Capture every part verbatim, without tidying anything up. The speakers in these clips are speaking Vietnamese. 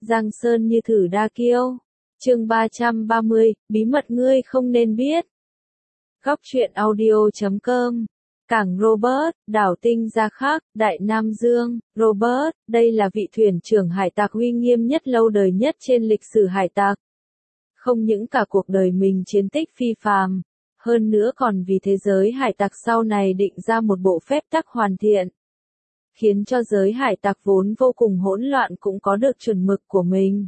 Giang Sơn như thử đa kiêu. Chương ba trăm ba mươi, bí mật ngươi không nên biết. Góc truyện audio chấm com. Cảng Robert, đảo Tinh Gia Khắc, Đại Nam Dương. Robert, đây là vị thuyền trưởng hải tặc uy nghiêm nhất lâu đời nhất trên lịch sử hải tặc. Không những cả cuộc đời mình chiến tích phi phàm, hơn nữa còn vì thế giới hải tặc sau này định ra một bộ phép tắc hoàn thiện, khiến cho giới hải tặc vốn vô cùng hỗn loạn cũng có được chuẩn mực của mình,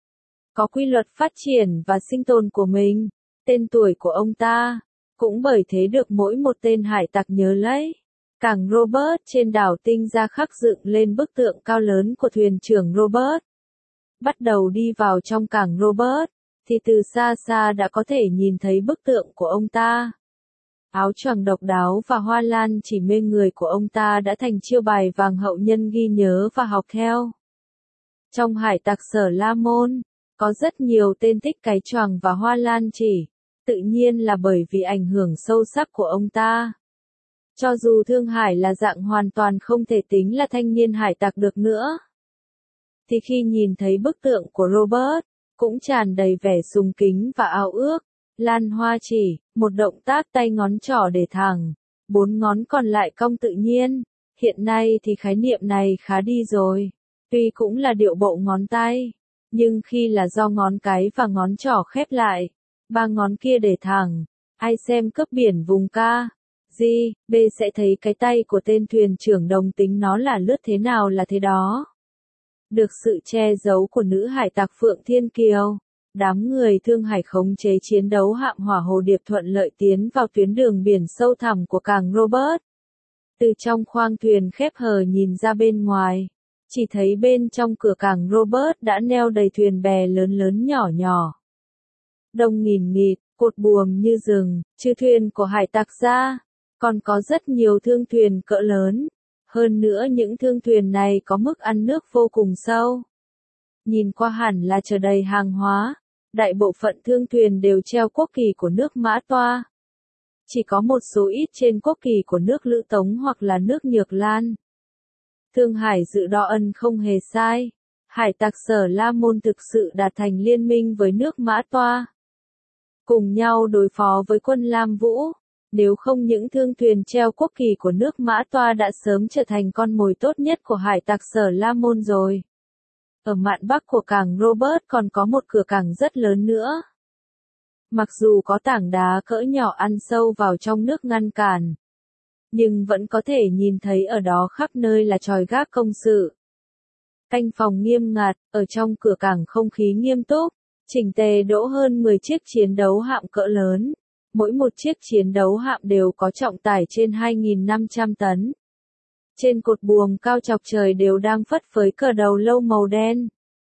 có quy luật phát triển và sinh tồn của mình. Tên tuổi của ông ta cũng bởi thế được mỗi một tên hải tặc nhớ lấy. Cảng Robert trên đảo Tinh Gia khắc dựng lên bức tượng cao lớn của thuyền trưởng Robert. Bắt đầu đi vào trong cảng Robert, thì từ xa xa đã có thể nhìn thấy bức tượng của ông ta. Áo choàng độc đáo và hoa lan chỉ mê người của ông ta đã thành chiêu bài vàng hậu nhân ghi nhớ và học theo. Trong hải tặc Sở La Môn, có rất nhiều tên thích cái choàng và hoa lan chỉ, tự nhiên là bởi vì ảnh hưởng sâu sắc của ông ta. Cho dù Thương Hải là dạng hoàn toàn không thể tính là thanh niên hải tặc được nữa, thì khi nhìn thấy bức tượng của Robert, cũng tràn đầy vẻ sùng kính và ao ước. Lan hoa chỉ, một động tác tay ngón trỏ để thẳng, bốn ngón còn lại cong tự nhiên. Hiện nay thì khái niệm này khá đi rồi. Tuy cũng là điệu bộ ngón tay, nhưng khi là do ngón cái và ngón trỏ khép lại, ba ngón kia để thẳng, ai xem cướp biển vùng ca, G, B sẽ thấy cái tay của tên thuyền trưởng đồng tính nó là lướt thế nào là thế đó. Được sự che giấu của nữ hải tặc Phượng Thiên Kiều, đám người Thương Hải khống chế chiến đấu hạm hỏa Hồ Điệp thuận lợi tiến vào tuyến đường biển sâu thẳm của cảng Robert. Từ trong khoang thuyền khép hờ nhìn ra bên ngoài, chỉ thấy bên trong cửa cảng Robert đã neo đầy thuyền bè lớn lớn nhỏ nhỏ. Đông nghìn nghịt, cột buồm như rừng, trừ thuyền của hải tặc ra, còn có rất nhiều thương thuyền cỡ lớn. Hơn nữa những thương thuyền này có mức ăn nước vô cùng sâu. Nhìn qua hẳn là chở đầy hàng hóa, đại bộ phận thương thuyền đều treo quốc kỳ của nước Mã Toa. Chỉ có một số ít trên quốc kỳ của nước Lữ Tống hoặc là nước Nhược Lan. Thương Hải dự đo ân không hề sai. Hải tặc Sở La Môn thực sự đạt thành liên minh với nước Mã Toa, cùng nhau đối phó với quân Lam Vũ. Nếu không những thương thuyền treo quốc kỳ của nước Mã Toa đã sớm trở thành con mồi tốt nhất của hải tặc Sở La Môn rồi. Ở mạn bắc của cảng Robert còn có một cửa cảng rất lớn nữa. Mặc dù có tảng đá cỡ nhỏ ăn sâu vào trong nước ngăn cản, nhưng vẫn có thể nhìn thấy ở đó khắp nơi là chòi gác công sự. Canh phòng nghiêm ngặt, ở trong cửa cảng không khí nghiêm túc, chỉnh tề đỗ hơn mười chiếc chiến đấu hạm cỡ lớn. Mỗi một chiếc chiến đấu hạm đều có trọng tải trên hai nghìn năm trăm tấn. Trên cột buồm cao chọc trời đều đang phất phới cờ đầu lâu màu đen.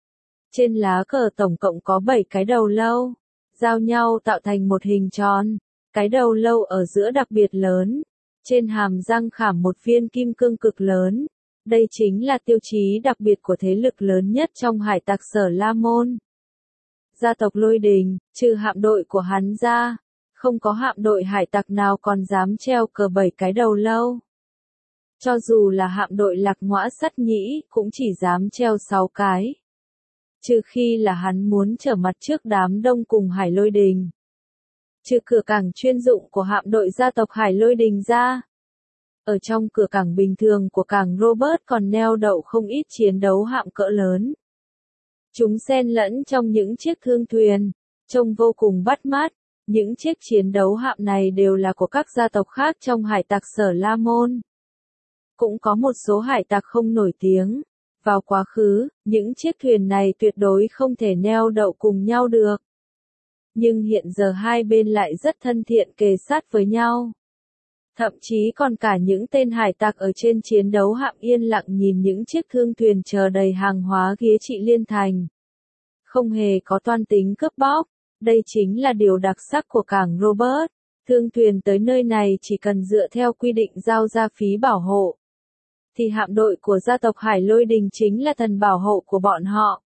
Trên lá cờ tổng cộng có bảy cái đầu lâu, giao nhau tạo thành một hình tròn. Cái đầu lâu ở giữa đặc biệt lớn, trên hàm răng khảm một viên kim cương cực lớn. Đây chính là tiêu chí đặc biệt của thế lực lớn nhất trong hải tặc Sở La Môn. Gia tộc Lôi Đình, trừ hạm đội của hắn ra, không có hạm đội hải tặc nào còn dám treo cờ bảy cái đầu lâu. Cho dù là hạm đội Lạc Ngõa Sắt Nhĩ cũng chỉ dám treo sáu cái. Trừ khi là hắn muốn trở mặt trước đám đông cùng Hải Lôi Đình. Trừ cửa cảng chuyên dụng của hạm đội gia tộc Hải Lôi Đình ra, ở trong cửa cảng bình thường của cảng Robert còn neo đậu không ít chiến đấu hạm cỡ lớn. Chúng xen lẫn trong những chiếc thương thuyền, trông vô cùng bắt mắt. Những chiếc chiến đấu hạm này đều là của các gia tộc khác trong hải tặc Sở La Môn. Cũng có một số hải tặc không nổi tiếng. Vào quá khứ, những chiếc thuyền này tuyệt đối không thể neo đậu cùng nhau được. Nhưng hiện giờ hai bên lại rất thân thiện kề sát với nhau. Thậm chí còn cả những tên hải tặc ở trên chiến đấu hạm yên lặng nhìn những chiếc thương thuyền chờ đầy hàng hóa ghía trị liên thành. Không hề có toan tính cướp bóc. Đây chính là điều đặc sắc của cảng Robert. Thương thuyền tới nơi này chỉ cần dựa theo quy định giao ra phí bảo hộ, thì hạm đội của gia tộc Hải Lôi Đình chính là thần bảo hộ của bọn họ.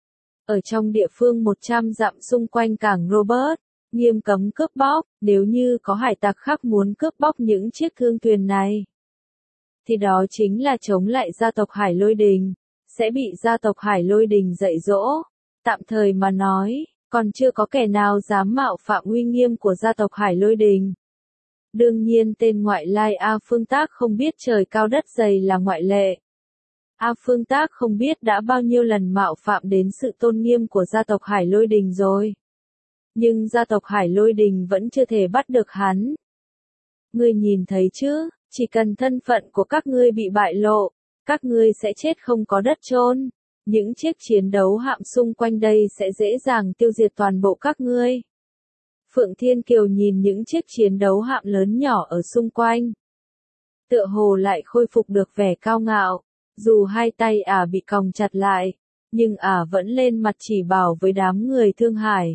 Ở trong địa phương một trăm dặm xung quanh cảng Robert, nghiêm cấm cướp bóc. Nếu như có hải tặc khác muốn cướp bóc những chiếc thương thuyền này, thì đó chính là chống lại gia tộc Hải Lôi Đình. sẽ bị gia tộc Hải Lôi Đình dạy dỗ. Tạm thời mà nói, còn chưa có kẻ nào dám mạo phạm uy nghiêm của gia tộc Hải Lôi Đình. Đương nhiên tên ngoại lai A Phương Tác không biết trời cao đất dày là ngoại lệ. A Phương Tác không biết đã bao nhiêu lần mạo phạm đến sự tôn nghiêm của gia tộc Hải Lôi Đình rồi. Nhưng gia tộc Hải Lôi Đình vẫn chưa thể bắt được hắn. Ngươi nhìn thấy chứ, chỉ cần thân phận của các ngươi bị bại lộ, các ngươi sẽ chết không có đất chôn. Những chiếc chiến đấu hạm xung quanh đây sẽ dễ dàng tiêu diệt toàn bộ các ngươi. Phượng Thiên Kiều nhìn những chiếc chiến đấu hạm lớn nhỏ ở xung quanh. Tựa hồ lại khôi phục được vẻ cao ngạo, dù hai tay ả bị còng chặt lại, nhưng ả vẫn lên mặt chỉ bảo với đám người Thương Hải.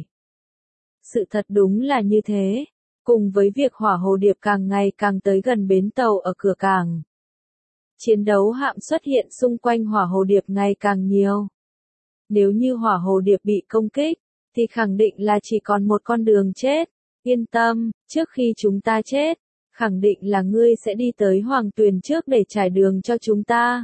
Sự thật đúng là như thế, cùng với việc hỏa hồ điệp càng ngày càng tới gần bến tàu ở cửa cảng. Chiến đấu hạm xuất hiện xung quanh hỏa hồ điệp ngày càng nhiều. Nếu như hỏa hồ điệp bị công kích, thì khẳng định là chỉ còn một con đường chết. Yên tâm, trước khi chúng ta chết, khẳng định là ngươi sẽ đi tới Hoàng Tuyền trước để trải đường cho chúng ta.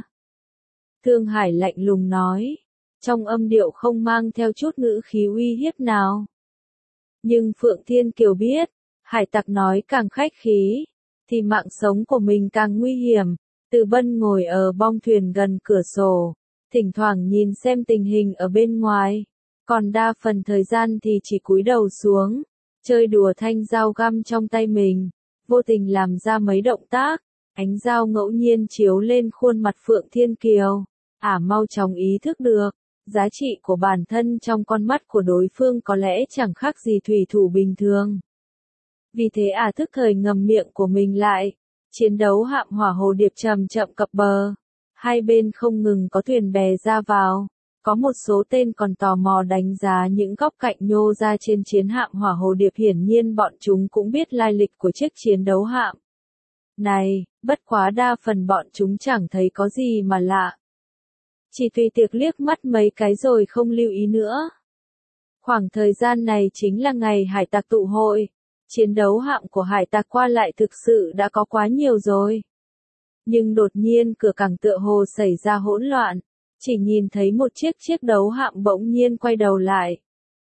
Thương Hải lạnh lùng nói, trong âm điệu không mang theo chút ngữ khí uy hiếp nào. Nhưng Phượng Thiên Kiều biết, hải tặc nói càng khách khí, thì mạng sống của mình càng nguy hiểm. Từ Bân ngồi ở bong thuyền gần cửa sổ, thỉnh thoảng nhìn xem tình hình ở bên ngoài, còn đa phần thời gian thì chỉ cúi đầu xuống, chơi đùa thanh dao găm trong tay mình, vô tình làm ra mấy động tác, ánh dao ngẫu nhiên chiếu lên khuôn mặt Phượng Thiên Kiều, ả mau chóng ý thức được, giá trị của bản thân trong con mắt của đối phương có lẽ chẳng khác gì thủy thủ bình thường. Vì thế ả thức thời ngậm miệng của mình lại. Chiến đấu hạm hỏa hồ điệp chậm chậm cập bờ, hai bên không ngừng có thuyền bè ra vào, có một số tên còn tò mò đánh giá những góc cạnh nhô ra trên chiến hạm hỏa hồ điệp, hiển nhiên bọn chúng cũng biết lai lịch của chiếc chiến đấu hạm này, bất quá đa phần bọn chúng chẳng thấy có gì mà lạ. Chỉ tùy tiệc liếc mắt mấy cái rồi không lưu ý nữa. Khoảng thời gian này chính là ngày hải tặc tụ hội. Chiến đấu hạm của hải tặc qua lại thực sự đã có quá nhiều rồi. Nhưng đột nhiên cửa cảng tựa hồ xảy ra hỗn loạn, chỉ nhìn thấy một chiếc chiếc đấu hạm bỗng nhiên quay đầu lại.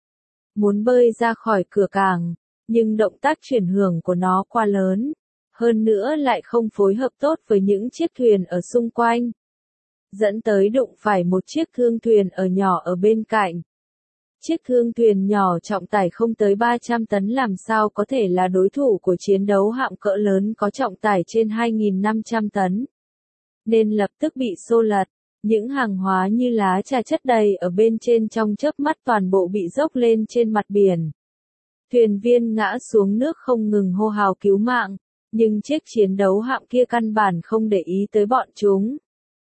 Muốn bơi ra khỏi cửa cảng, nhưng động tác chuyển hướng của nó quá lớn, hơn nữa lại không phối hợp tốt với những chiếc thuyền ở xung quanh. Dẫn tới đụng phải một chiếc thương thuyền ở nhỏ ở bên cạnh. Chiếc thương thuyền nhỏ trọng tải không tới ba trăm tấn làm sao có thể là đối thủ của chiến đấu hạm cỡ lớn có trọng tải trên hai nghìn năm trăm tấn. Nên lập tức bị xô lật, những hàng hóa như lá trà chất đầy ở bên trên trong chớp mắt toàn bộ bị dốc lên trên mặt biển. Thuyền viên ngã xuống nước không ngừng hô hào cứu mạng, nhưng chiếc chiến đấu hạm kia căn bản không để ý tới bọn chúng.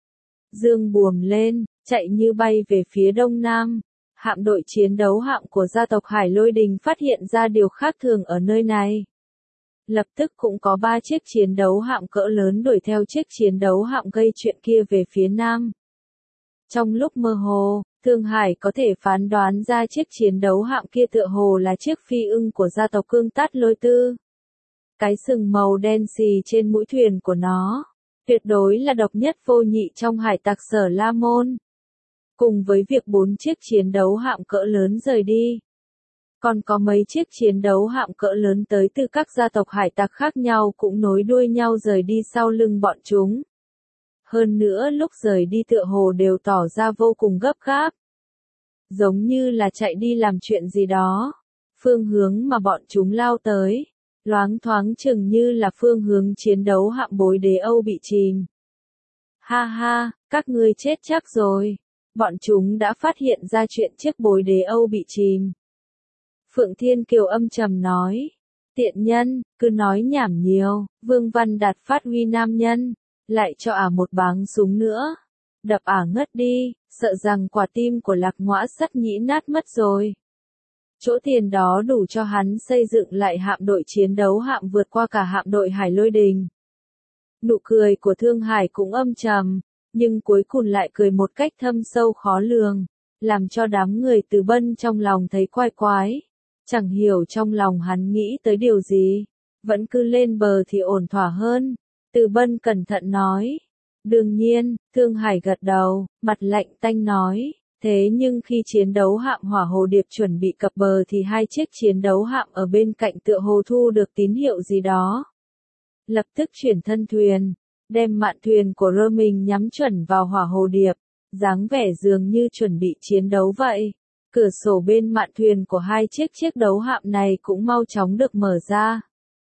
Dương buồm lên, chạy như bay về phía đông nam. Hạm đội chiến đấu hạm của gia tộc Hải Lôi Đình phát hiện ra điều khác thường ở nơi này. Lập tức cũng có ba chiếc chiến đấu hạm cỡ lớn đuổi theo chiếc chiến đấu hạm gây chuyện kia về phía nam. Trong lúc mơ hồ, Thương Hải có thể phán đoán ra chiếc chiến đấu hạm kia tựa hồ là chiếc phi ưng của gia tộc Cương Tát Lôi Tư. Cái sừng màu đen xì trên mũi thuyền của nó, tuyệt đối là độc nhất vô nhị trong hải tặc Sở La Môn. Cùng với việc bốn chiếc chiến đấu hạm cỡ lớn rời đi, còn có mấy chiếc chiến đấu hạm cỡ lớn tới từ các gia tộc hải tặc khác nhau cũng nối đuôi nhau rời đi sau lưng bọn chúng. Hơn nữa lúc rời đi tựa hồ đều tỏ ra vô cùng gấp gáp. Giống như là chạy đi làm chuyện gì đó. Phương hướng mà bọn chúng lao tới, loáng thoáng chừng như là phương hướng chiến đấu hạm Bối Đế Âu bị chìm. Ha ha, các ngươi chết chắc rồi. Bọn chúng đã phát hiện ra chuyện chiếc Bối Đế Âu bị chìm. Phượng Thiên Kiều âm trầm nói. Tiện nhân, cứ nói nhảm nhiều. Vương Văn Đạt phát huy nam nhân, lại cho ả một báng súng nữa. Đập ả ngất đi, sợ rằng quả tim của Lạc Ngõa Sắt Nhĩ nát mất rồi. Chỗ tiền đó đủ cho hắn xây dựng lại hạm đội chiến đấu hạm vượt qua cả hạm đội Hải Lôi Đình. Nụ cười của Thương Hải cũng âm trầm, nhưng cuối cùng lại cười một cách thâm sâu khó lường, làm cho đám người Từ Bân trong lòng thấy quái quái. Chẳng hiểu trong lòng hắn nghĩ tới điều gì, vẫn cứ lên bờ thì ổn thỏa hơn. Từ Bân cẩn thận nói, Đương nhiên, Thương Hải gật đầu, mặt lạnh tanh nói. Thế nhưng khi chiến đấu hạm hỏa hồ điệp chuẩn bị cập bờ thì hai chiếc chiến đấu hạm ở bên cạnh tựa hồ thu được tín hiệu gì đó. Lập tức chuyển thân thuyền, đem mạn thuyền của rơ mình nhắm chuẩn vào hỏa hồ điệp, dáng vẻ dường như chuẩn bị chiến đấu vậy. Cửa sổ bên mạn thuyền của hai chiếc chiếc đấu hạm này cũng mau chóng được mở ra.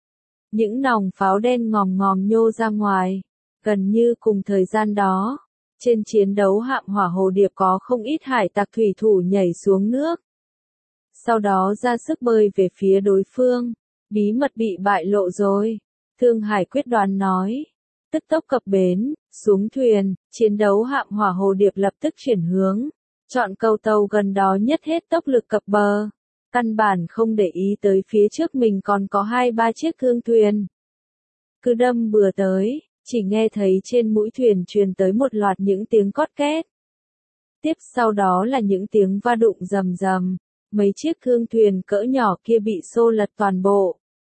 Những nòng pháo đen ngòm ngòm nhô ra ngoài, gần như cùng thời gian đó. Trên chiến đấu hạm hỏa hồ điệp có không ít hải tặc thủy thủ nhảy xuống nước. Sau đó ra sức bơi về phía đối phương. Bí mật bị bại lộ rồi. Thương Hải quyết đoán nói. Tức tốc cập bến, xuống thuyền, chiến đấu hạm hỏa hồ điệp lập tức chuyển hướng. Chọn cầu tàu gần đó nhất hết tốc lực cập bờ. Căn bản không để ý tới phía trước mình còn có hai ba chiếc thương thuyền. Cứ đâm bừa tới. Chỉ nghe thấy trên mũi thuyền truyền tới một loạt những tiếng cót két. Tiếp sau đó là những tiếng va đụng rầm rầm, mấy chiếc thương thuyền cỡ nhỏ kia bị xô lật toàn bộ.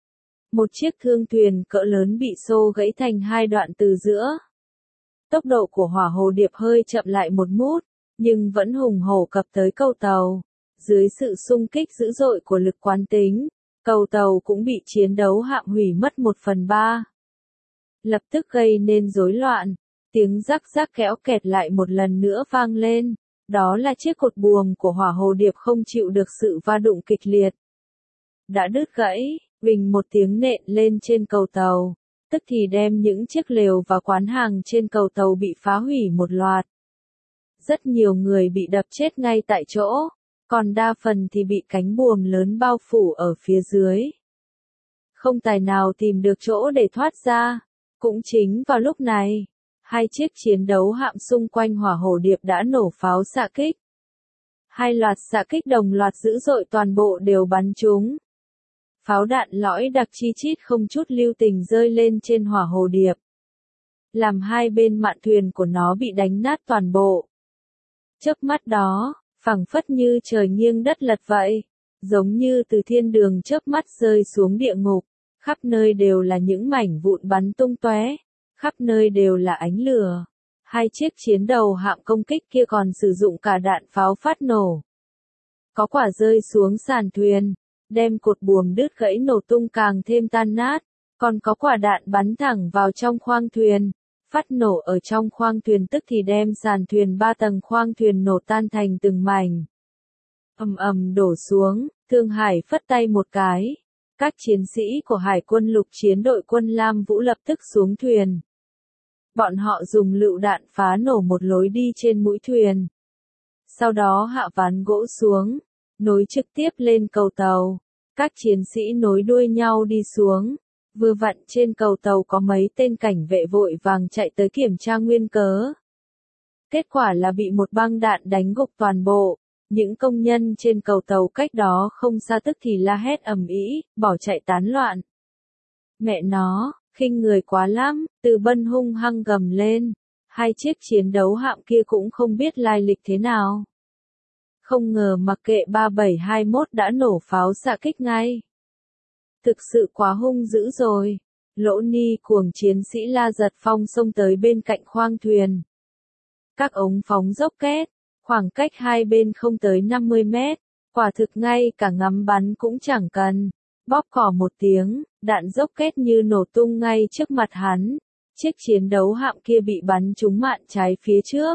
Một chiếc thương thuyền cỡ lớn bị xô gãy thành hai đoạn từ giữa. Tốc độ của hỏa hồ điệp hơi chậm lại một mút, nhưng vẫn hùng hổ cập tới cầu tàu. Dưới sự xung kích dữ dội của lực quán tính, cầu tàu cũng bị chiến đấu hạm hủy mất một phần ba. Lập tức gây nên rối loạn, tiếng rắc rắc kéo kẹt lại một lần nữa vang lên, đó là chiếc cột buồm của hỏa hồ điệp không chịu được sự va đụng kịch liệt. Đã đứt gãy, vình một tiếng nện lên trên cầu tàu, tức thì đem những chiếc lều và quán hàng trên cầu tàu bị phá hủy một loạt. Rất nhiều người bị đập chết ngay tại chỗ, còn đa phần thì bị cánh buồm lớn bao phủ ở phía dưới. Không tài nào tìm được chỗ để thoát ra. Cũng chính vào lúc này, hai chiếc chiến đấu hạm xung quanh hỏa hồ điệp đã nổ pháo xạ kích. Hai loạt xạ kích đồng loạt dữ dội toàn bộ đều bắn trúng. Pháo đạn lõi đặc chi chít không chút lưu tình rơi lên trên hỏa hồ điệp. Làm hai bên mạn thuyền của nó bị đánh nát toàn bộ. Chớp mắt đó, phảng phất như trời nghiêng đất lật vậy, giống như từ thiên đường chớp mắt rơi xuống địa ngục. Khắp nơi đều là những mảnh vụn bắn tung tóe, khắp nơi đều là ánh lửa. Hai chiếc chiến đầu hạm công kích kia còn sử dụng cả đạn pháo phát nổ. Có quả rơi xuống sàn thuyền, đem cột buồm đứt gãy nổ tung càng thêm tan nát, còn có quả đạn bắn thẳng vào trong khoang thuyền, phát nổ ở trong khoang thuyền tức thì đem sàn thuyền ba tầng khoang thuyền nổ tan thành từng mảnh. Ầm ầm đổ xuống, Thương Hải phất tay một cái. Các chiến sĩ của Hải quân lục chiến đội quân Lam Vũ lập tức xuống thuyền. Bọn họ dùng lựu đạn phá nổ một lối đi trên mũi thuyền. Sau đó hạ ván gỗ xuống, nối trực tiếp lên cầu tàu. Các chiến sĩ nối đuôi nhau đi xuống. Vừa vặn trên cầu tàu có mấy tên cảnh vệ vội vàng chạy tới kiểm tra nguyên cớ. Kết quả là bị một băng đạn đánh gục toàn bộ. Những công nhân trên cầu tàu cách đó không xa tức thì la hét ầm ĩ, bỏ chạy tán loạn. Mẹ nó, khinh người quá lắm, Từ Bân hung hăng gầm lên. Hai chiếc chiến đấu hạm kia cũng không biết lai lịch thế nào. Không ngờ mặc kệ ba bảy hai mốt đã nổ pháo xạ kích ngay. Thực sự quá hung dữ rồi. Lỗ Ni cuồng chiến sĩ La Giật Phong xông tới bên cạnh khoang thuyền. Các ống phóng dốc két. Khoảng cách hai bên không tới năm mươi mét, quả thực ngay cả ngắm bắn cũng chẳng cần. Bóp cò một tiếng, đạn dốc két như nổ tung ngay trước mặt hắn. Chiếc chiến đấu hạm kia bị bắn trúng mạn trái phía trước.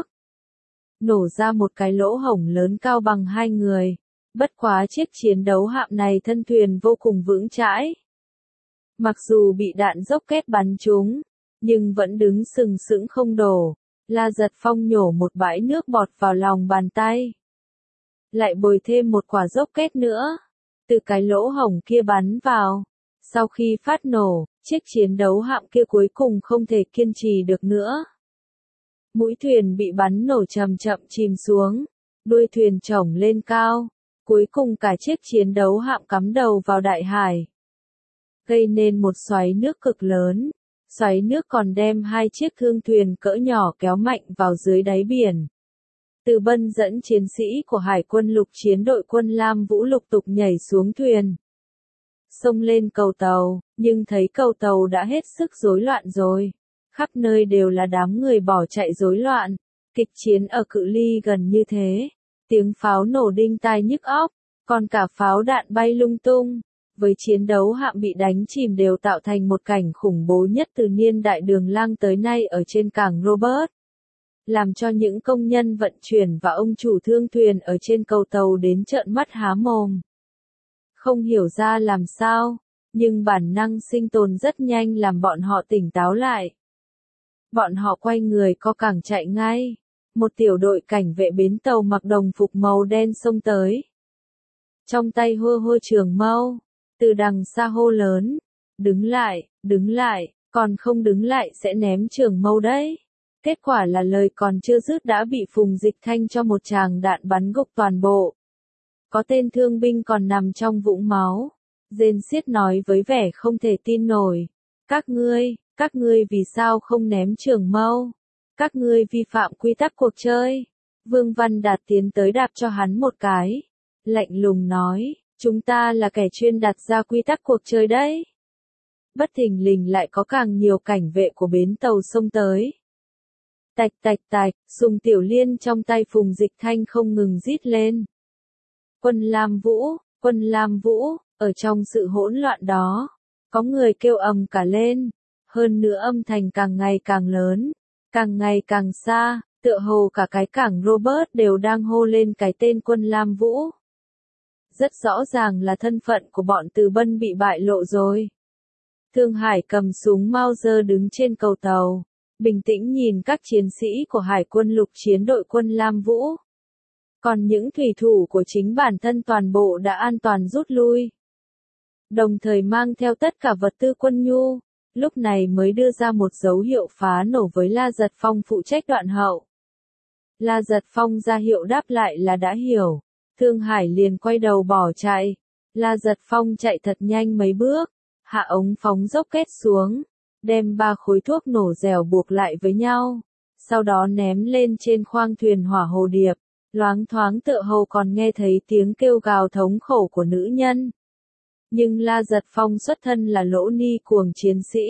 Nổ ra một cái lỗ hổng lớn cao bằng hai người. Bất quá chiếc chiến đấu hạm này thân thuyền vô cùng vững chãi. Mặc dù bị đạn dốc két bắn trúng, nhưng vẫn đứng sừng sững không đổ. La Giật Phong nhổ một bãi nước bọt vào lòng bàn tay. Lại bồi thêm một quả dốc két nữa. Từ cái lỗ hổng kia bắn vào. Sau khi phát nổ, chiếc chiến đấu hạm kia cuối cùng không thể kiên trì được nữa. Mũi thuyền bị bắn nổ chậm chậm chìm xuống. Đuôi thuyền chổng lên cao. Cuối cùng cả chiếc chiến đấu hạm cắm đầu vào đại hải. Gây nên một xoáy nước cực lớn. Xoáy nước còn đem hai chiếc thương thuyền cỡ nhỏ kéo mạnh vào dưới đáy biển. Từ Bân dẫn chiến sĩ của Hải quân lục chiến đội quân Lam Vũ lục tục nhảy xuống thuyền. Xông lên cầu tàu, nhưng thấy cầu tàu đã hết sức rối loạn rồi. Khắp nơi đều là đám người bỏ chạy rối loạn, kịch chiến ở cự ly gần như thế, tiếng pháo nổ đinh tai nhức óc, còn cả pháo đạn bay lung tung, với chiến đấu hạm bị đánh chìm đều tạo thành một cảnh khủng bố nhất từ niên đại Đường Lang tới nay ở trên cảng Robert, làm cho những công nhân vận chuyển và ông chủ thương thuyền ở trên cầu tàu đến trợn mắt há mồm. Không hiểu ra làm sao, nhưng bản năng sinh tồn rất nhanh làm bọn họ tỉnh táo lại. Bọn họ quay người co cẳng chạy ngay. Một tiểu đội cảnh vệ bến tàu mặc đồng phục màu đen xông tới. Trong tay hô hô trường mâu, từ đằng xa hô lớn, đứng lại, đứng lại, còn không đứng lại sẽ ném trường mâu đấy. Kết quả là lời còn chưa dứt đã bị Phùng Dịch Thanh cho một tràng đạn bắn gục toàn bộ. Có tên thương binh còn nằm trong vũng máu. Rên xiết nói với vẻ không thể tin nổi. Các ngươi, các ngươi vì sao không ném trường mâu? Các ngươi vi phạm quy tắc cuộc chơi. Vương Văn Đạt tiến tới đạp cho hắn một cái. Lạnh lùng nói, chúng ta là kẻ chuyên đặt ra quy tắc cuộc chơi đấy. Bất thình lình lại có càng nhiều cảnh vệ của bến tàu xông tới. Tạch tạch tạch, dùng tiểu liên trong tay Phùng Dịch Thanh không ngừng rít lên. Quân Lam Vũ, quân Lam Vũ, ở trong sự hỗn loạn đó, có người kêu ầm cả lên, hơn nữa âm thanh càng ngày càng lớn, càng ngày càng xa, tựa hồ cả cái cảng Robert đều đang hô lên cái tên quân Lam Vũ. Rất rõ ràng là thân phận của bọn Từ Bân bị bại lộ rồi. Thương Hải cầm súng Mauser đứng trên cầu tàu, bình tĩnh nhìn các chiến sĩ của Hải quân lục chiến đội quân Lam Vũ. Còn những thủy thủ của chính bản thân toàn bộ đã an toàn rút lui. Đồng thời mang theo tất cả vật tư quân nhu, lúc này mới đưa ra một dấu hiệu phá nổ với La Giật Phong phụ trách đoạn hậu. La Giật Phong ra hiệu đáp lại là đã hiểu. Thương Hải liền quay đầu bỏ chạy. La Giật Phong chạy thật nhanh mấy bước, hạ ống phóng dốc kết xuống, đem ba khối thuốc nổ dẻo buộc lại với nhau, sau đó ném lên trên khoang thuyền hỏa hồ điệp, loáng thoáng tựa hồ còn nghe thấy tiếng kêu gào thống khổ của nữ nhân. Nhưng La Giật Phong xuất thân là lỗ ni cuồng chiến sĩ.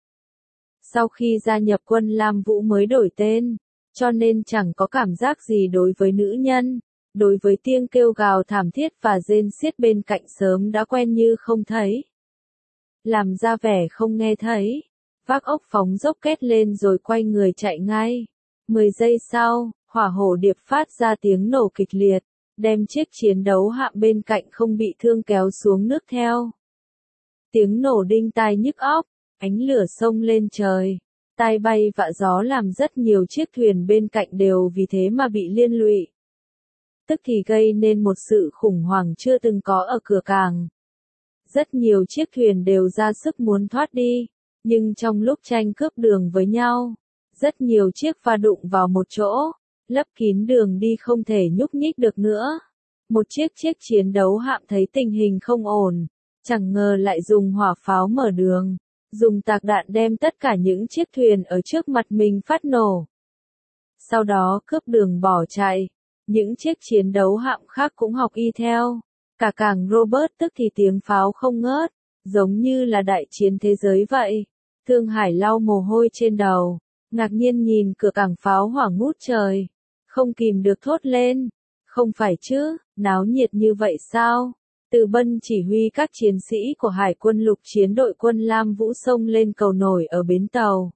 Sau khi gia nhập quân Lam Vũ mới đổi tên, cho nên chẳng có cảm giác gì đối với nữ nhân. Đối với tiếng kêu gào thảm thiết và rên xiết bên cạnh sớm đã quen như không thấy. Làm ra vẻ không nghe thấy, vác ốc phóng dốc kết lên rồi quay người chạy ngay. Mười giây sau, hỏa hổ điệp phát ra tiếng nổ kịch liệt, đem chiếc chiến đấu hạm bên cạnh không bị thương kéo xuống nước theo. Tiếng nổ đinh tai nhức óc, ánh lửa xông lên trời, tai bay vạ gió làm rất nhiều chiếc thuyền bên cạnh đều vì thế mà bị liên lụy. Tức thì gây nên một sự khủng hoảng chưa từng có ở cửa cảng. Rất nhiều chiếc thuyền đều ra sức muốn thoát đi, nhưng trong lúc tranh cướp đường với nhau, rất nhiều chiếc va đụng vào một chỗ, lấp kín đường đi không thể nhúc nhích được nữa. Một chiếc chiếc chiến đấu hạm thấy tình hình không ổn, chẳng ngờ lại dùng hỏa pháo mở đường, dùng tạc đạn đem tất cả những chiếc thuyền ở trước mặt mình phát nổ. Sau đó cướp đường bỏ chạy. Những chiếc chiến đấu hạm khác cũng học y theo. Cả cảng Robert tức thì tiếng pháo không ngớt, giống như là đại chiến thế giới vậy. Thương Hải lau mồ hôi trên đầu, ngạc nhiên nhìn cửa cảng pháo hỏa ngút trời. Không kìm được thốt lên. Không phải chứ, náo nhiệt như vậy sao? Từ Bân chỉ huy các chiến sĩ của Hải quân lục chiến đội quân Lam Vũ xông lên cầu nổi ở bến tàu.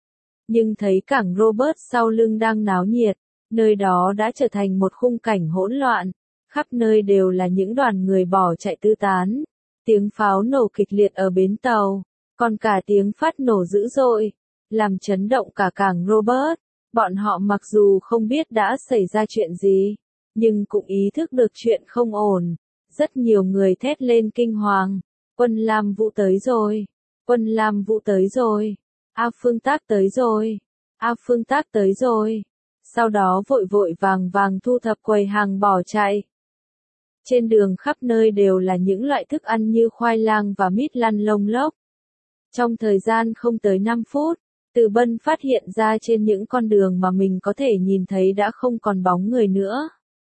Nhưng thấy cảng Robert sau lưng đang náo nhiệt. Nơi đó đã trở thành một khung cảnh hỗn loạn, khắp nơi đều là những đoàn người bỏ chạy tứ tán. Tiếng pháo nổ kịch liệt ở bến tàu, còn cả tiếng phát nổ dữ dội, làm chấn động cả cảng Robert. Bọn họ mặc dù không biết đã xảy ra chuyện gì, nhưng cũng ý thức được chuyện không ổn. Rất nhiều người thét lên kinh hoàng, quân Lam Vũ tới rồi, quân Lam Vũ tới rồi, A Phương Tác tới rồi, A Phương Tác tới rồi. Sau đó vội vội vàng vàng thu thập quầy hàng bỏ chạy. Trên đường khắp nơi đều là những loại thức ăn như khoai lang và mít lăn lông lốc. Trong thời gian không tới năm phút, Từ Bân phát hiện ra trên những con đường mà mình có thể nhìn thấy đã không còn bóng người nữa.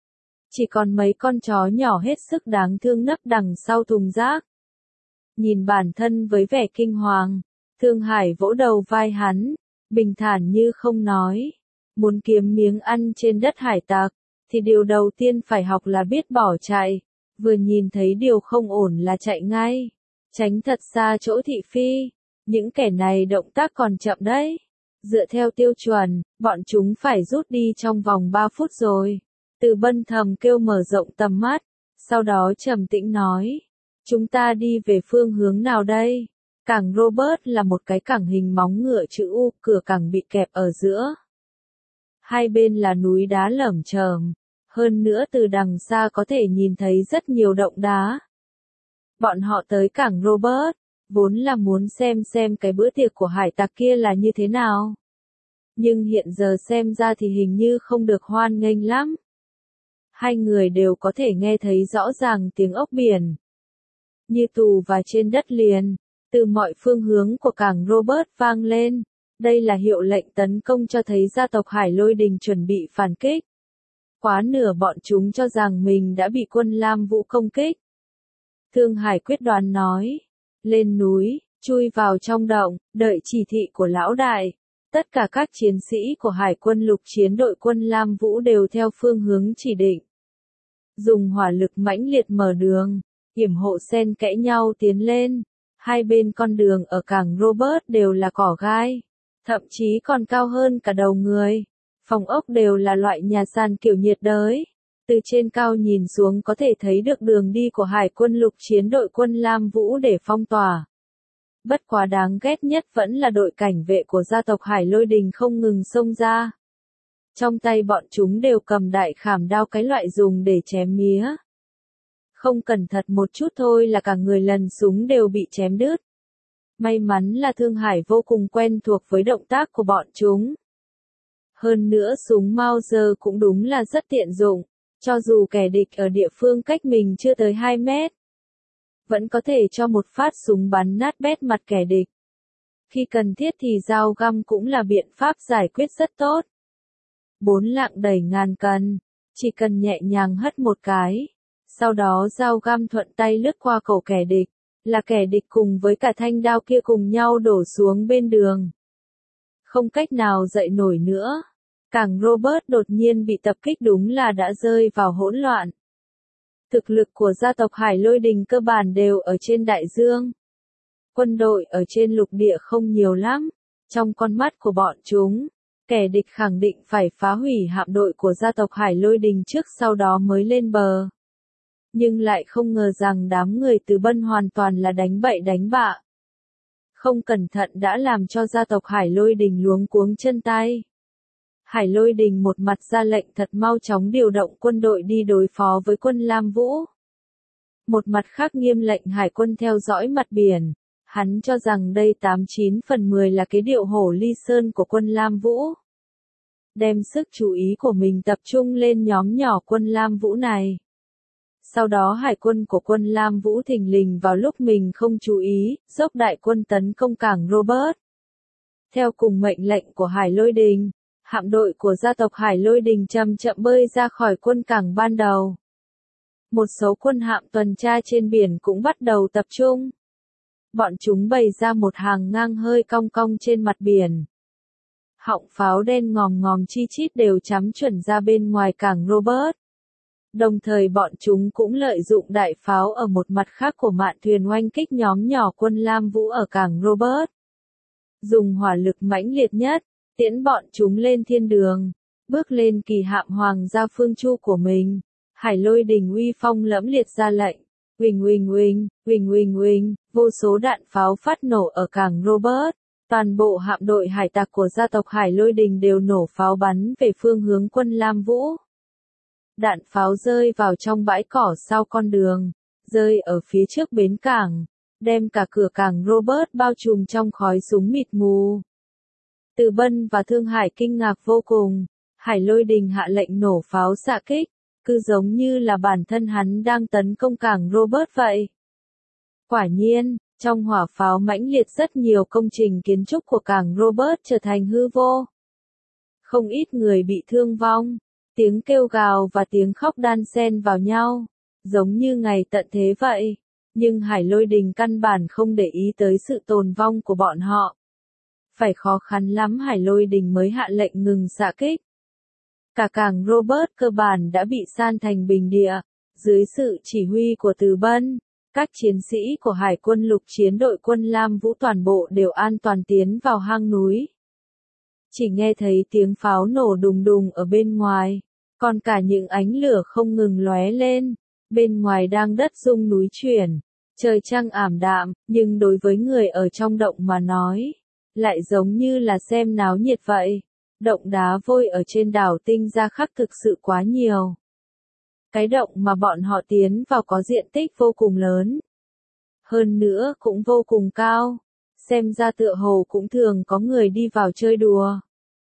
Chỉ còn mấy con chó nhỏ hết sức đáng thương nấp đằng sau thùng rác. Nhìn bản thân với vẻ kinh hoàng, Thương Hải vỗ đầu vai hắn. bình thản như không nói. Muốn kiếm miếng ăn trên đất hải tặc, thì điều đầu tiên phải học là biết bỏ chạy. Vừa nhìn thấy điều không ổn là chạy ngay. Tránh thật xa chỗ thị phi. Những kẻ này động tác còn chậm đấy. Dựa theo tiêu chuẩn, bọn chúng phải rút đi trong vòng ba phút rồi. Từ Bân thầm kêu mở rộng tầm mắt. Sau đó trầm tĩnh nói. Chúng ta đi về phương hướng nào đây? Cảng Robert là một cái cảng hình móng ngựa chữ U, cửa cảng bị kẹp ở giữa. Hai bên là núi đá lởm chởm. Hơn nữa từ đằng xa có thể nhìn thấy rất nhiều động đá. Bọn họ tới cảng Robert, vốn là muốn xem xem cái bữa tiệc của hải tặc kia là như thế nào. Nhưng hiện giờ xem ra thì hình như không được hoan nghênh lắm. Hai người đều có thể nghe thấy rõ ràng tiếng ốc biển. Như tù và trên đất liền, từ mọi phương hướng của cảng Robert vang lên. Đây là hiệu lệnh tấn công cho thấy gia tộc Hải Lôi Đình chuẩn bị phản kích. Quá nửa bọn chúng cho rằng mình đã bị quân Lam Vũ công kích. Thương Hải quyết đoán nói. Lên núi, chui vào trong động, đợi chỉ thị của lão đại. Tất cả các chiến sĩ của Hải quân lục chiến đội quân Lam Vũ đều theo phương hướng chỉ định. Dùng hỏa lực mãnh liệt mở đường, yểm hộ xen kẽ nhau tiến lên. Hai bên con đường ở cảng Robert đều là cỏ gai. Thậm chí còn cao hơn cả đầu người. Phòng ốc đều là loại nhà sàn kiểu nhiệt đới. Từ trên cao nhìn xuống có thể thấy được đường đi của Hải quân lục chiến đội quân Lam Vũ để phong tỏa. Bất quá đáng ghét nhất vẫn là đội cảnh vệ của gia tộc Hải Lôi Đình không ngừng xông ra. Trong tay bọn chúng đều cầm đại khảm đao, cái loại dùng để chém mía. Không cẩn thận một chút thôi là cả người lần súng đều bị chém đứt. May mắn là Thương Hải vô cùng quen thuộc với động tác của bọn chúng. Hơn nữa súng Mauser cũng đúng là rất tiện dụng, cho dù kẻ địch ở địa phương cách mình chưa tới hai mét. Vẫn có thể cho một phát súng bắn nát bét mặt kẻ địch. Khi cần thiết thì dao găm cũng là biện pháp giải quyết rất tốt. Bốn lạng đẩy ngàn cân, chỉ cần nhẹ nhàng hất một cái. Sau đó dao găm thuận tay lướt qua cổ kẻ địch, là kẻ địch cùng với cả thanh đao kia cùng nhau đổ xuống bên đường. Không cách nào dậy nổi nữa. Cảng Robert đột nhiên bị tập kích đúng là đã rơi vào hỗn loạn. Thực lực của gia tộc Hải Lôi Đình cơ bản đều ở trên đại dương. Quân đội ở trên lục địa không nhiều lắm. Trong con mắt của bọn chúng, kẻ địch khẳng định phải phá hủy hạm đội của gia tộc Hải Lôi Đình trước sau đó mới lên bờ. Nhưng lại không ngờ rằng đám người Từ Bân hoàn toàn là đánh bậy đánh bạ. Không cẩn thận đã làm cho gia tộc Hải Lôi Đình luống cuống chân tay. Hải Lôi Đình một mặt ra lệnh thật mau chóng điều động quân đội đi đối phó với quân Lam Vũ. Một mặt khác nghiêm lệnh hải quân theo dõi mặt biển. Hắn cho rằng đây tám chín phần mười là cái điệu hổ ly sơn của quân Lam Vũ. Đem sức chú ý của mình tập trung lên nhóm nhỏ quân Lam Vũ này. Sau đó hải quân của quân Lam Vũ thình lình vào lúc mình không chú ý, dốc đại quân tấn công cảng Robert. Theo cùng mệnh lệnh của Hải Lôi Đình, hạm đội của gia tộc Hải Lôi Đình chậm chậm bơi ra khỏi quân cảng ban đầu. Một số quân hạm tuần tra trên biển cũng bắt đầu tập trung. Bọn chúng bày ra một hàng ngang hơi cong cong trên mặt biển. Họng pháo đen ngòm ngòm chi chít đều chắm chuẩn ra bên ngoài cảng Robert. Đồng thời bọn chúng cũng lợi dụng đại pháo ở một mặt khác của mạn thuyền oanh kích nhóm nhỏ quân Lam Vũ ở cảng Robert. Dùng hỏa lực mãnh liệt nhất, tiễn bọn chúng lên thiên đường, bước lên kỳ hạm hoàng gia phương chu của mình. Hải Lôi Đình uy phong lẫm liệt ra lệnh, uỳnh uỳnh uỳnh, uỳnh uỳnh uỳnh, vô số đạn pháo phát nổ ở cảng Robert. Toàn bộ hạm đội hải tặc của gia tộc Hải Lôi Đình đều nổ pháo bắn về phương hướng quân Lam Vũ. Đạn pháo rơi vào trong bãi cỏ sau con đường, rơi ở phía trước bến cảng, đem cả cửa cảng Robert bao trùm trong khói súng mịt mù. Từ Bân và Thương Hải kinh ngạc vô cùng, Hải Lôi Đình hạ lệnh nổ pháo xạ kích, cứ giống như là bản thân hắn đang tấn công cảng Robert vậy. Quả nhiên, trong hỏa pháo mãnh liệt rất nhiều công trình kiến trúc của cảng Robert trở thành hư vô. Không ít người bị thương vong, tiếng kêu gào và tiếng khóc đan xen vào nhau, giống như ngày tận thế vậy. Nhưng Hải Lôi Đình căn bản không để ý tới sự tồn vong của bọn họ. phải khó khăn lắm Hải Lôi Đình mới hạ lệnh ngừng xạ kích. Cả cảng Robert cơ bản đã bị san thành bình địa, dưới sự chỉ huy của Từ Bân, các chiến sĩ của Hải quân lục chiến đội quân Lam Vũ toàn bộ đều an toàn tiến vào hang núi. Chỉ nghe thấy tiếng pháo nổ đùng đùng ở bên ngoài, còn cả những ánh lửa không ngừng lóe lên, bên ngoài đang đất rung núi chuyển, trời trăng ảm đạm, nhưng đối với người ở trong động mà nói, lại giống như là xem náo nhiệt vậy. Động đá vôi ở trên đảo Tinh Gia Khắc thực sự quá nhiều. Cái động mà bọn họ tiến vào có diện tích vô cùng lớn. Hơn nữa cũng vô cùng cao. Xem ra tựa hồ cũng thường có người đi vào chơi đùa.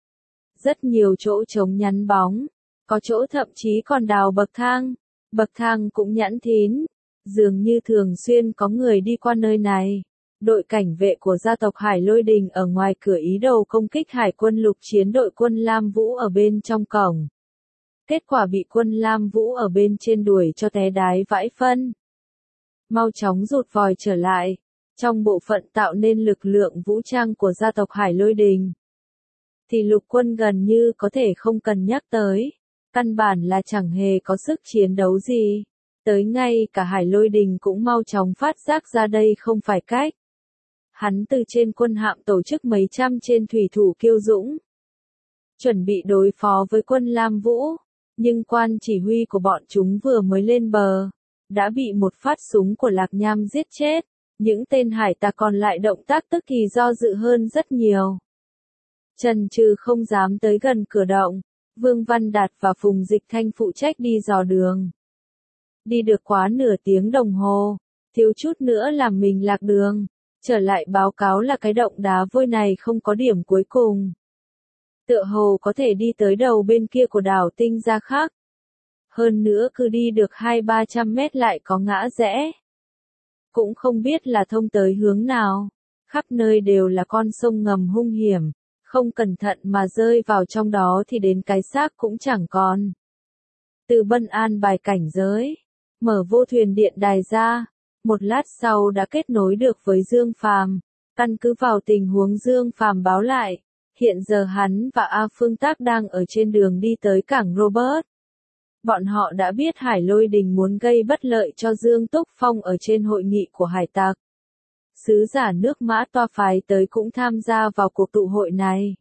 Rất nhiều chỗ trống nhắn bóng. Có chỗ thậm chí còn đào bậc thang. Bậc thang cũng nhẵn thín. Dường như thường xuyên có người đi qua nơi này. Đội cảnh vệ của gia tộc Hải Lôi Đình ở ngoài cửa ý đồ công kích Hải quân lục chiến đội quân Lam Vũ ở bên trong cổng. Kết quả bị quân Lam Vũ ở bên trên đuổi cho té đái vãi phân. Mau chóng rụt vòi trở lại, trong bộ phận tạo nên lực lượng vũ trang của gia tộc Hải Lôi Đình. Thì lục quân gần như có thể không cần nhắc tới, căn bản là chẳng hề có sức chiến đấu gì. Tới ngay cả Hải Lôi Đình cũng mau chóng phát giác ra đây không phải cách. Hắn từ trên quân hạm tổ chức mấy trăm trên thủy thủ kiêu dũng. Chuẩn bị đối phó với quân Lam Vũ, nhưng quan chỉ huy của bọn chúng vừa mới lên bờ, đã bị một phát súng của Lạc Nham giết chết. Những tên hải tặc còn lại động tác tức thì do dự hơn rất nhiều. Trần Trừ không dám tới gần cửa động, Vương Văn Đạt và Phùng Dịch Thanh phụ trách đi dò đường. Đi được quá nửa tiếng đồng hồ, thiếu chút nữa làm mình lạc đường. Trở lại báo cáo là cái động đá vôi này không có điểm cuối cùng. Tựa hồ có thể đi tới đầu bên kia của đảo Tinh Gia Khắc. Hơn nữa cứ đi được hai ba trăm mét lại có ngã rẽ. Cũng không biết là thông tới hướng nào. Khắp nơi đều là con sông ngầm hung hiểm. Không cẩn thận mà rơi vào trong đó thì đến cái xác cũng chẳng còn. Từ Bân an bài cảnh giới. Mở vô thuyền điện đài ra. Một lát sau đã kết nối được với Dương Phàm, căn cứ vào tình huống Dương Phàm báo lại, hiện giờ hắn và A Phương Tác đang ở trên đường đi tới cảng Robert. Bọn họ đã biết Hải Lôi Đình muốn gây bất lợi cho Dương Túc Phong ở trên hội nghị của hải tặc. Sứ giả nước Mã Toa phái tới cũng tham gia vào cuộc tụ hội này.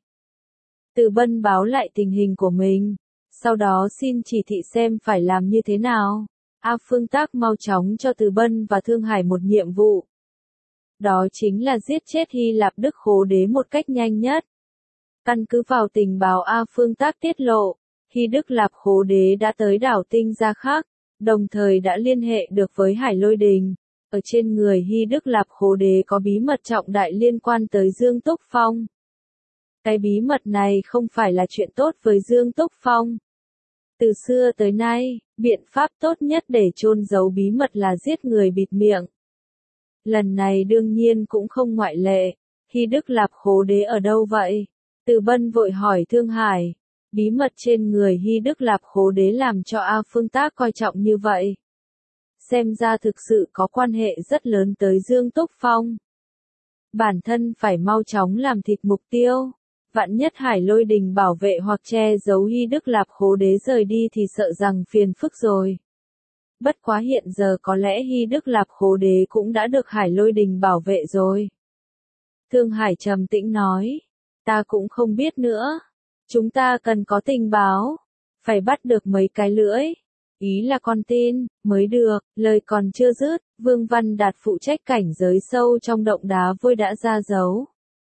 Từ Bân báo lại tình hình của mình, sau đó xin chỉ thị xem phải làm như thế nào. A Phương Tác mau chóng cho Từ Bân và Thương Hải một nhiệm vụ. Đó chính là giết chết Hy Lạp Đức Khố Đế một cách nhanh nhất. Căn cứ vào tình báo A Phương Tác tiết lộ, Hy Đức Lạp Khố Đế đã tới đảo Tinh Gia Khắc, đồng thời đã liên hệ được với Hải Lôi Đình. Ở trên người Hy Đức Lạp Khố Đế có bí mật trọng đại liên quan tới Dương Túc Phong. Cái bí mật này không phải là chuyện tốt với Dương Túc Phong. Từ xưa tới nay, biện pháp tốt nhất để chôn giấu bí mật là giết người bịt miệng. Lần này đương nhiên cũng không ngoại lệ. Hy Đức Lạp Khố Đế ở đâu vậy? Từ Bân vội hỏi Thương Hải. Bí mật trên người Hy Đức Lạp Khố Đế làm cho A Phương Tác coi trọng như vậy. Xem ra thực sự có quan hệ rất lớn tới Dương Túc Phong. Bản thân phải mau chóng làm thịt mục tiêu. Vạn nhất Hải Lôi Đình bảo vệ hoặc che giấu Hy Đức Lạp Khố Đế rời đi thì sợ rằng phiền phức rồi. Bất quá hiện giờ có lẽ Hy Đức Lạp Khố Đế cũng đã được Hải Lôi Đình bảo vệ rồi. Thương Hải trầm tĩnh nói, ta cũng không biết nữa. Chúng ta cần có tình báo, phải bắt được mấy cái lưỡi. Ý là con tin, mới được, lời còn chưa dứt, Vương Văn Đạt phụ trách cảnh giới sâu trong động đá vôi đã ra dấu.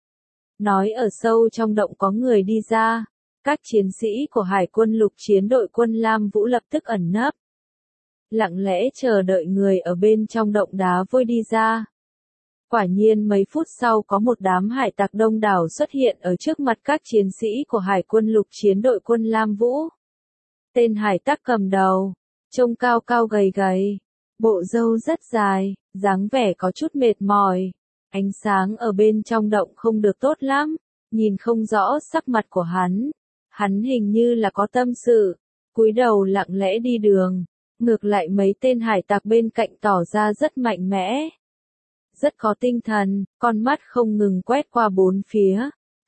Nói ở sâu trong động có người đi ra, các chiến sĩ của Hải quân lục chiến đội quân Lam Vũ lập tức ẩn nấp. Lặng lẽ chờ đợi người ở bên trong động đá vôi đi ra. Quả nhiên mấy phút sau có một đám hải tặc đông đảo xuất hiện ở trước mặt các chiến sĩ của Hải quân lục chiến đội quân Lam Vũ. Tên hải tặc cầm đầu, trông cao cao gầy gầy, bộ râu rất dài, dáng vẻ có chút mệt mỏi. Ánh sáng ở bên trong động không được tốt lắm, nhìn không rõ sắc mặt của hắn. Hắn hình như là có tâm sự, cúi đầu lặng lẽ đi đường. Ngược lại mấy tên hải tặc bên cạnh tỏ ra rất mạnh mẽ. Rất có tinh thần, con mắt không ngừng quét qua bốn phía.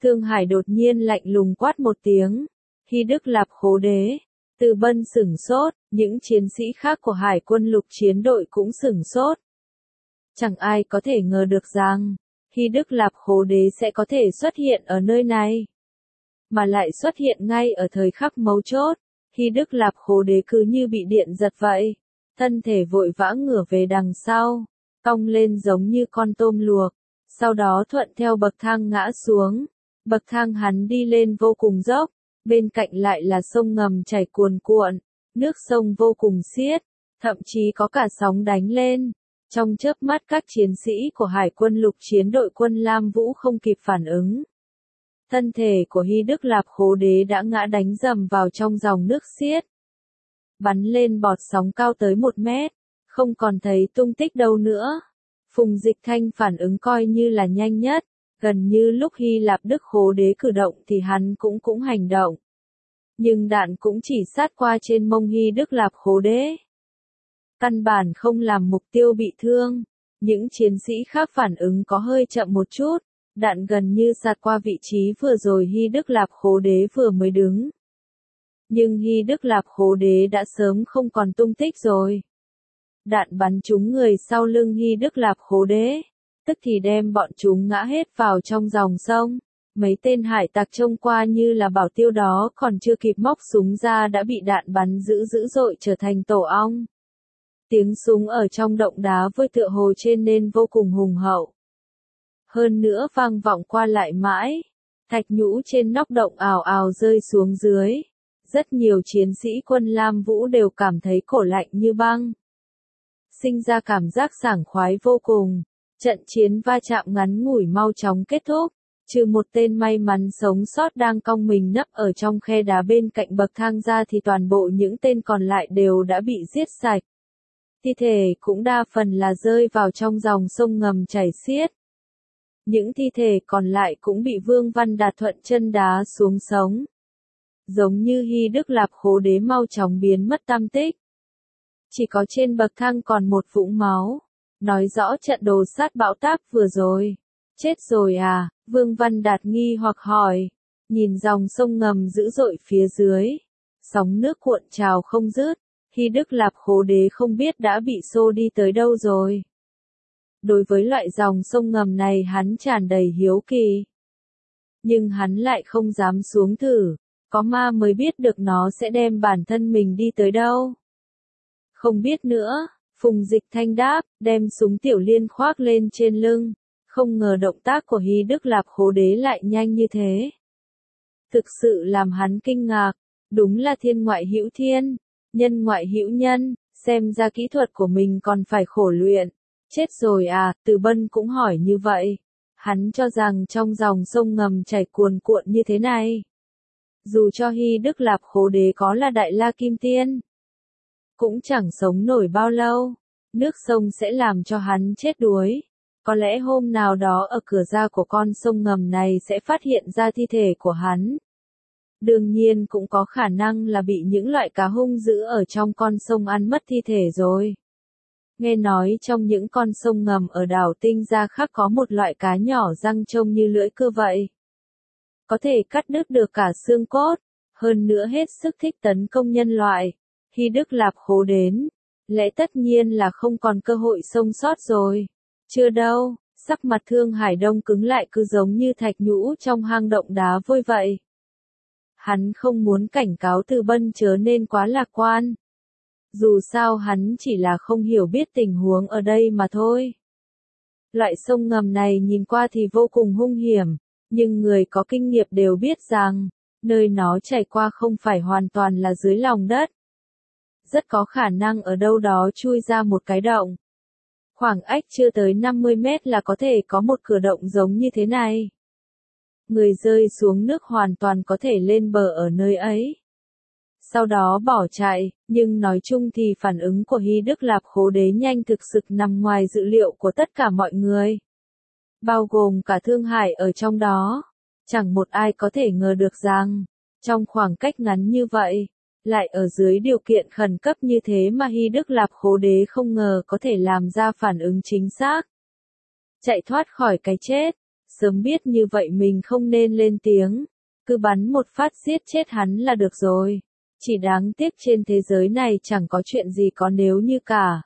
Thương Hải đột nhiên lạnh lùng quát một tiếng. Hy Đức Lạp Khố Đế. Từ Bân sửng sốt, những chiến sĩ khác của Hải quân lục chiến đội cũng sửng sốt. Chẳng ai có thể ngờ được rằng, Hy Đức Lạp Khố Đế sẽ có thể xuất hiện ở nơi này. Mà lại xuất hiện ngay ở thời khắc mấu chốt, Hy Đức Lạp Khố Đế cứ như bị điện giật vậy. Thân thể vội vã ngửa về đằng sau, cong lên giống như con tôm luộc, sau đó thuận theo bậc thang ngã xuống. Bậc thang hắn đi lên vô cùng dốc, bên cạnh lại là sông ngầm chảy cuồn cuộn, nước sông vô cùng xiết, thậm chí có cả sóng đánh lên. Trong chớp mắt các chiến sĩ của Hải quân lục chiến đội quân Lam Vũ không kịp phản ứng. Thân thể của Hy Đức Lạp Khố Đế đã ngã đánh dầm vào trong dòng nước xiết. Bắn lên bọt sóng cao tới một mét, không còn thấy tung tích đâu nữa. Phùng Dịch Thanh phản ứng coi như là nhanh nhất, gần như lúc Hy Lạp Đức Khố Đế cử động thì hắn cũng cũng hành động. Nhưng đạn cũng chỉ sát qua trên mông Hy Đức Lạp Khố Đế. Căn bản không làm mục tiêu bị thương, những chiến sĩ khác phản ứng có hơi chậm một chút, đạn gần như sạt qua vị trí vừa rồi Hy Đức Lạp Khố Đế vừa mới đứng. Nhưng Hy Đức Lạp Khố Đế đã sớm không còn tung tích rồi. Đạn bắn trúng người sau lưng Hy Đức Lạp Khố Đế, tức thì đem bọn chúng ngã hết vào trong dòng sông. Mấy tên hải tặc trông qua như là bảo tiêu đó còn chưa kịp móc súng ra đã bị đạn bắn dữ dữ dội trở thành tổ ong. Tiếng súng ở trong động đá vôi tựa hồ trên nên vô cùng hùng hậu. Hơn nữa vang vọng qua lại mãi, thạch nhũ trên nóc động ào ào rơi xuống dưới. Rất nhiều chiến sĩ quân Lam Vũ đều cảm thấy cổ lạnh như băng. Sinh ra cảm giác sảng khoái vô cùng. Trận chiến va chạm ngắn ngủi mau chóng kết thúc. Trừ một tên may mắn sống sót đang cong mình nấp ở trong khe đá bên cạnh bậc thang ra thì toàn bộ những tên còn lại đều đã bị giết sạch. Thi thể cũng đa phần là rơi vào trong dòng sông ngầm chảy xiết. Những thi thể còn lại cũng bị Vương Văn Đạt thuận chân đá xuống sống. Giống như Hy Đức Lạp Khố Đế mau chóng biến mất tăm tích. Chỉ có trên bậc thang còn một vũng máu, nói rõ trận đồ sát bão táp vừa rồi. Chết rồi à? Vương Văn Đạt nghi hoặc hỏi, nhìn dòng sông ngầm dữ dội phía dưới, sóng nước cuộn trào không dứt, Hy Đức Lạp Khố Đế không biết đã bị xô đi tới đâu rồi. Đối với loại dòng sông ngầm này hắn tràn đầy hiếu kỳ. Nhưng hắn lại không dám xuống thử, có ma mới biết được nó sẽ đem bản thân mình đi tới đâu. Không biết nữa, Phùng Dịch Thanh đáp, đem súng tiểu liên khoác lên trên lưng. Không ngờ động tác của Hy Đức Lạp Khố Đế lại nhanh như thế. Thực sự làm hắn kinh ngạc, đúng là thiên ngoại hữu thiên, nhân ngoại hữu nhân, xem ra kỹ thuật của mình còn phải khổ luyện. Chết rồi à? Từ Bân cũng hỏi như vậy. Hắn cho rằng trong dòng sông ngầm chảy cuồn cuộn như thế này, dù cho Hy Đức Lạp Khố Đế có là Đại La Kim Tiên, cũng chẳng sống nổi bao lâu, nước sông sẽ làm cho hắn chết đuối. Có lẽ hôm nào đó ở cửa ra của con sông ngầm này sẽ phát hiện ra thi thể của hắn. Đương nhiên cũng có khả năng là bị những loại cá hung dữ ở trong con sông ăn mất thi thể rồi. Nghe nói trong những con sông ngầm ở đảo Tinh Gia khác có một loại cá nhỏ răng trông như lưỡi cưa vậy. Có thể cắt đứt được cả xương cốt, hơn nữa hết sức thích tấn công nhân loại. Hy Đức Lạp Khố đến, lẽ tất nhiên là không còn cơ hội sống sót rồi. Chưa đâu, sắc mặt Thương Hải Đông cứng lại cứ giống như thạch nhũ trong hang động đá vôi vậy. Hắn không muốn cảnh cáo Từ Bân chớ nên quá lạc quan. Dù sao hắn chỉ là không hiểu biết tình huống ở đây mà thôi. Loại sông ngầm này nhìn qua thì vô cùng hung hiểm, nhưng người có kinh nghiệm đều biết rằng, nơi nó chảy qua không phải hoàn toàn là dưới lòng đất. Rất có khả năng ở đâu đó chui ra một cái động. Khoảng ách chưa tới năm mươi mét là có thể có một cửa động giống như thế này. Người rơi xuống nước hoàn toàn có thể lên bờ ở nơi ấy. Sau đó bỏ chạy, nhưng nói chung thì phản ứng của Hy Đức Lạp Khố Đế nhanh thực sự nằm ngoài dự liệu của tất cả mọi người. Bao gồm cả Thương Hải ở trong đó. Chẳng một ai có thể ngờ được rằng, trong khoảng cách ngắn như vậy, lại ở dưới điều kiện khẩn cấp như thế mà Hy Đức Lạp Khố Đế không ngờ có thể làm ra phản ứng chính xác. Chạy thoát khỏi cái chết, Sớm biết như vậy mình không nên lên tiếng, cứ bắn một phát giết chết hắn là được rồi. Chỉ đáng tiếc trên thế giới này chẳng có chuyện gì có nếu như cả.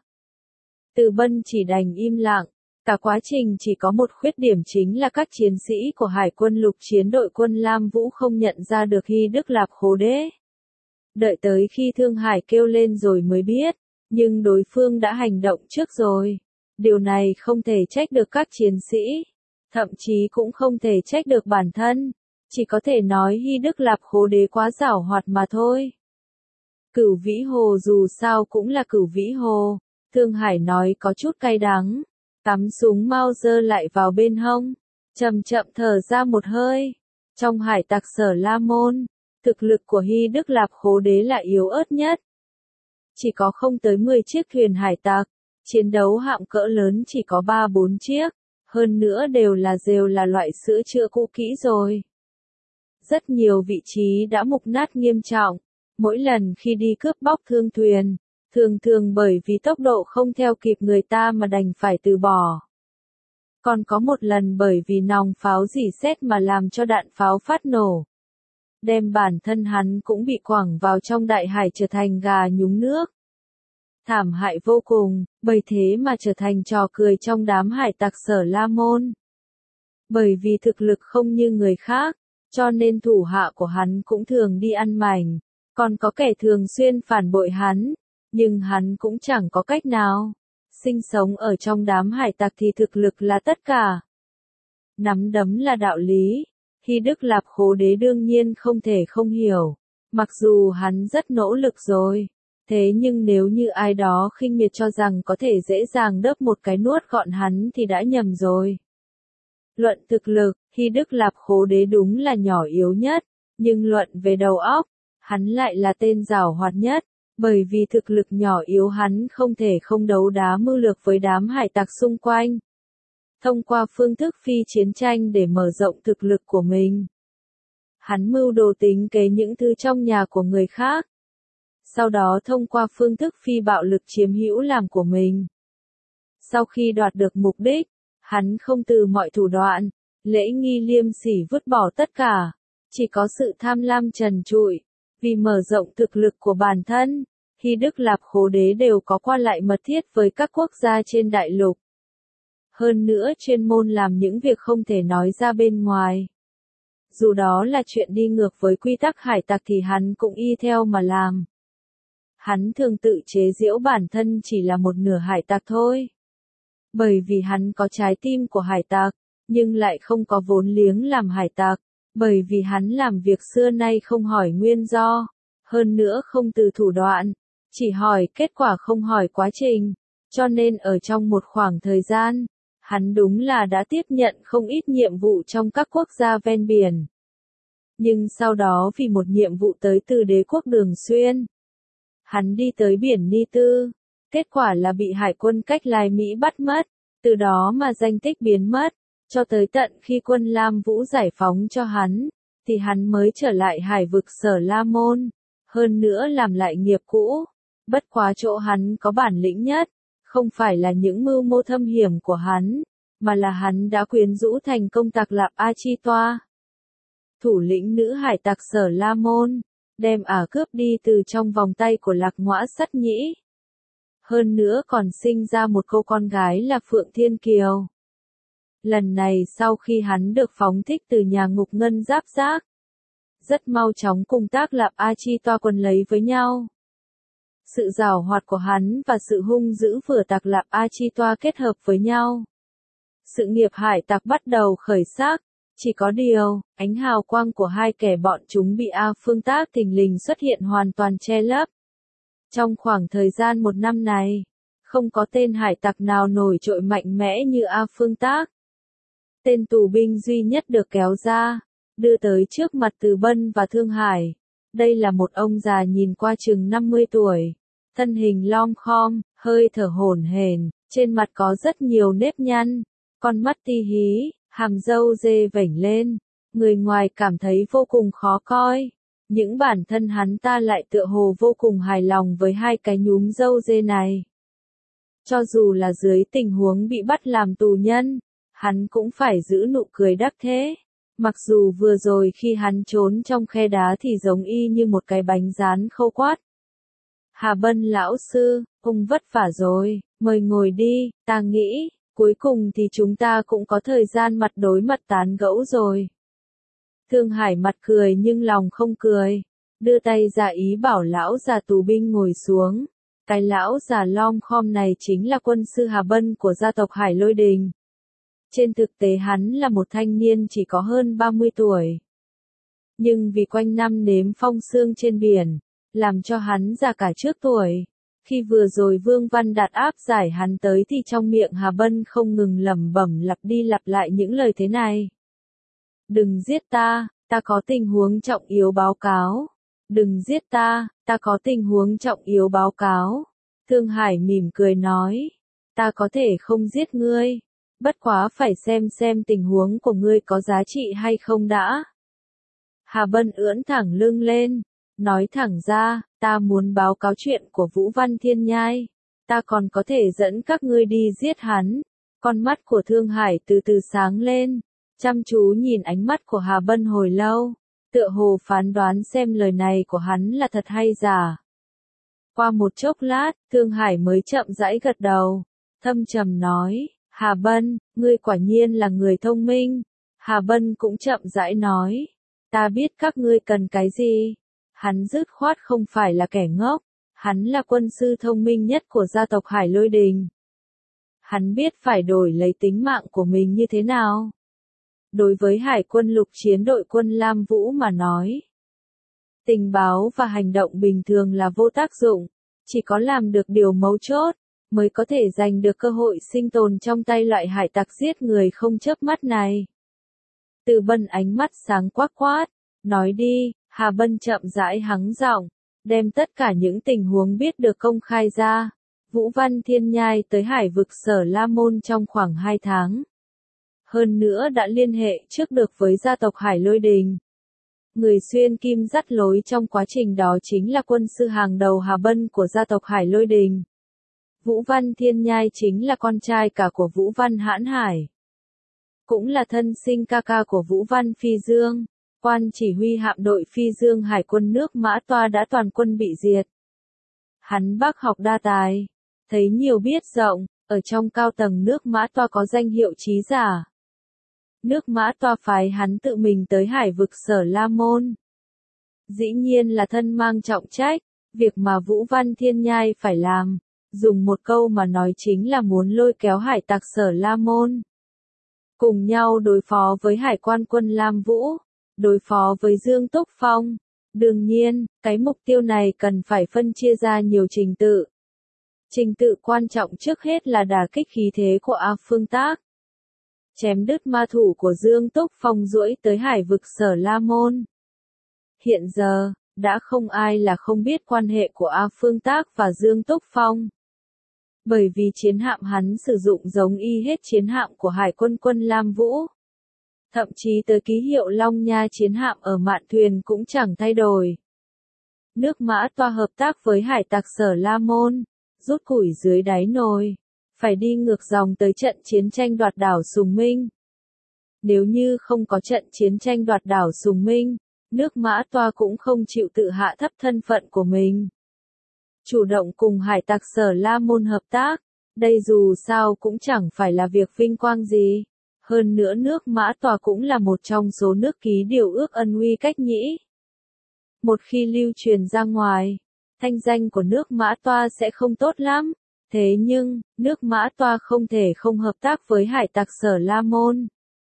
Từ Bân chỉ đành im lặng, cả quá trình chỉ có một khuyết điểm chính là các chiến sĩ của Hải quân lục chiến đội quân Lam Vũ không nhận ra được Hy Đức Lạp Khố Đế. Đợi tới khi Thương Hải kêu lên rồi mới biết, nhưng đối phương đã hành động trước rồi. Điều này không thể trách được các chiến sĩ, thậm chí cũng không thể trách được bản thân, chỉ có thể nói Hy Đức Lạp Khố Đế quá giảo hoạt mà thôi. Cửu Vĩ Hồ dù sao cũng là Cửu Vĩ Hồ, Thương Hải nói có chút cay đắng, cắm súng Mauser lại vào bên hông, chậm chậm thở ra một hơi. Trong hải tặc Sở La Môn, thực lực của Hy Đức Lạp Khố Đế là yếu ớt nhất. Chỉ có không tới mười chiếc thuyền hải tặc, chiến đấu hạm cỡ lớn chỉ có ba bốn chiếc, hơn nữa đều là đều là loại sữa chữa cũ kỹ rồi. Rất nhiều vị trí đã mục nát nghiêm trọng, mỗi lần khi đi cướp bóc thương thuyền, thường thường bởi vì tốc độ không theo kịp người ta mà đành phải từ bỏ. Còn có một lần bởi vì nòng pháo rỉ sét mà làm cho đạn pháo phát nổ. Đem bản thân hắn cũng bị quẳng vào trong đại hải trở thành gà nhúng nước. Thảm hại vô cùng, bởi thế mà trở thành trò cười trong đám hải tặc Sở La Môn. Bởi vì thực lực không như người khác, cho nên thủ hạ của hắn cũng thường đi ăn mảnh, còn có kẻ thường xuyên phản bội hắn, nhưng hắn cũng chẳng có cách nào. Sinh sống ở trong đám hải tặc thì thực lực là tất cả. Nắm đấm là đạo lý, Hy Đức Lạp Khố Đế đương nhiên không thể không hiểu, mặc dù hắn rất nỗ lực rồi. Thế nhưng nếu như ai đó khinh miệt cho rằng có thể dễ dàng đớp một cái nuốt gọn hắn thì đã nhầm rồi. Luận thực lực, Hy Đức Lạp Khố Đế đúng là nhỏ yếu nhất, nhưng luận về đầu óc, hắn lại là tên giàu hoạt nhất, bởi vì thực lực nhỏ yếu hắn không thể không đấu đá mưu lược với đám hải tặc xung quanh. Thông qua phương thức phi chiến tranh để mở rộng thực lực của mình. Hắn mưu đồ tính kế những thứ trong nhà của người khác. Sau đó thông qua phương thức phi bạo lực chiếm hữu làm của mình. Sau khi đoạt được mục đích, hắn không từ mọi thủ đoạn, lễ nghi liêm sỉ vứt bỏ tất cả, chỉ có sự tham lam trần trụi, vì mở rộng thực lực của bản thân, Hy Đức Lạp Khố Đế đều có qua lại mật thiết với các quốc gia trên đại lục. Hơn nữa chuyên môn làm những việc không thể nói ra bên ngoài. Dù đó là chuyện đi ngược với quy tắc hải tặc thì hắn cũng y theo mà làm. Hắn thường tự chế giễu bản thân chỉ là một nửa hải tặc thôi. Bởi vì hắn có trái tim của hải tặc, nhưng lại không có vốn liếng làm hải tặc. Bởi vì hắn làm việc xưa nay không hỏi nguyên do, hơn nữa không từ thủ đoạn, chỉ hỏi kết quả không hỏi quá trình. Cho nên ở trong một khoảng thời gian, hắn đúng là đã tiếp nhận không ít nhiệm vụ trong các quốc gia ven biển. Nhưng sau đó vì một nhiệm vụ tới từ đế quốc Đường Xuyên, hắn đi tới biển Ni Tư, kết quả là bị hải quân cách Lai Mỹ bắt mất, từ đó mà danh tích biến mất, cho tới tận khi quân Lam Vũ giải phóng cho hắn, thì hắn mới trở lại hải vực Sở La Môn, hơn nữa làm lại nghiệp cũ. Bất quá chỗ hắn có bản lĩnh nhất, không phải là những mưu mô thâm hiểm của hắn, mà là hắn đã quyến rũ thành công Tặc Lạp A Chi Toa, thủ lĩnh nữ hải tặc Sở La Môn, đem ả cướp đi từ trong vòng tay của Lạc Ngõa Sắt Nhĩ. Hơn nữa còn sinh ra một cô con gái là Phượng Thiên Kiều. Lần này sau khi hắn được phóng thích từ nhà ngục ngân giáp giác, rất mau chóng cùng Tặc Lạp A Chi Toa quần lấy với nhau. Sự giàu hoạt của hắn và sự hung dữ vừa Tặc Lạp A Chi Toa kết hợp với nhau. Sự nghiệp hải tặc bắt đầu khởi sắc, chỉ có điều, ánh hào quang của hai kẻ bọn chúng bị A Phương Tác thình lình xuất hiện hoàn toàn che lấp. Trong khoảng thời gian một năm này, không có tên hải tặc nào nổi trội mạnh mẽ như A Phương Tác. Tên tù binh duy nhất được kéo ra, đưa tới trước mặt Từ Bân và Thương Hải. Đây là một ông già nhìn qua chừng năm mươi tuổi, thân hình lom khom, hơi thở hổn hển, trên mặt có rất nhiều nếp nhăn, con mắt ti hí, hàm râu dê vểnh lên, người ngoài cảm thấy vô cùng khó coi. Những bản thân hắn ta lại tựa hồ vô cùng hài lòng với hai cái nhúm râu dê này. Cho dù là dưới tình huống bị bắt làm tù nhân, hắn cũng phải giữ nụ cười đắc thế. Mặc dù vừa rồi khi hắn trốn trong khe đá thì giống y như một cái bánh rán khâu quát. Hà Bân lão sư, ông vất vả rồi, mời ngồi đi, ta nghĩ, cuối cùng thì chúng ta cũng có thời gian mặt đối mặt tán gẫu rồi. Thương Hải mặt cười nhưng lòng không cười, đưa tay ra ý bảo lão già tù binh ngồi xuống. Cái lão già lom khom này chính là quân sư Hà Bân của gia tộc Hải Lôi Đình. Trên thực tế hắn là một thanh niên chỉ có hơn ba mươi tuổi. Nhưng vì quanh năm nếm phong sương trên biển, làm cho hắn già cả trước tuổi. Khi vừa rồi Vương Văn Đạt áp giải hắn tới thì trong miệng Hà Bân không ngừng lẩm bẩm lặp đi lặp lại những lời thế này. Đừng giết ta, ta có tình huống trọng yếu báo cáo. Đừng giết ta, ta có tình huống trọng yếu báo cáo. Thương Hải mỉm cười nói, ta có thể không giết ngươi, bất quá phải xem xem tình huống của ngươi có giá trị hay không đã. Hà Bân ưỡn thẳng lưng lên, nói thẳng ra, ta muốn báo cáo chuyện của Vũ Văn Thiên Nhai, ta còn có thể dẫn các ngươi đi giết hắn. Con mắt của Thương Hải từ từ sáng lên, chăm chú nhìn ánh mắt của Hà Bân hồi lâu, tựa hồ phán đoán xem lời này của hắn là thật hay giả. Qua một chốc lát, Thương Hải mới chậm rãi gật đầu, thâm trầm nói, Hà Bân, ngươi quả nhiên là người thông minh. Hà Bân cũng chậm rãi nói, ta biết các ngươi cần cái gì. Hắn dứt khoát không phải là kẻ ngốc, hắn là quân sư thông minh nhất của gia tộc Hải Lôi Đình. Hắn biết phải đổi lấy tính mạng của mình như thế nào. Đối với Hải quân lục chiến đội quân Lam Vũ mà nói, tình báo và hành động bình thường là vô tác dụng, chỉ có làm được điều mấu chốt, mới có thể giành được cơ hội sinh tồn trong tay loại hải tặc giết người không chớp mắt này. Từ Bân ánh mắt sáng quắc quát, nói đi. Hà Bân chậm rãi hắng giọng, đem tất cả những tình huống biết được công khai ra. Vũ Văn Thiên Nhai tới hải vực Sở La Môn trong khoảng hai tháng. Hơn nữa đã liên hệ trước được với gia tộc Hải Lôi Đình. Người xuyên kim dắt lối trong quá trình đó chính là quân sư hàng đầu Hà Bân của gia tộc Hải Lôi Đình. Vũ Văn Thiên Nhai chính là con trai cả của Vũ Văn Hãn Hải. Cũng là thân sinh ca ca của Vũ Văn Phi Dương. Quan chỉ huy hạm đội Phi Dương Hải quân nước Mã Toa đã toàn quân bị diệt. Hắn bác học đa tài, thấy nhiều biết rộng, ở trong cao tầng nước Mã Toa có danh hiệu trí giả. Nước Mã Toa phái hắn tự mình tới hải vực Sở La Môn. Dĩ nhiên là thân mang trọng trách, việc mà Vũ Văn Thiên Nhai phải làm, dùng một câu mà nói chính là muốn lôi kéo hải tặc Sở La Môn. Cùng nhau đối phó với hải quan quân Lam Vũ. Đối phó với Dương Túc Phong. Đương nhiên, cái mục tiêu này cần phải phân chia ra nhiều trình tự. Trình tự quan trọng trước hết là đả kích khí thế của A Phương Tác. Chém đứt ma thủ của Dương Túc Phong duỗi tới hải vực Sở La Môn. Hiện giờ, đã không ai là không biết quan hệ của A Phương Tác và Dương Túc Phong. Bởi vì chiến hạm hắn sử dụng giống y hết chiến hạm của Hải quân quân Lam Vũ. Thậm chí tới ký hiệu Long Nha chiến hạm ở mạn thuyền cũng chẳng thay đổi. Nước Mã Toa hợp tác với hải tặc Sở La Môn, rút củi dưới đáy nồi, phải đi ngược dòng tới trận chiến tranh đoạt đảo Sùng Minh. Nếu như không có trận chiến tranh đoạt đảo Sùng Minh, nước Mã Toa cũng không chịu tự hạ thấp thân phận của mình. Chủ động cùng hải tặc Sở La Môn hợp tác, đây dù sao cũng chẳng phải là việc vinh quang gì. Hơn nữa nước Mã Toa cũng là một trong số nước ký điều ước ân uy cách nhĩ. Một khi lưu truyền ra ngoài, thanh danh của nước Mã Toa sẽ không tốt lắm. Thế nhưng, nước Mã Toa không thể không hợp tác với hải tặc Sở La Môn.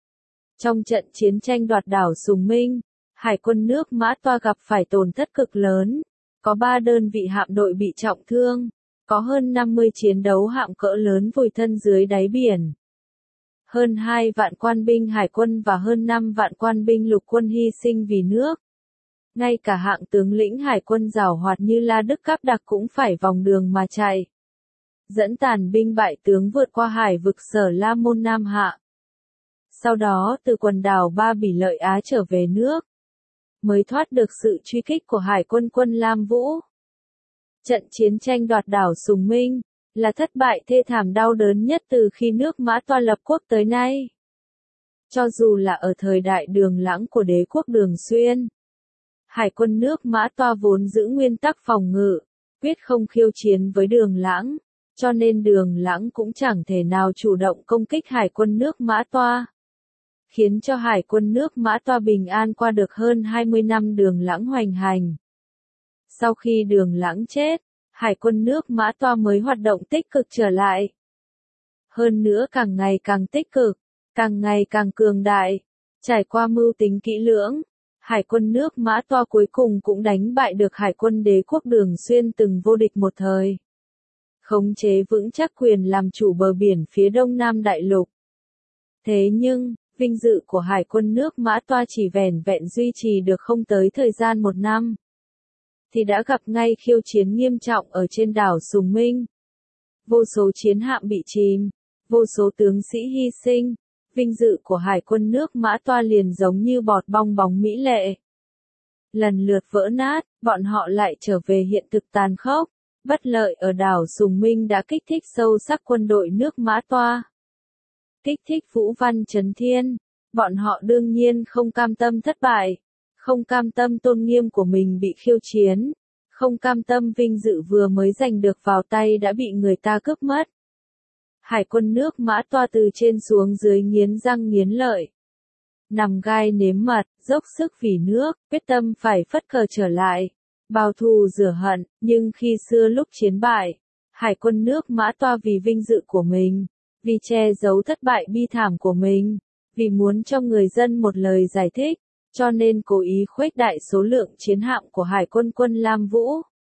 Trong trận chiến tranh đoạt đảo Sùng Minh, hải quân nước Mã Toa gặp phải tổn thất cực lớn. Có ba đơn vị hạm đội bị trọng thương, có hơn năm mươi chiến đấu hạm cỡ lớn vùi thân dưới đáy biển. Hơn hai vạn quan binh hải quân và hơn năm vạn quan binh lục quân hy sinh vì nước. Ngay cả hạng tướng lĩnh hải quân giàu hoạt như La Đức Cáp Đặc cũng phải vòng đường mà chạy. Dẫn tàn binh bại tướng vượt qua hải vực Sở La Môn Nam Hạ. Sau đó từ quần đảo Ba Bỉ Lợi Á trở về nước. Mới thoát được sự truy kích của hải quân quân Lam Vũ. Trận chiến tranh đoạt đảo Sùng Minh là thất bại thê thảm đau đớn nhất từ khi nước Mã Toa lập quốc tới nay. Cho dù là ở thời đại Đường Lãng của đế quốc Đường Xuyên, Hải quân nước Mã Toa vốn giữ nguyên tắc phòng ngự, quyết không khiêu chiến với Đường Lãng, cho nên Đường Lãng cũng chẳng thể nào chủ động công kích Hải quân nước Mã Toa, khiến cho Hải quân nước Mã Toa bình an qua được hơn hai mươi năm Đường Lãng hoành hành. Sau khi Đường Lãng chết, Hải quân nước Mã Toa mới hoạt động tích cực trở lại. Hơn nữa càng ngày càng tích cực, càng ngày càng cường đại, trải qua mưu tính kỹ lưỡng, Hải quân nước Mã Toa cuối cùng cũng đánh bại được Hải quân đế quốc Đường Xuyên từng vô địch một thời. Khống chế vững chắc quyền làm chủ bờ biển phía đông nam đại lục. Thế nhưng, vinh dự của Hải quân nước Mã Toa chỉ vẻn vẹn duy trì được không tới thời gian một năm, thì đã gặp ngay khiêu chiến nghiêm trọng ở trên đảo Sùng Minh. Vô số chiến hạm bị chìm, vô số tướng sĩ hy sinh, vinh dự của Hải quân nước Mã Toa liền giống như bọt bong bóng mỹ lệ. Lần lượt vỡ nát, bọn họ lại trở về hiện thực tàn khốc, bất lợi ở đảo Sùng Minh đã kích thích sâu sắc quân đội nước Mã Toa. Kích thích vũ văn chấn thiên, bọn họ đương nhiên không cam tâm thất bại, không cam tâm tôn nghiêm của mình bị khiêu chiến, không cam tâm vinh dự vừa mới giành được vào tay đã bị người ta cướp mất. Hải quân nước Mã Toa từ trên xuống dưới nghiến răng nghiến lợi, nằm gai nếm mật, dốc sức vì nước, quyết tâm phải phất cờ trở lại, báo thù rửa hận, nhưng khi xưa lúc chiến bại, Hải quân nước Mã Toa vì vinh dự của mình, vì che giấu thất bại bi thảm của mình, vì muốn cho người dân một lời giải thích, cho nên cố ý khuếch đại số lượng chiến hạm của Hải quân quân Lam Vũ.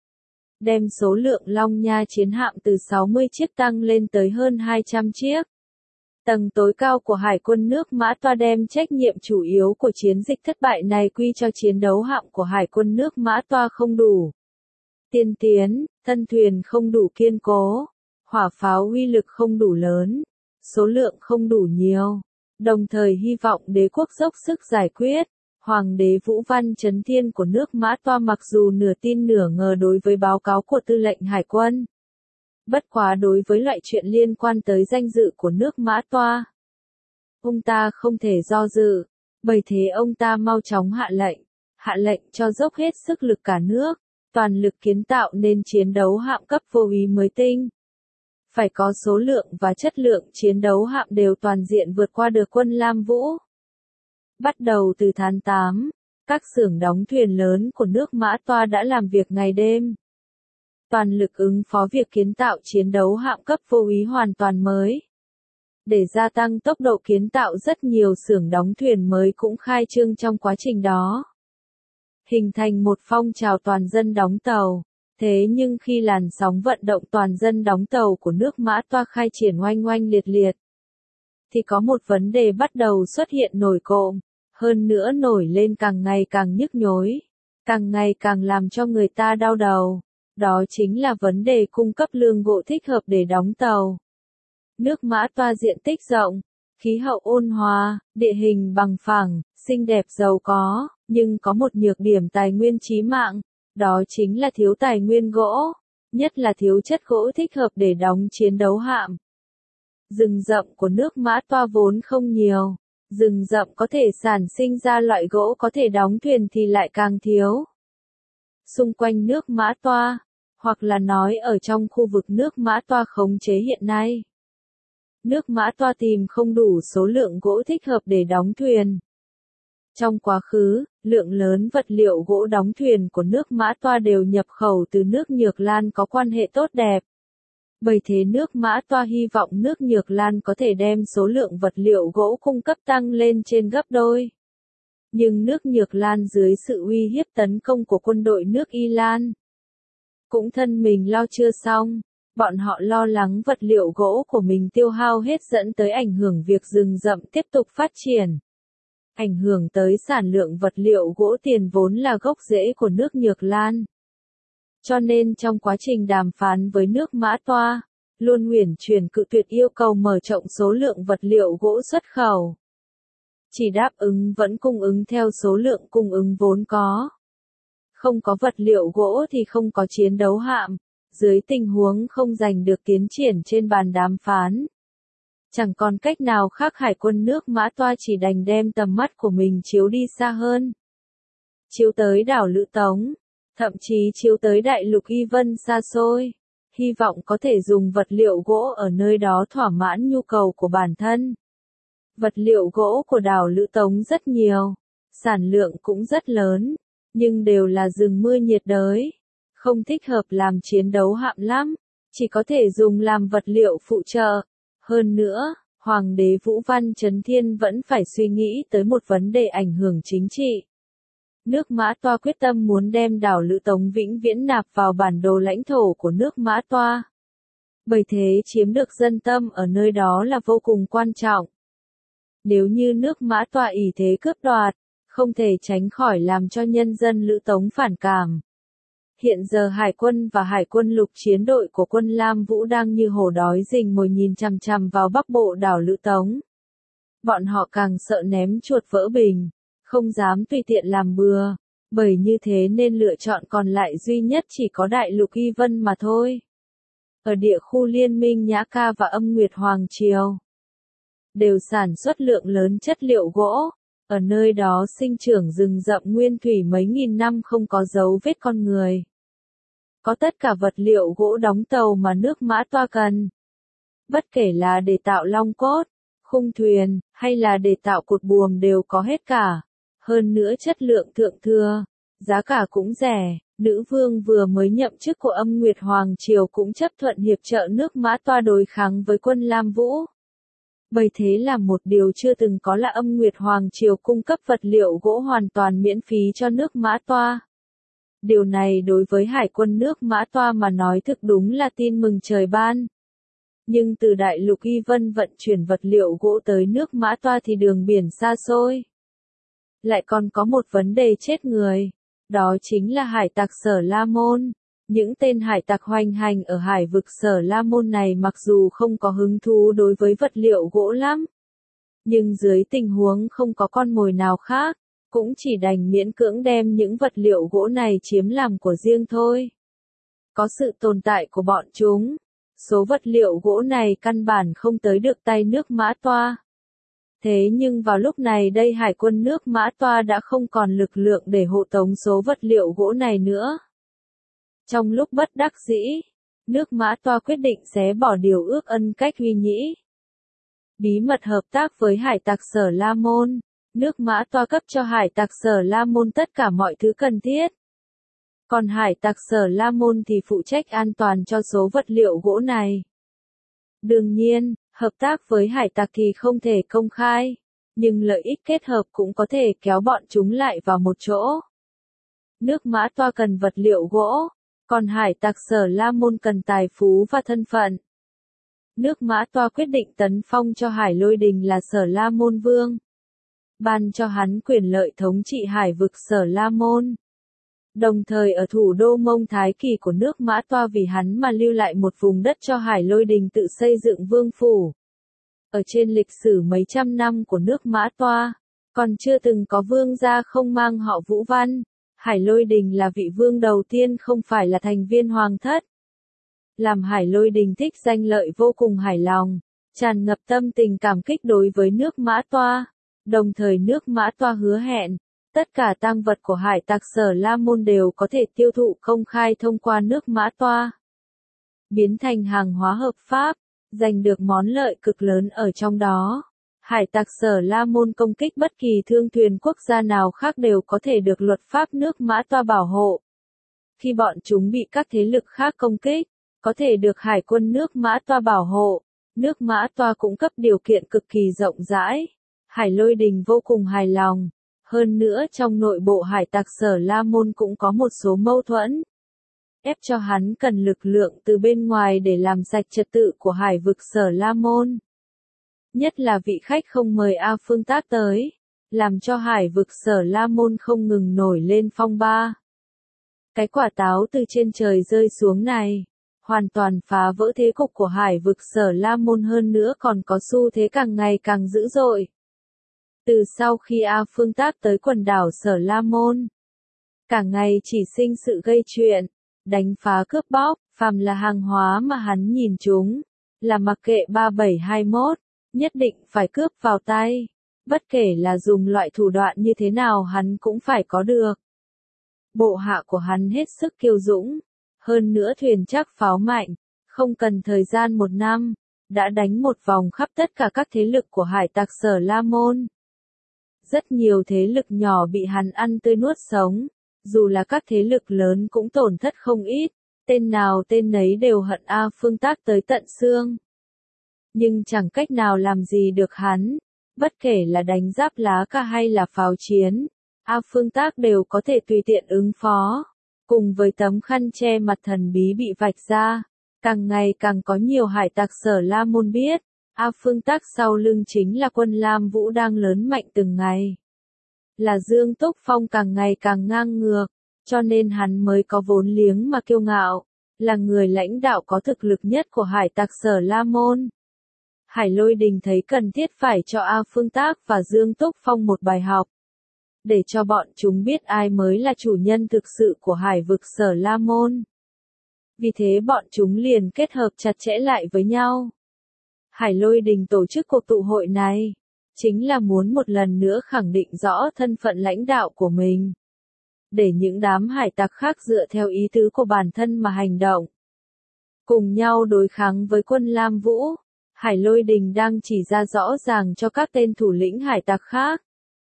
Đem số lượng Long Nha chiến hạm từ sáu mươi chiếc tăng lên tới hơn hai trăm chiếc. Tầng tối cao của Hải quân nước Mã Toa đem trách nhiệm chủ yếu của chiến dịch thất bại này quy cho chiến đấu hạm của Hải quân nước Mã Toa không đủ tiên tiến, thân thuyền không đủ kiên cố, hỏa pháo uy lực không đủ lớn, số lượng không đủ nhiều, đồng thời hy vọng đế quốc dốc sức giải quyết. Hoàng đế Vũ Văn Chấn Thiên của nước Mã Toa mặc dù nửa tin nửa ngờ đối với báo cáo của tư lệnh Hải quân. Bất quá đối với loại chuyện liên quan tới danh dự của nước Mã Toa, ông ta không thể do dự, bởi thế ông ta mau chóng hạ lệnh, hạ lệnh cho dốc hết sức lực cả nước, toàn lực kiến tạo nên chiến đấu hạm cấp vô úy mới tinh. Phải có số lượng và chất lượng chiến đấu hạm đều toàn diện vượt qua được quân Lam Vũ. Bắt đầu từ tháng tám, các xưởng đóng thuyền lớn của nước Mã Toa đã làm việc ngày đêm. Toàn lực ứng phó việc kiến tạo chiến đấu hạm cấp vô úy hoàn toàn mới. Để gia tăng tốc độ kiến tạo rất nhiều xưởng đóng thuyền mới cũng khai trương trong quá trình đó. Hình thành một phong trào toàn dân đóng tàu. Thế nhưng khi làn sóng vận động toàn dân đóng tàu của nước Mã Toa khai triển oanh oanh liệt liệt, thì có một vấn đề bắt đầu xuất hiện nổi cộm, hơn nữa nổi lên càng ngày càng nhức nhối, càng ngày càng làm cho người ta đau đầu. Đó chính là vấn đề cung cấp lương gỗ thích hợp để đóng tàu. Nước Mã Toa diện tích rộng, khí hậu ôn hòa, địa hình bằng phẳng, xinh đẹp giàu có, nhưng có một nhược điểm tài nguyên chí mạng, đó chính là thiếu tài nguyên gỗ, nhất là thiếu chất gỗ thích hợp để đóng chiến đấu hạm. Rừng rậm của nước Mã Toa vốn không nhiều, rừng rậm có thể sản sinh ra loại gỗ có thể đóng thuyền thì lại càng thiếu. Xung quanh nước Mã Toa, hoặc là nói ở trong khu vực nước Mã Toa khống chế hiện nay, nước Mã Toa tìm không đủ số lượng gỗ thích hợp để đóng thuyền. Trong quá khứ, lượng lớn vật liệu gỗ đóng thuyền của nước Mã Toa đều nhập khẩu từ nước Nhược Lan có quan hệ tốt đẹp. Bởi thế nước Mã Toa hy vọng nước Nhược Lan có thể đem số lượng vật liệu gỗ cung cấp tăng lên trên gấp đôi. Nhưng nước Nhược Lan dưới sự uy hiếp tấn công của quân đội nước Y Lan, cũng thân mình lo chưa xong, bọn họ lo lắng vật liệu gỗ của mình tiêu hao hết dẫn tới ảnh hưởng việc rừng rậm tiếp tục phát triển. Ảnh hưởng tới sản lượng vật liệu gỗ tiền vốn là gốc rễ của nước Nhược Lan. Cho nên trong quá trình đàm phán với nước Mã Toa, luôn uyển chuyển cự tuyệt yêu cầu mở rộng số lượng vật liệu gỗ xuất khẩu. Chỉ đáp ứng vẫn cung ứng theo số lượng cung ứng vốn có. Không có vật liệu gỗ thì không có chiến đấu hạm, dưới tình huống không giành được tiến triển trên bàn đàm phán. Chẳng còn cách nào khác, hải quân nước Mã Toa chỉ đành đem tầm mắt của mình chiếu đi xa hơn. Chiếu tới đảo Lữ Tống, thậm chí chiếu tới đại lục Y Vân xa xôi, hy vọng có thể dùng vật liệu gỗ ở nơi đó thỏa mãn nhu cầu của bản thân. Vật liệu gỗ của đảo Lữ Tống rất nhiều, sản lượng cũng rất lớn, nhưng đều là rừng mưa nhiệt đới, không thích hợp làm chiến đấu hạm lắm, chỉ có thể dùng làm vật liệu phụ trợ. Hơn nữa, Hoàng đế Vũ Văn Chấn Thiên vẫn phải suy nghĩ tới một vấn đề ảnh hưởng chính trị. Nước Mã Toa quyết tâm muốn đem đảo Lữ Tống vĩnh viễn nạp vào bản đồ lãnh thổ của nước Mã Toa. Bởi thế chiếm được dân tâm ở nơi đó là vô cùng quan trọng. Nếu như nước Mã Toa ỷ thế cướp đoạt, không thể tránh khỏi làm cho nhân dân Lữ Tống phản cảm. Hiện giờ hải quân và hải quân lục chiến đội của quân Lam Vũ đang như hổ đói rình mồi nhìn chằm chằm vào bắc bộ đảo Lữ Tống. Bọn họ càng sợ ném chuột vỡ bình, không dám tùy tiện làm bừa, bởi như thế nên lựa chọn còn lại duy nhất chỉ có đại lục Y Vân mà thôi. Ở địa khu liên minh Nhã Ca và Âm Nguyệt Hoàng Triều, đều sản xuất lượng lớn chất liệu gỗ, ở nơi đó sinh trưởng rừng rậm nguyên thủy mấy nghìn năm không có dấu vết con người. Có tất cả vật liệu gỗ đóng tàu mà nước Mã Toa cần. Bất kể là để tạo long cốt, khung thuyền, hay là để tạo cột buồm đều có hết cả. Hơn nữa chất lượng thượng thừa, giá cả cũng rẻ. Nữ vương vừa mới nhậm chức của Âm Nguyệt Hoàng Triều cũng chấp thuận hiệp trợ nước Mã Toa đối kháng với quân Lam Vũ. Bởi thế là một điều chưa từng có là Âm Nguyệt Hoàng Triều cung cấp vật liệu gỗ hoàn toàn miễn phí cho nước Mã Toa. Điều này đối với hải quân nước Mã Toa mà nói thực đúng là tin mừng trời ban. Nhưng từ đại lục Y Vân vận chuyển vật liệu gỗ tới nước Mã Toa thì đường biển xa xôi. Lại còn có một vấn đề chết người, đó chính là hải tặc Sở La Môn. Những tên hải tặc hoành hành ở hải vực Sở La Môn này mặc dù không có hứng thú đối với vật liệu gỗ lắm, nhưng dưới tình huống không có con mồi nào khác, cũng chỉ đành miễn cưỡng đem những vật liệu gỗ này chiếm làm của riêng thôi. Có sự tồn tại của bọn chúng, số vật liệu gỗ này căn bản không tới được tay nước Mã Toa. Thế nhưng vào lúc này đây hải quân nước Mã Toa đã không còn lực lượng để hộ tống số vật liệu gỗ này nữa. Trong lúc bất đắc dĩ, nước Mã Toa quyết định xé bỏ điều ước ân cách Huy Nhĩ. Bí mật hợp tác với hải tặc Sở La Môn, nước Mã Toa cấp cho hải tặc Sở La Môn tất cả mọi thứ cần thiết. Còn hải tặc Sở La Môn thì phụ trách an toàn cho số vật liệu gỗ này. Đương nhiên, hợp tác với hải tặc thì không thể công khai, nhưng lợi ích kết hợp cũng có thể kéo bọn chúng lại vào một chỗ. Nước Mã Toa cần vật liệu gỗ, còn hải tặc Sở La Môn cần tài phú và thân phận. Nước Mã Toa quyết định tấn phong cho Hải Lôi Đình là Sở La Môn Vương, ban cho hắn quyền lợi thống trị hải vực Sở La Môn. Đồng thời ở thủ đô Mông Thái Kỳ của nước Mã Toa vì hắn mà lưu lại một vùng đất cho Hải Lôi Đình tự xây dựng vương phủ. Ở trên lịch sử mấy trăm năm của nước Mã Toa, còn chưa từng có vương gia không mang họ Vũ Văn. Hải Lôi Đình là vị vương đầu tiên không phải là thành viên hoàng thất. Làm Hải Lôi Đình thích danh lợi vô cùng hài lòng, tràn ngập tâm tình cảm kích đối với nước Mã Toa. Đồng thời nước Mã Toa hứa hẹn, tất cả tang vật của hải tặc Sở La Môn đều có thể tiêu thụ công khai thông qua nước Mã Toa, biến thành hàng hóa hợp pháp, giành được món lợi cực lớn ở trong đó. Hải tặc Sở La Môn công kích bất kỳ thương thuyền quốc gia nào khác đều có thể được luật pháp nước Mã Toa bảo hộ. Khi bọn chúng bị các thế lực khác công kích, có thể được hải quân nước Mã Toa bảo hộ. Nước Mã Toa cũng cấp điều kiện cực kỳ rộng rãi. Hải Lôi Đình vô cùng hài lòng. Hơn nữa trong nội bộ hải tặc Sở La Môn cũng có một số mâu thuẫn. Ép cho hắn cần lực lượng từ bên ngoài để làm sạch trật tự của hải vực Sở La Môn. Nhất là vị khách không mời A Phương Tác tới, làm cho hải vực Sở La Môn không ngừng nổi lên phong ba. Cái quả táo từ trên trời rơi xuống này, hoàn toàn phá vỡ thế cục của hải vực Sở La Môn, hơn nữa còn có xu thế càng ngày càng dữ dội. Từ sau khi A Phương Tác tới quần đảo Sở La Môn, cả ngày chỉ sinh sự gây chuyện, đánh phá cướp bóc, phàm là hàng hóa mà hắn nhìn chúng, là mặc kệ ba bảy hai mốt, nhất định phải cướp vào tay. Bất kể là dùng loại thủ đoạn như thế nào hắn cũng phải có được. Bộ hạ của hắn hết sức kiêu dũng, hơn nữa thuyền chắc pháo mạnh, không cần thời gian một năm, đã đánh một vòng khắp tất cả các thế lực của hải tặc Sở La Môn. Rất nhiều thế lực nhỏ bị hắn ăn tươi nuốt sống, dù là các thế lực lớn cũng tổn thất không ít, tên nào tên nấy đều hận A Phương Tác tới tận xương. Nhưng chẳng cách nào làm gì được hắn, bất kể là đánh giáp lá cả hay là pháo chiến, A Phương Tác đều có thể tùy tiện ứng phó. Cùng với tấm khăn che mặt thần bí bị vạch ra, càng ngày càng có nhiều hải tặc Sở La Môn biết, A Phương Tác sau lưng chính là quân Lam Vũ đang lớn mạnh từng ngày. Là Dương Túc Phong càng ngày càng ngang ngược, cho nên hắn mới có vốn liếng mà kiêu ngạo, là người lãnh đạo có thực lực nhất của hải tặc Sở La Môn. Hải Lôi Đình thấy cần thiết phải cho A Phương Tác và Dương Túc Phong một bài học, để cho bọn chúng biết ai mới là chủ nhân thực sự của hải vực Sở La Môn. Vì thế bọn chúng liền kết hợp chặt chẽ lại với nhau. Hải Lôi Đình tổ chức cuộc tụ hội này, chính là muốn một lần nữa khẳng định rõ thân phận lãnh đạo của mình. Để những đám hải tặc khác dựa theo ý tứ của bản thân mà hành động. Cùng nhau đối kháng với quân Lam Vũ, Hải Lôi Đình đang chỉ ra rõ ràng cho các tên thủ lĩnh hải tặc khác.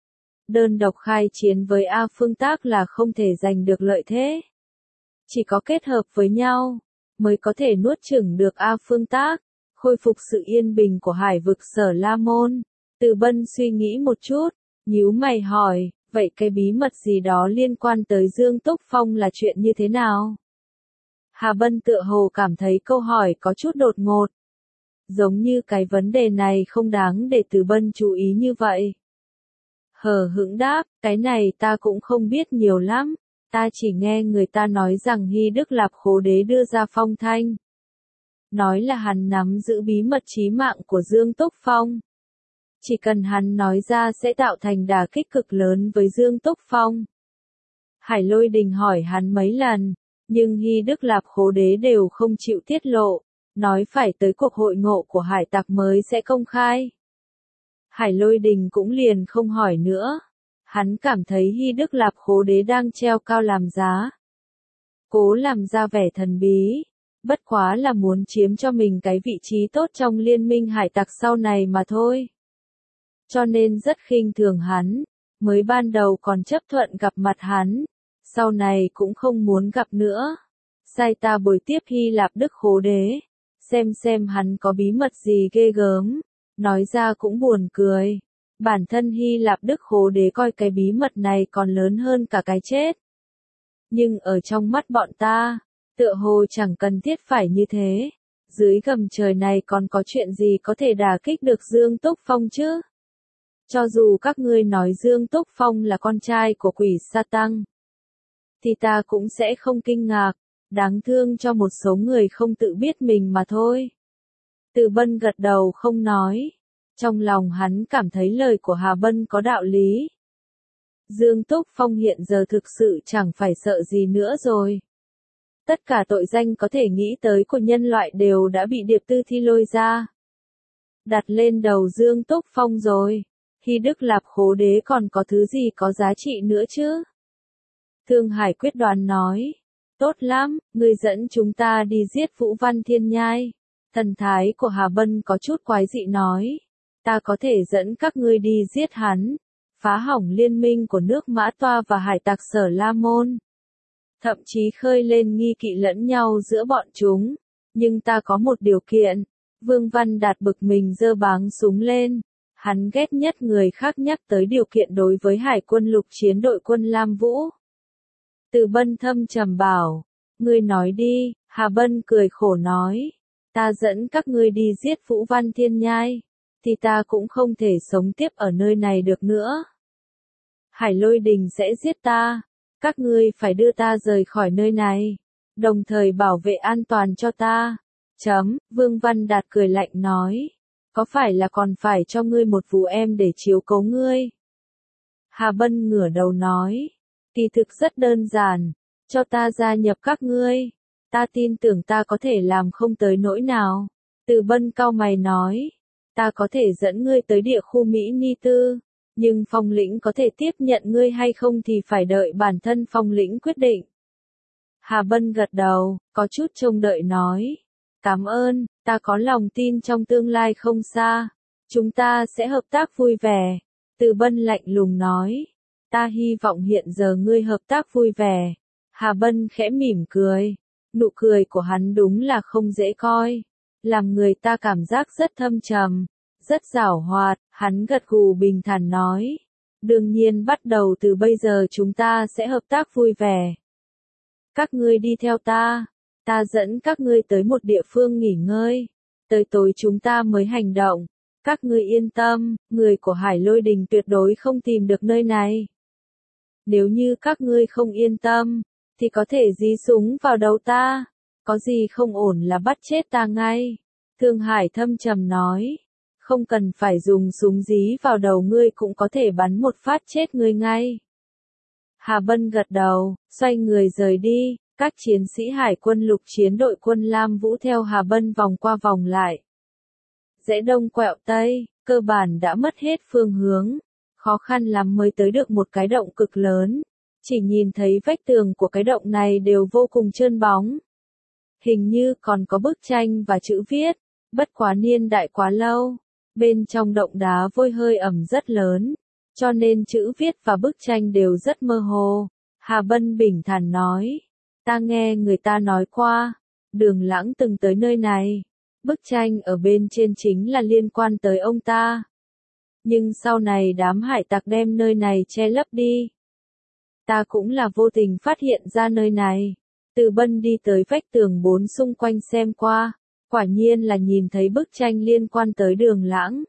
Đơn độc khai chiến với A Phương Tác là không thể giành được lợi thế. Chỉ có kết hợp với nhau, mới có thể nuốt chửng được A Phương Tác, khôi phục sự yên bình của hải vực Sở La Môn. Từ Bân suy nghĩ một chút, nhíu mày hỏi, vậy cái bí mật gì đó liên quan tới Dương Túc Phong là chuyện như thế nào? Hà Bân tựa hồ cảm thấy câu hỏi có chút đột ngột. Giống như cái vấn đề này không đáng để Từ Bân chú ý như vậy. Hờ hững đáp, cái này ta cũng không biết nhiều lắm, ta chỉ nghe người ta nói rằng Hy Đức Lạp Khố Đế đưa ra phong thanh. Nói là hắn nắm giữ bí mật chí mạng của Dương Túc Phong. Chỉ cần hắn nói ra sẽ tạo thành đả kích cực lớn với Dương Túc Phong. Hải Lôi Đình hỏi hắn mấy lần, nhưng Hy Đức Lạp Khố Đế đều không chịu tiết lộ, nói phải tới cuộc hội ngộ của hải tặc mới sẽ công khai. Hải Lôi Đình cũng liền không hỏi nữa. Hắn cảm thấy Hy Đức Lạp Khố Đế đang treo cao làm giá. Cố làm ra vẻ thần bí, bất quá là muốn chiếm cho mình cái vị trí tốt trong liên minh hải tặc sau này mà thôi. Cho nên rất khinh thường hắn, mới ban đầu còn chấp thuận gặp mặt hắn, sau này cũng không muốn gặp nữa. Sai ta bồi tiếp Hy Lạp Đức Khố Đế, xem xem hắn có bí mật gì ghê gớm, nói ra cũng buồn cười. Bản thân Hy Lạp Đức Khố Đế coi cái bí mật này còn lớn hơn cả cái chết. Nhưng ở trong mắt bọn ta, tựa hồ chẳng cần thiết phải như thế. Dưới gầm trời này còn có chuyện gì có thể đả kích được Dương Túc Phong chứ? Cho dù các ngươi nói Dương Túc Phong là con trai của quỷ sa tăng, thì ta cũng sẽ không kinh ngạc, đáng thương cho một số người không tự biết mình mà thôi. Từ Bân gật đầu không nói. Trong lòng hắn cảm thấy lời của Hà Bân có đạo lý. Dương Túc Phong hiện giờ thực sự chẳng phải sợ gì nữa rồi. Tất cả tội danh có thể nghĩ tới của nhân loại đều đã bị Điệp Tư Thi lôi ra. Đặt lên đầu Dương Túc Phong rồi. Hy Đức Lạp Khố Đế còn có thứ gì có giá trị nữa chứ? Thương Hải quyết đoán nói. Tốt lắm, ngươi dẫn chúng ta đi giết Vũ Văn Thiên Nhai. Thần thái của Hà Bân có chút quái dị nói. Ta có thể dẫn các ngươi đi giết hắn, phá hỏng liên minh của nước Mã Toa và hải tặc Sở La Môn. Thậm chí khơi lên nghi kỵ lẫn nhau giữa bọn chúng. Nhưng ta có một điều kiện. Vương Văn Đạt bực mình giơ báng súng lên. Hắn ghét nhất người khác nhắc tới điều kiện đối với hải quân lục chiến đội quân Lam Vũ. Từ Bân thâm trầm bảo. Ngươi nói đi, Hà Bân cười khổ nói. Ta dẫn các ngươi đi giết Vũ Văn Thiên Nhai. Thì ta cũng không thể sống tiếp ở nơi này được nữa. Hải Lôi Đình sẽ giết ta. Các ngươi phải đưa ta rời khỏi nơi này. Đồng thời bảo vệ an toàn cho ta. Chấm, Vương Văn Đạt cười lạnh nói. Có phải là còn phải cho ngươi một vụ em để chiếu cố ngươi? Hà Bân ngửa đầu nói. Kỳ thực rất đơn giản. Cho ta gia nhập các ngươi. Ta tin tưởng ta có thể làm không tới nỗi nào. Từ Bân cau mày nói. Ta có thể dẫn ngươi tới địa khu Mỹ Ni Tư, nhưng Phong lĩnh có thể tiếp nhận ngươi hay không thì phải đợi bản thân Phong lĩnh quyết định. Hà Bân gật đầu, có chút trông đợi nói. Cảm ơn, ta có lòng tin trong tương lai không xa. Chúng ta sẽ hợp tác vui vẻ. Từ Bân lạnh lùng nói. Ta hy vọng hiện giờ ngươi hợp tác vui vẻ. Hà Bân khẽ mỉm cười. Nụ cười của hắn đúng là không dễ coi. Làm người ta cảm giác rất thâm trầm, rất giảo hoạt. Hắn gật gù bình thản nói. Đương nhiên bắt đầu từ bây giờ chúng ta sẽ hợp tác vui vẻ. Các ngươi đi theo ta. Ta dẫn các ngươi tới một địa phương nghỉ ngơi. Tới tối chúng ta mới hành động. Các ngươi yên tâm, người của Hải Lôi Đình tuyệt đối không tìm được nơi này. Nếu như các ngươi không yên tâm, thì có thể dí súng vào đầu ta. Có gì không ổn là bắt chết ta ngay. Thương Hải thâm trầm nói. Không cần phải dùng súng dí vào đầu ngươi cũng có thể bắn một phát chết ngươi ngay. Hà Bân gật đầu, xoay người rời đi. Các chiến sĩ Hải quân lục chiến đội quân Lam Vũ theo Hà Bân vòng qua vòng lại. Rẽ đông quẹo tây, cơ bản đã mất hết phương hướng. Khó khăn lắm mới tới được một cái động cực lớn. Chỉ nhìn thấy vách tường của cái động này đều vô cùng trơn bóng. Hình như còn có bức tranh và chữ viết, bất quá niên đại quá lâu. Bên trong động đá vôi hơi ẩm rất lớn, cho nên chữ viết và bức tranh đều rất mơ hồ. Hà Bân bình thản nói. Ta nghe người ta nói qua, Đường Lãng từng tới nơi này. Bức tranh ở bên trên chính là liên quan tới ông ta. Nhưng sau này đám hải tặc đem nơi này che lấp đi. Ta cũng là vô tình phát hiện ra nơi này. Từ Bân đi tới vách tường bốn xung quanh xem qua. Quả nhiên là nhìn thấy bức tranh liên quan tới Đường Lãng.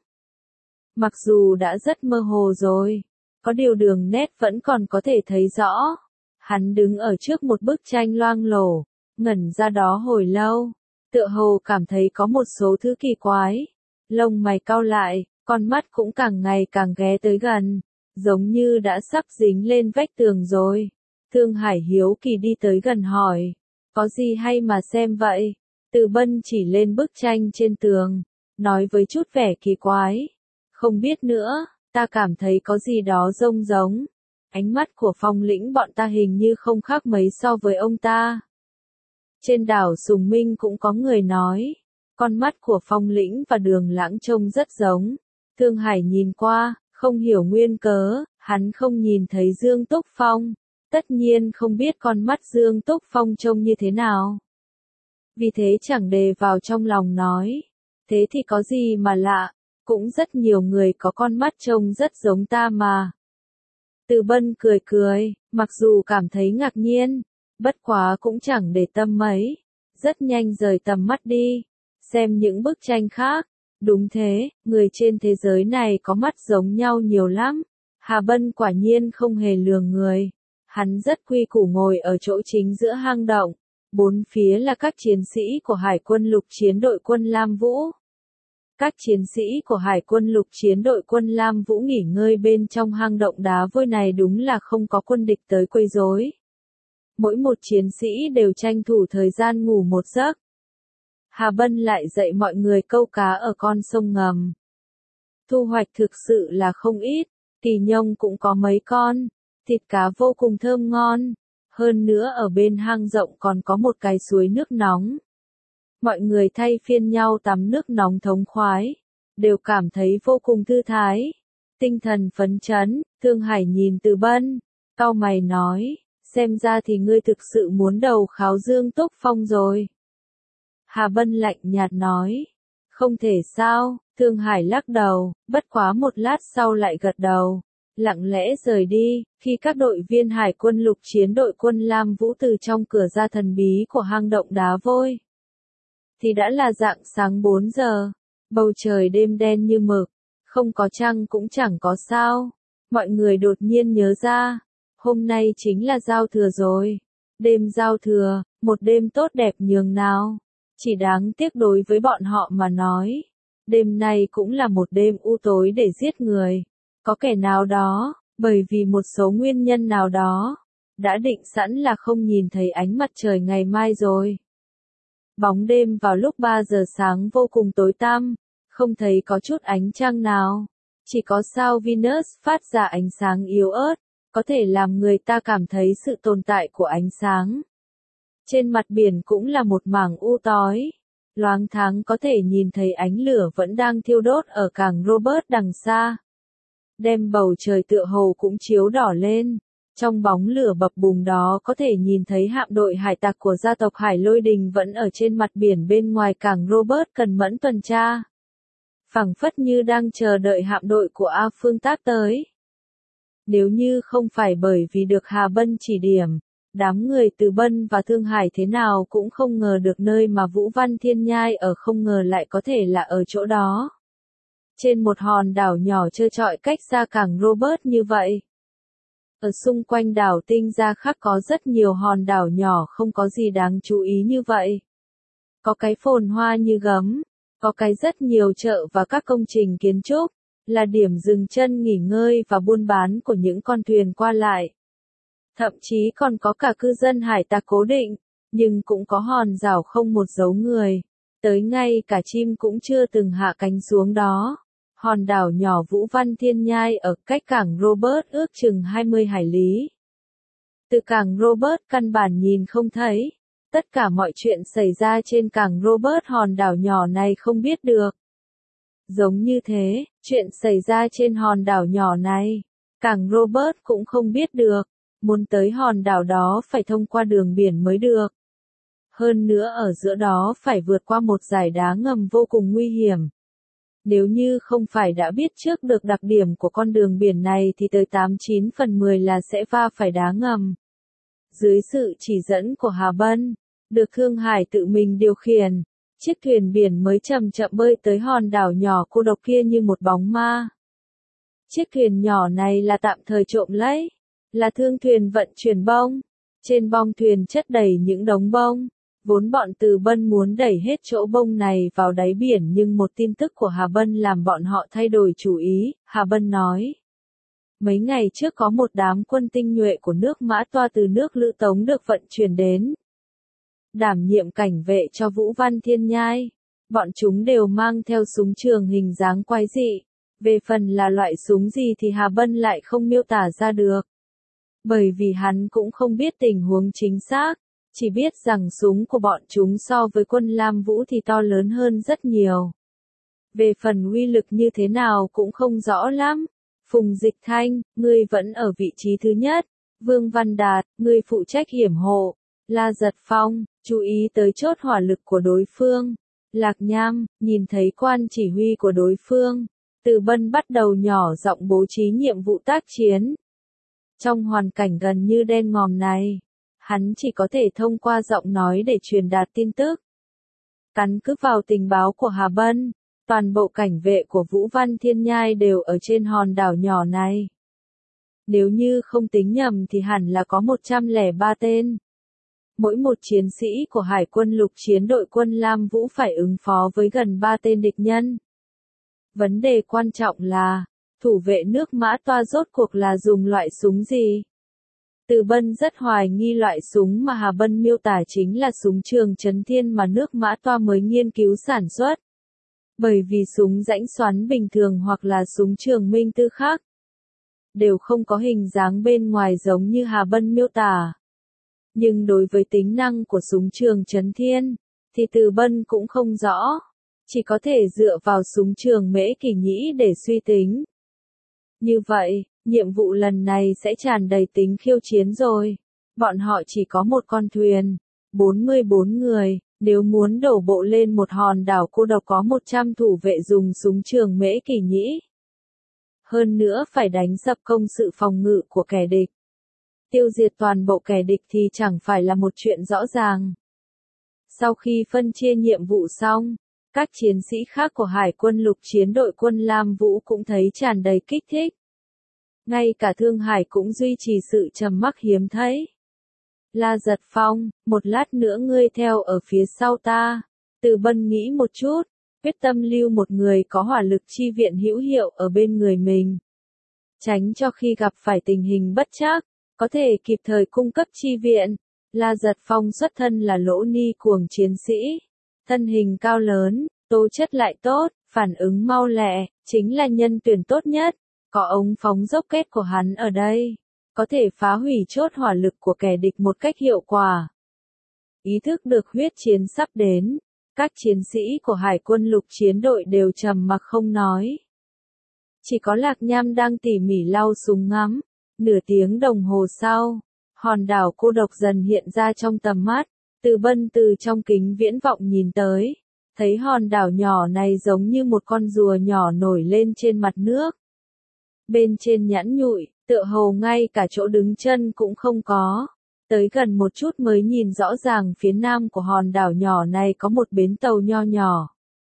Mặc dù đã rất mơ hồ rồi, có điều đường nét vẫn còn có thể thấy rõ. Hắn đứng ở trước một bức tranh loang lổ, ngẩn ra đó hồi lâu, tựa hồ cảm thấy có một số thứ kỳ quái. Lông mày cau lại, con mắt cũng càng ngày càng ghé tới gần, giống như đã sắp dính lên vách tường rồi. Thương Hải hiếu kỳ đi tới gần hỏi, có gì hay mà xem vậy? Từ Bân chỉ lên bức tranh trên tường, nói với chút vẻ kỳ quái. Không biết nữa, ta cảm thấy có gì đó rông giống. Ánh mắt của Phong lĩnh bọn ta hình như không khác mấy so với ông ta. Trên đảo Sùng Minh cũng có người nói, con mắt của Phong lĩnh và Đường Lãng trông rất giống. Thương Hải nhìn qua, không hiểu nguyên cớ, hắn không nhìn thấy Dương Túc Phong. Tất nhiên không biết con mắt Dương Túc Phong trông như thế nào. Vì thế chẳng đề vào trong lòng nói. Thế thì có gì mà lạ, cũng rất nhiều người có con mắt trông rất giống ta mà. Từ Bân cười cười, mặc dù cảm thấy ngạc nhiên, bất quá cũng chẳng để tâm mấy. Rất nhanh rời tầm mắt đi, xem những bức tranh khác. Đúng thế, người trên thế giới này có mắt giống nhau nhiều lắm. Hà Bân quả nhiên không hề lừa người. Hắn rất quy củ ngồi ở chỗ chính giữa hang động. Bốn phía là các chiến sĩ của Hải quân lục chiến đội quân Lam Vũ. Các chiến sĩ của Hải quân lục chiến đội quân Lam Vũ nghỉ ngơi bên trong hang động đá vôi này đúng là không có quân địch tới quấy rối. Mỗi một chiến sĩ đều tranh thủ thời gian ngủ một giấc. Hà Bân lại dạy mọi người câu cá ở con sông ngầm. Thu hoạch thực sự là không ít, kỳ nhông cũng có mấy con, thịt cá vô cùng thơm ngon. Hơn nữa ở bên hang rộng còn có một cái suối nước nóng. Mọi người thay phiên nhau tắm nước nóng thống khoái, đều cảm thấy vô cùng thư thái, tinh thần phấn chấn. Thương Hải nhìn Từ Bân, cau mày nói, xem ra thì ngươi thực sự muốn đầu kháo Dương Túc Phong rồi. Hà Bân lạnh nhạt nói, không thể sao. Thương Hải lắc đầu, bất quá một lát sau lại gật đầu, lặng lẽ rời đi. Khi các đội viên Hải quân lục chiến đội quân Lam Vũ từ trong cửa ra thần bí của hang động đá vôi, thì đã là rạng sáng bốn giờ. Bầu trời đêm đen như mực, không có trăng cũng chẳng có sao. Mọi người đột nhiên nhớ ra, hôm nay chính là giao thừa rồi. Đêm giao thừa, một đêm tốt đẹp nhường nào. Chỉ đáng tiếc đối với bọn họ mà nói, đêm nay cũng là một đêm u tối để giết người. Có kẻ nào đó, bởi vì một số nguyên nhân nào đó, đã định sẵn là không nhìn thấy ánh mặt trời ngày mai rồi. Bóng đêm vào lúc ba giờ sáng vô cùng tối tăm, không thấy có chút ánh trăng nào. Chỉ có sao Venus phát ra ánh sáng yếu ớt, có thể làm người ta cảm thấy sự tồn tại của ánh sáng. Trên mặt biển cũng là một mảng u tối. Loáng thoáng có thể nhìn thấy ánh lửa vẫn đang thiêu đốt ở cảng Robert đằng xa. Đem bầu trời tựa hồ cũng chiếu đỏ lên. Trong bóng lửa bập bùng đó có thể nhìn thấy hạm đội hải tặc của gia tộc Hải Lôi Đình vẫn ở trên mặt biển bên ngoài cảng Robert cần mẫn tuần tra. Phảng phất như đang chờ đợi hạm đội của A Phương tác tới. Nếu như không phải bởi vì được Hà Bân chỉ điểm, đám người từ Bân và Thương Hải thế nào cũng không ngờ được nơi mà Vũ Văn Thiên Nhai ở không ngờ lại có thể là ở chỗ đó. Trên một hòn đảo nhỏ trơ trọi cách xa cảng Robert như vậy. Ở xung quanh đảo Tinh Gia Khắc có rất nhiều hòn đảo nhỏ không có gì đáng chú ý như vậy. Có cái phồn hoa như gấm, có cái rất nhiều chợ và các công trình kiến trúc, là điểm dừng chân nghỉ ngơi và buôn bán của những con thuyền qua lại. Thậm chí còn có cả cư dân hải tặc cố định, nhưng cũng có hòn đảo không một dấu người, tới ngay cả chim cũng chưa từng hạ cánh xuống đó. Hòn đảo nhỏ Vũ Văn Thiên Nhai ở cách cảng Robert ước chừng hai mươi hải lý. Từ cảng Robert căn bản nhìn không thấy. Tất cả mọi chuyện xảy ra trên cảng Robert hòn đảo nhỏ này không biết được. Giống như thế, chuyện xảy ra trên hòn đảo nhỏ này, cảng Robert cũng không biết được. Muốn tới hòn đảo đó phải thông qua đường biển mới được. Hơn nữa ở giữa đó phải vượt qua một dải đá ngầm vô cùng nguy hiểm. Nếu như không phải đã biết trước được đặc điểm của con đường biển này thì tới tám chín phần mười là sẽ va phải đá ngầm. Dưới sự chỉ dẫn của Hà Bân, được Thương Hải tự mình điều khiển, chiếc thuyền biển mới chậm chậm bơi tới hòn đảo nhỏ cô độc kia như một bóng ma. Chiếc thuyền nhỏ này là tạm thời trộm lấy, là thương thuyền vận chuyển bông. Trên bong thuyền chất đầy những đống bông. Vốn bọn Từ Bân muốn đẩy hết chỗ bông này vào đáy biển nhưng một tin tức của Hà Bân làm bọn họ thay đổi chủ ý. Hà Bân nói, mấy ngày trước có một đám quân tinh nhuệ của nước Mã Toa từ nước Lữ Tống được vận chuyển đến. Đảm nhiệm cảnh vệ cho Vũ Văn Thiên Nhai. Bọn chúng đều mang theo súng trường hình dáng quái dị. Về phần là loại súng gì thì Hà Bân lại không miêu tả ra được. Bởi vì hắn cũng không biết tình huống chính xác. Chỉ biết rằng súng của bọn chúng so với quân Lam Vũ thì to lớn hơn rất nhiều. Về phần uy lực như thế nào cũng không rõ lắm. Phùng Dịch Thanh, ngươi vẫn ở vị trí thứ nhất. Vương Văn Đạt, ngươi phụ trách hiểm hộ. La Giật Phong, chú ý tới chốt hỏa lực của đối phương. Lạc Nham, nhìn thấy quan chỉ huy của đối phương. Từ Bân bắt đầu nhỏ giọng bố trí nhiệm vụ tác chiến. Trong hoàn cảnh gần như đen ngòm này, hắn chỉ có thể thông qua giọng nói để truyền đạt tin tức. Căn cứ vào tình báo của Hà Bân, toàn bộ cảnh vệ của Vũ Văn Thiên Nhai đều ở trên hòn đảo nhỏ này. Nếu như không tính nhầm thì hẳn là có một trăm lẻ ba tên. Mỗi một chiến sĩ của Hải quân lục chiến đội quân Lam Vũ phải ứng phó với gần ba tên địch nhân. Vấn đề quan trọng là, thủ vệ nước Mã Toa rốt cuộc là dùng loại súng gì? Từ Bân rất hoài nghi loại súng mà Hà Bân miêu tả chính là súng trường Trấn Thiên mà nước Mã Toa mới nghiên cứu sản xuất. Bởi vì súng rãnh xoắn bình thường hoặc là súng trường Minh Tư khác, đều không có hình dáng bên ngoài giống như Hà Bân miêu tả. Nhưng đối với tính năng của súng trường Trấn Thiên, thì Từ Bân cũng không rõ. Chỉ có thể dựa vào súng trường Mễ Kỳ Nhĩ để suy tính. Như vậy, nhiệm vụ lần này sẽ tràn đầy tính khiêu chiến rồi. Bọn họ chỉ có một con thuyền, bốn mươi bốn người, nếu muốn đổ bộ lên một hòn đảo cô độc có một trăm thủ vệ dùng súng trường Mễ Kỳ Nhĩ. Hơn nữa phải đánh sập công sự phòng ngự của kẻ địch. Tiêu diệt toàn bộ kẻ địch thì chẳng phải là một chuyện rõ ràng. Sau khi phân chia nhiệm vụ xong, các chiến sĩ khác của Hải quân lục chiến đội quân Lam Vũ cũng thấy tràn đầy kích thích. Ngay cả Thương Hải cũng duy trì sự trầm mặc hiếm thấy. La Giật Phong, một lát nữa ngươi theo ở phía sau ta. Từ Bân nghĩ một chút, quyết tâm lưu một người có hỏa lực chi viện hữu hiệu ở bên người mình. Tránh cho khi gặp phải tình hình bất trắc, có thể kịp thời cung cấp chi viện. La Giật Phong xuất thân là lỗ ni cuồng chiến sĩ. Thân hình cao lớn, tố chất lại tốt, phản ứng mau lẹ, chính là nhân tuyển tốt nhất. Có ống phóng rocket của hắn ở đây, có thể phá hủy chốt hỏa lực của kẻ địch một cách hiệu quả. Ý thức được huyết chiến sắp đến, các chiến sĩ của Hải quân lục chiến đội đều trầm mặc không nói. Chỉ có Lạc Nham đang tỉ mỉ lau súng ngắm. Nửa tiếng đồng hồ sau, hòn đảo cô độc dần hiện ra trong tầm mắt. Từ Bân từ trong kính viễn vọng nhìn tới, thấy hòn đảo nhỏ này giống như một con rùa nhỏ nổi lên trên mặt nước. Bên trên nhẵn nhụi, tựa hồ ngay cả chỗ đứng chân cũng không có. Tới gần một chút mới nhìn rõ ràng phía nam của hòn đảo nhỏ này có một bến tàu nho nhỏ.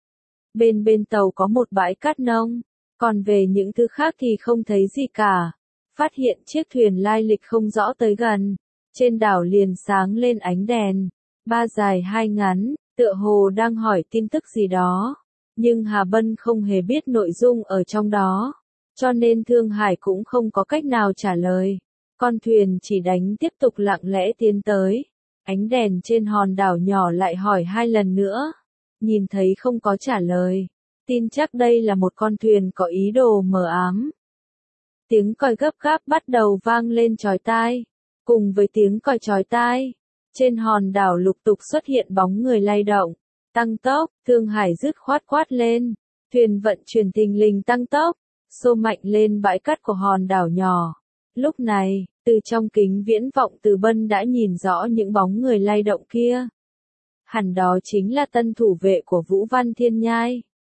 Bên bên tàu có một bãi cát nông, còn về những thứ khác thì không thấy gì cả. Phát hiện chiếc thuyền lai lịch không rõ tới gần, trên đảo liền sáng lên ánh đèn, ba dài hai ngắn, tựa hồ đang hỏi tin tức gì đó. Nhưng Hà Bân không hề biết nội dung ở trong đó, cho nên Thương Hải cũng không có cách nào trả lời. Con thuyền chỉ đánh tiếp tục lặng lẽ tiến tới. Ánh đèn trên hòn đảo nhỏ lại hỏi hai lần nữa. Nhìn thấy không có trả lời. Tin chắc đây là một con thuyền có ý đồ mờ ám. Tiếng còi gấp gáp bắt đầu vang lên chói tai. Cùng với tiếng còi chói tai, trên hòn đảo lục tục xuất hiện bóng người lay động. Tăng tốc, Thương Hải dứt khoát quát lên. Thuyền vận chuyển thình lình tăng tốc, xô mạnh lên bãi cát của hòn đảo nhỏ. Lúc này, từ trong kính viễn vọng Từ Bân đã nhìn rõ những bóng người lay động kia. Hẳn đó chính là tân thủ vệ của Vũ Văn Thiên Nhai.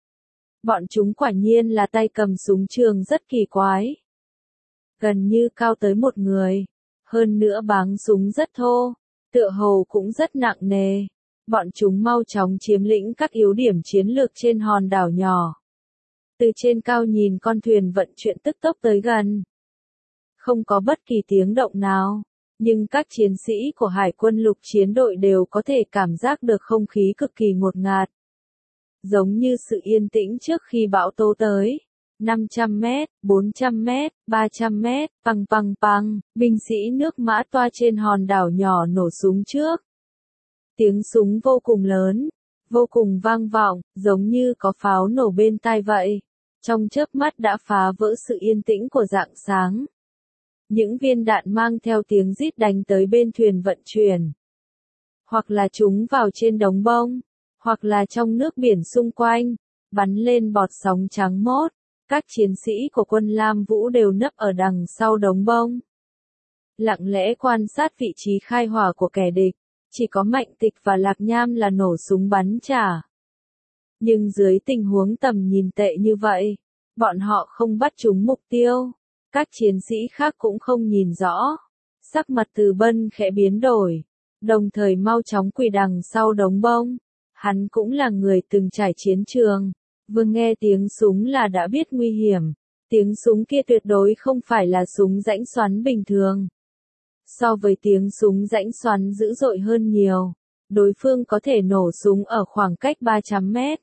Bọn chúng quả nhiên là tay cầm súng trường rất kỳ quái. Gần như cao tới một người. Hơn nữa báng súng rất thô, tựa hồ cũng rất nặng nề. Bọn chúng mau chóng chiếm lĩnh các yếu điểm chiến lược trên hòn đảo nhỏ. Từ trên cao nhìn con thuyền vận chuyển tức tốc tới gần. Không có bất kỳ tiếng động nào, nhưng các chiến sĩ của Hải quân lục chiến đội đều có thể cảm giác được không khí cực kỳ ngột ngạt. Giống như sự yên tĩnh trước khi bão tố tới. năm trăm mét, bốn trăm mét, ba trăm mét, păng păng păng, binh sĩ nước Mã Toa trên hòn đảo nhỏ nổ súng trước. Tiếng súng vô cùng lớn, vô cùng vang vọng, giống như có pháo nổ bên tai vậy. Trong chớp mắt đã phá vỡ sự yên tĩnh của rạng sáng. Những viên đạn mang theo tiếng rít đánh tới bên thuyền vận chuyển. Hoặc là chúng vào trên đống bông, hoặc là trong nước biển xung quanh, bắn lên bọt sóng trắng mốt. Các chiến sĩ của quân Lam Vũ đều nấp ở đằng sau đống bông. Lặng lẽ quan sát vị trí khai hỏa của kẻ địch, chỉ có Mạnh Tịch và Lạc Nham là nổ súng bắn trả. Nhưng dưới tình huống tầm nhìn tệ như vậy, bọn họ không bắt trúng mục tiêu. Các chiến sĩ khác cũng không nhìn rõ. Sắc mặt Từ Bân khẽ biến đổi, đồng thời mau chóng quỳ đằng sau đống bông. Hắn cũng là người từng trải chiến trường. Vừa nghe tiếng súng là đã biết nguy hiểm. Tiếng súng kia tuyệt đối không phải là súng rãnh xoắn bình thường. So với tiếng súng rãnh xoắn dữ dội hơn nhiều, đối phương có thể nổ súng ở khoảng cách ba trăm mét.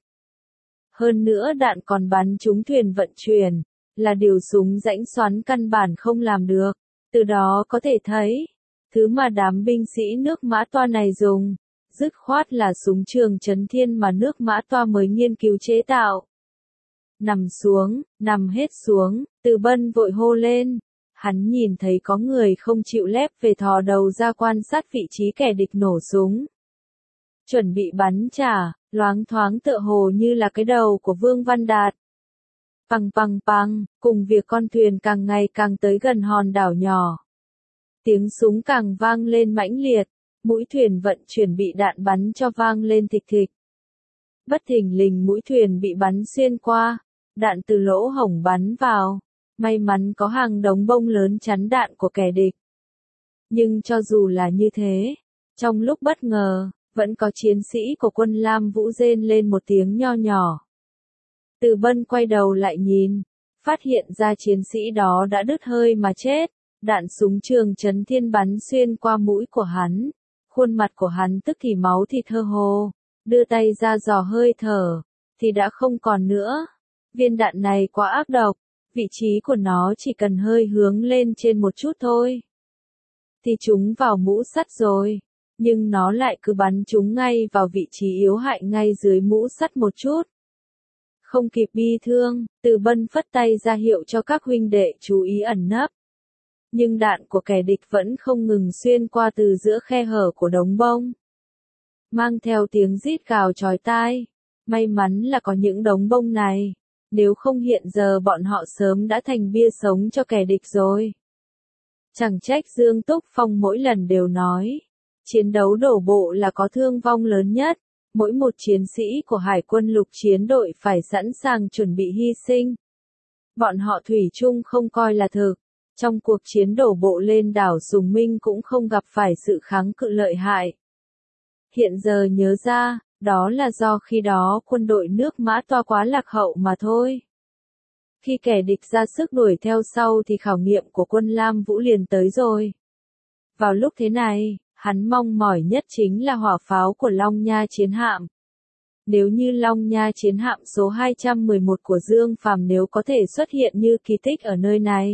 Hơn nữa đạn còn bắn trúng thuyền vận chuyển, là điều súng rãnh xoắn căn bản không làm được. Từ đó có thể thấy, thứ mà đám binh sĩ nước Mã Toa này dùng, dứt khoát là súng trường chấn thiên mà nước Mã Toa mới nghiên cứu chế tạo. Nằm xuống, nằm hết xuống, Từ Bân vội hô lên. Hắn nhìn thấy có người không chịu lép về thò đầu ra quan sát vị trí kẻ địch nổ súng. Chuẩn bị bắn trả, loáng thoáng tựa hồ như là cái đầu của Vương Văn Đạt. Păng păng păng, cùng việc con thuyền càng ngày càng tới gần hòn đảo nhỏ. Tiếng súng càng vang lên mãnh liệt, mũi thuyền vận chuyển bị đạn bắn cho vang lên thịch thịch. Bất thình lình mũi thuyền bị bắn xuyên qua, đạn từ lỗ hổng bắn vào. May mắn có hàng đống bông lớn chắn đạn của kẻ địch. Nhưng cho dù là như thế, trong lúc bất ngờ, vẫn có chiến sĩ của quân Lam Vũ rên lên một tiếng nho nhỏ. Từ Bân quay đầu lại nhìn, phát hiện ra chiến sĩ đó đã đứt hơi mà chết. Đạn súng trường chấn thiên bắn xuyên qua mũi của hắn. Khuôn mặt của hắn tức thì máu thịt hơ hồ. Đưa tay ra dò hơi thở, thì đã không còn nữa. Viên đạn này quá ác độc. Vị trí của nó chỉ cần hơi hướng lên trên một chút thôi, thì chúng vào mũ sắt rồi. Nhưng nó lại cứ bắn chúng ngay vào vị trí yếu hại ngay dưới mũ sắt một chút. Không kịp bi thương, Từ Bân phất tay ra hiệu cho các huynh đệ chú ý ẩn nấp. Nhưng đạn của kẻ địch vẫn không ngừng xuyên qua từ giữa khe hở của đống bông, mang theo tiếng rít gào chói tai. May mắn là có những đống bông này, nếu không hiện giờ bọn họ sớm đã thành bia sống cho kẻ địch rồi. Chẳng trách Dương Túc Phong mỗi lần đều nói, chiến đấu đổ bộ là có thương vong lớn nhất, mỗi một chiến sĩ của Hải quân lục chiến đội phải sẵn sàng chuẩn bị hy sinh. Bọn họ thủy chung không coi là thực, trong cuộc chiến đổ bộ lên đảo Sùng Minh cũng không gặp phải sự kháng cự lợi hại. Hiện giờ nhớ ra, đó là do khi đó quân đội nước Mã Toa quá lạc hậu mà thôi. Khi kẻ địch ra sức đuổi theo sau thì khảo nghiệm của quân Lam Vũ liền tới rồi. Vào lúc thế này, hắn mong mỏi nhất chính là hỏa pháo của Long Nha chiến hạm. Nếu như Long Nha chiến hạm số hai trăm mười một của Dương Phàm nếu có thể xuất hiện như kỳ tích ở nơi này,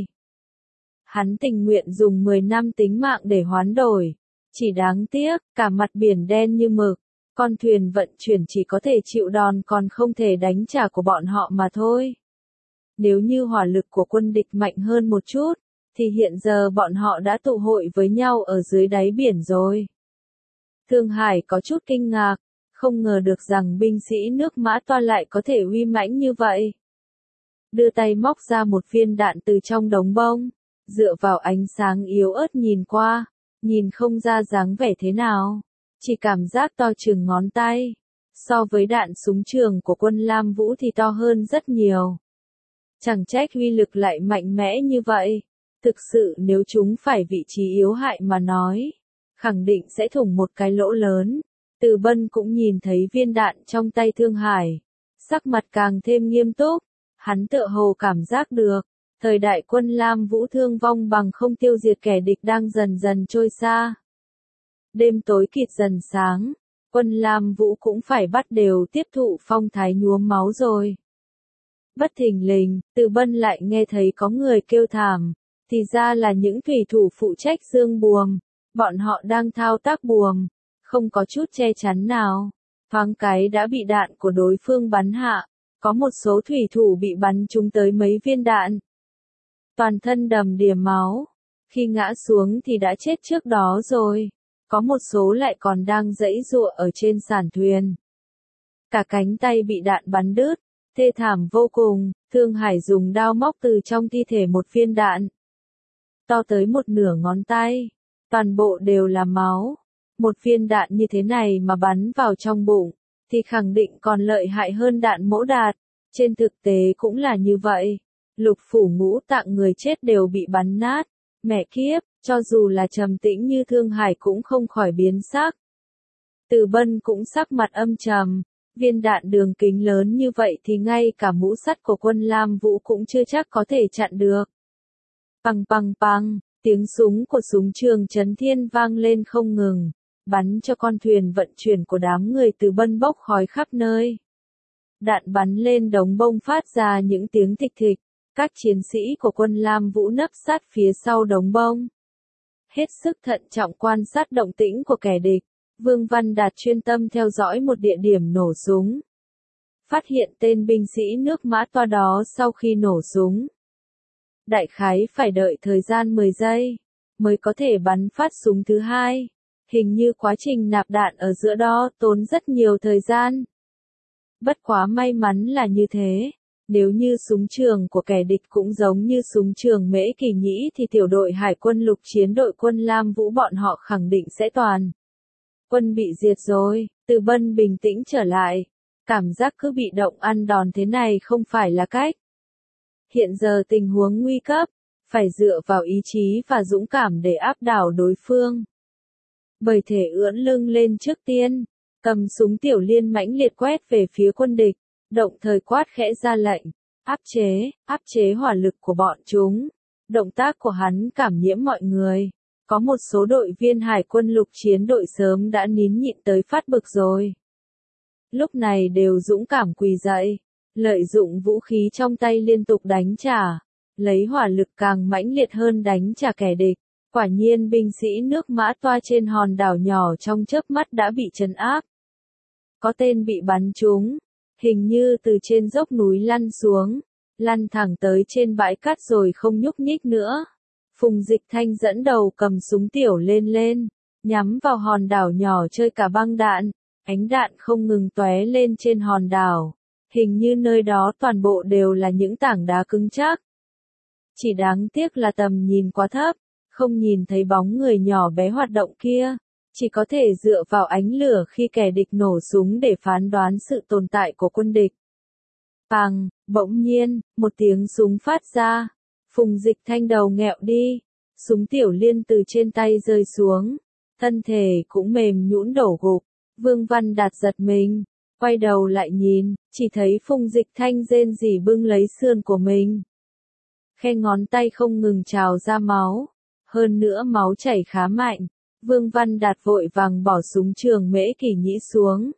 hắn tình nguyện dùng mười năm tính mạng để hoán đổi. Chỉ đáng tiếc, cả mặt biển đen như mực, con thuyền vận chuyển chỉ có thể chịu đòn còn không thể đánh trả của bọn họ mà thôi. Nếu như hỏa lực của quân địch mạnh hơn một chút, thì hiện giờ bọn họ đã tụ hội với nhau ở dưới đáy biển rồi. Thương Hải có chút kinh ngạc, không ngờ được rằng binh sĩ nước Mã Toa lại có thể uy mãnh như vậy. Đưa tay móc ra một viên đạn từ trong đống bông, dựa vào ánh sáng yếu ớt nhìn qua, nhìn không ra dáng vẻ thế nào, chỉ cảm giác to chừng ngón tay. So với đạn súng trường của quân Lam Vũ thì to hơn rất nhiều. Chẳng trách uy lực lại mạnh mẽ như vậy. Thực sự nếu chúng phải vị trí yếu hại mà nói, khẳng định sẽ thủng một cái lỗ lớn. Từ Bân cũng nhìn thấy viên đạn trong tay Thương Hải, sắc mặt càng thêm nghiêm túc, hắn tựa hồ cảm giác được, thời đại quân Lam Vũ thương vong bằng không tiêu diệt kẻ địch đang dần dần trôi xa. Đêm tối kịt dần sáng, quân Lam Vũ cũng phải bắt đều tiếp thụ phong thái nhuốm máu rồi. Bất thình lình, Từ Bân lại nghe thấy có người kêu thảm, thì ra là những thủy thủ phụ trách dương buồm, bọn họ đang thao tác buồm, không có chút che chắn nào, thoáng cái đã bị đạn của đối phương bắn hạ, có một số thủy thủ bị bắn trúng tới mấy viên đạn. Toàn thân đầm đìa máu, khi ngã xuống thì đã chết trước đó rồi, có một số lại còn đang giãy giụa ở trên sàn thuyền. Cả cánh tay bị đạn bắn đứt, thê thảm vô cùng. Thương Hải dùng đao móc từ trong thi thể một viên đạn, to tới một nửa ngón tay, toàn bộ đều là máu. Một viên đạn như thế này mà bắn vào trong bụng, thì khẳng định còn lợi hại hơn đạn mỗ đạt. Trên thực tế cũng là như vậy. Lục phủ ngũ tạng người chết đều bị bắn nát. Mẹ kiếp, cho dù là trầm tĩnh như Thương Hải cũng không khỏi biến sắc. Từ Bân cũng sắc mặt âm trầm. Viên đạn đường kính lớn như vậy thì ngay cả mũ sắt của quân Lam Vũ cũng chưa chắc có thể chặn được. Păng păng păng, tiếng súng của súng trường Trấn Thiên vang lên không ngừng, bắn cho con thuyền vận chuyển của đám người Từ Bân bốc khói khắp nơi. Đạn bắn lên đống bông phát ra những tiếng thịch thịch, các chiến sĩ của quân Lam Vũ nấp sát phía sau đống bông. Hết sức thận trọng quan sát động tĩnh của kẻ địch. Vương Văn Đạt chuyên tâm theo dõi một địa điểm nổ súng. Phát hiện tên binh sĩ nước Mã Toa đó sau khi nổ súng. Đại khái phải đợi thời gian mười giây, mới có thể bắn phát súng thứ hai. Hình như quá trình nạp đạn ở giữa đó tốn rất nhiều thời gian. Bất quá may mắn là như thế. Nếu như súng trường của kẻ địch cũng giống như súng trường Mễ Kỳ Nhĩ thì tiểu đội Hải quân lục chiến đội quân Lam Vũ bọn họ khẳng định sẽ toàn quân bị diệt rồi. Từ Bân bình tĩnh trở lại, cảm giác cứ bị động ăn đòn thế này không phải là cách. Hiện giờ tình huống nguy cấp, phải dựa vào ý chí và dũng cảm để áp đảo đối phương. Bởi thể ưỡn lưng lên trước tiên, cầm súng tiểu liên mãnh liệt quét về phía quân địch, động thời quát khẽ ra lệnh, áp chế, áp chế hỏa lực của bọn chúng. Động tác của hắn cảm nhiễm mọi người. Có một số đội viên Hải quân lục chiến đội sớm đã nín nhịn tới phát bực rồi. Lúc này đều dũng cảm quỳ dậy, lợi dụng vũ khí trong tay liên tục đánh trả, lấy hỏa lực càng mãnh liệt hơn đánh trả kẻ địch. Quả nhiên binh sĩ nước Mã Toa trên hòn đảo nhỏ trong chớp mắt đã bị trấn áp. Có tên bị bắn trúng, hình như từ trên dốc núi lăn xuống, lăn thẳng tới trên bãi cát rồi không nhúc nhích nữa. Phùng Dịch Thanh dẫn đầu cầm súng tiểu lên lên, nhắm vào hòn đảo nhỏ chơi cả băng đạn, ánh đạn không ngừng tóe lên trên hòn đảo, hình như nơi đó toàn bộ đều là những tảng đá cứng chắc. Chỉ đáng tiếc là tầm nhìn quá thấp, không nhìn thấy bóng người nhỏ bé hoạt động kia, chỉ có thể dựa vào ánh lửa khi kẻ địch nổ súng để phán đoán sự tồn tại của quân địch. Bàng, bỗng nhiên, một tiếng súng phát ra, Phùng Dịch Thanh đầu nghẹo đi, súng tiểu liên từ trên tay rơi xuống, thân thể cũng mềm nhũn đổ gục. Vương Văn Đạt giật mình, quay đầu lại nhìn, chỉ thấy Phùng Dịch Thanh rên rỉ bưng lấy sườn của mình. Khe ngón tay không ngừng trào ra máu, hơn nữa máu chảy khá mạnh. Vương Văn Đạt vội vàng bỏ súng trường Mễ Kỷ Nhĩ xuống,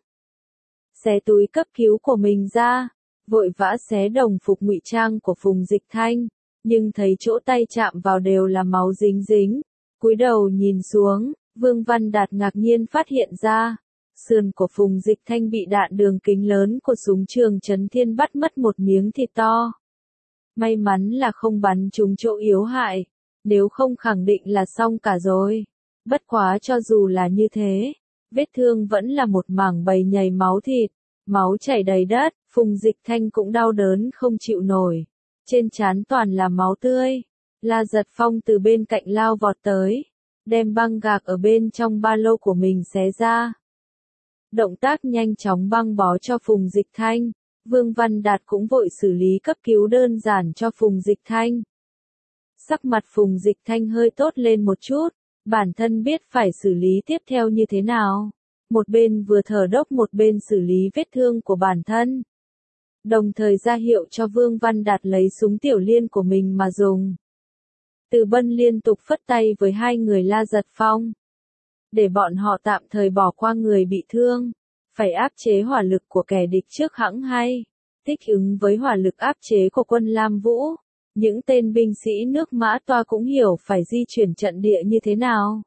xé túi cấp cứu của mình ra, vội vã xé đồng phục ngụy trang của Phùng Dịch Thanh, nhưng thấy chỗ tay chạm vào đều là máu dính dính. Cúi đầu nhìn xuống, Vương Văn Đạt ngạc nhiên phát hiện ra, sườn của Phùng Dịch Thanh bị đạn đường kính lớn của súng trường Trấn Thiên bắt mất một miếng thịt to. May mắn là không bắn trúng chỗ yếu hại, nếu không khẳng định là xong cả rồi. Bất quá cho dù là như thế, vết thương vẫn là một mảng bầy nhầy máu thịt, máu chảy đầy đất, Phùng Dịch Thanh cũng đau đớn không chịu nổi. Trên trán toàn là máu tươi. La Giật Phong từ bên cạnh lao vọt tới, đem băng gạc ở bên trong ba lô của mình xé ra. Động tác nhanh chóng băng bó cho Phùng Dịch Thanh, Vương Văn Đạt cũng vội xử lý cấp cứu đơn giản cho Phùng Dịch Thanh. Sắc mặt Phùng Dịch Thanh hơi tốt lên một chút, bản thân biết phải xử lý tiếp theo như thế nào. Một bên vừa thở dốc một bên xử lý vết thương của bản thân. Đồng thời ra hiệu cho Vương Văn Đạt lấy súng tiểu liên của mình mà dùng. Từ Bân liên tục phất tay với hai người La Giật Phong, để bọn họ tạm thời bỏ qua người bị thương, phải áp chế hỏa lực của kẻ địch trước hẵng hay, thích ứng với hỏa lực áp chế của quân Lam Vũ. Những tên binh sĩ nước Mã Toa cũng hiểu phải di chuyển trận địa như thế nào.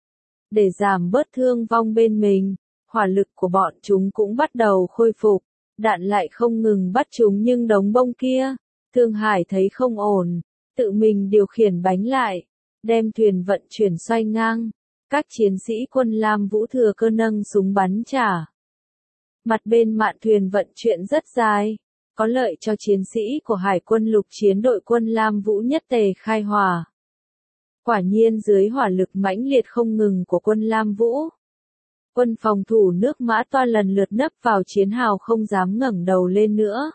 Để giảm bớt thương vong bên mình, hỏa lực của bọn chúng cũng bắt đầu khôi phục, đạn lại không ngừng bắt chúng nhưng đống bông kia. Thương Hải thấy không ổn, tự mình điều khiển bánh lại, đem thuyền vận chuyển xoay ngang. Các chiến sĩ quân Lam Vũ thừa cơ nâng súng bắn trả. Mặt bên mạn thuyền vận chuyển rất dài, có lợi cho chiến sĩ của Hải quân lục chiến đội quân Lam Vũ nhất tề khai hỏa. Quả nhiên dưới hỏa lực mãnh liệt không ngừng của quân Lam Vũ, quân phòng thủ nước Mã Toa lần lượt nấp vào chiến hào không dám ngẩng đầu lên nữa.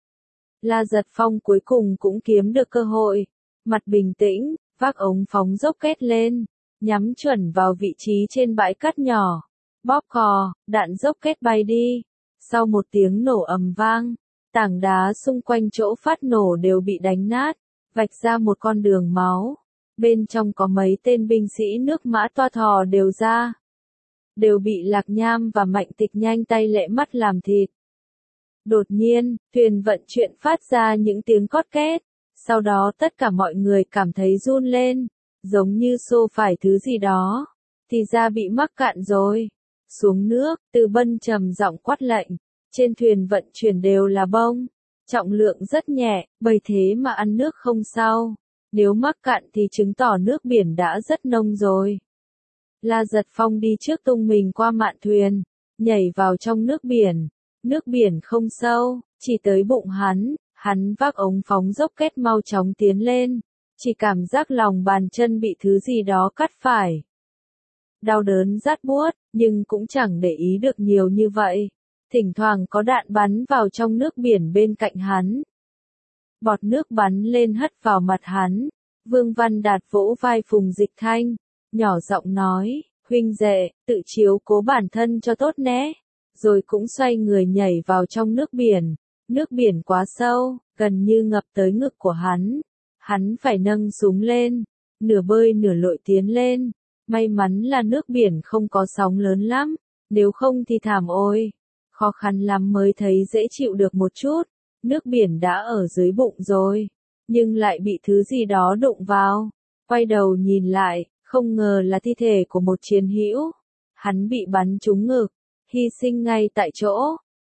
La Giật Phong cuối cùng cũng kiếm được cơ hội, mặt bình tĩnh, vác ống phóng dốc kết lên, nhắm chuẩn vào vị trí trên bãi cát nhỏ, bóp cò, đạn dốc kết bay đi. Sau một tiếng nổ ầm vang, tảng đá xung quanh chỗ phát nổ đều bị đánh nát, vạch ra một con đường máu. Bên trong có mấy tên binh sĩ nước Mã Toa thò đều ra, đều bị Lạc Nham và Mạnh Tịch nhanh tay lẹ mắt làm thịt. Đột nhiên, thuyền vận chuyển phát ra những tiếng cót két, sau đó tất cả mọi người cảm thấy run lên, giống như xô phải thứ gì đó, thì ra bị mắc cạn rồi. Xuống nước, Từ Bân trầm giọng quát lệnh, trên thuyền vận chuyển đều là bông, trọng lượng rất nhẹ, bởi thế mà ăn nước không sao, nếu mắc cạn thì chứng tỏ nước biển đã rất nông rồi. La Giật Phong đi trước tung mình qua mạn thuyền, nhảy vào trong nước biển, nước biển không sâu, chỉ tới bụng hắn, hắn vác ống phóng dốc kết mau chóng tiến lên, chỉ cảm giác lòng bàn chân bị thứ gì đó cắt phải. Đau đớn rát buốt, nhưng cũng chẳng để ý được nhiều như vậy. Thỉnh thoảng có đạn bắn vào trong nước biển bên cạnh hắn. Bọt nước bắn lên hất vào mặt hắn. Vương Văn Đạt vỗ vai Phùng Dịch Thanh, nhỏ giọng nói, huynh đệ, tự chiếu cố bản thân cho tốt nhé. Rồi cũng xoay người nhảy vào trong nước biển. Nước biển quá sâu, gần như ngập tới ngực của hắn. Hắn phải nâng súng lên, nửa bơi nửa lội tiến lên. May mắn là nước biển không có sóng lớn lắm, nếu không thì thảm ôi. Khó khăn lắm mới thấy dễ chịu được một chút, nước biển đã ở dưới bụng rồi, nhưng lại bị thứ gì đó đụng vào. Quay đầu nhìn lại, không ngờ là thi thể của một chiến hữu. Hắn bị bắn trúng ngực, hy sinh ngay tại chỗ.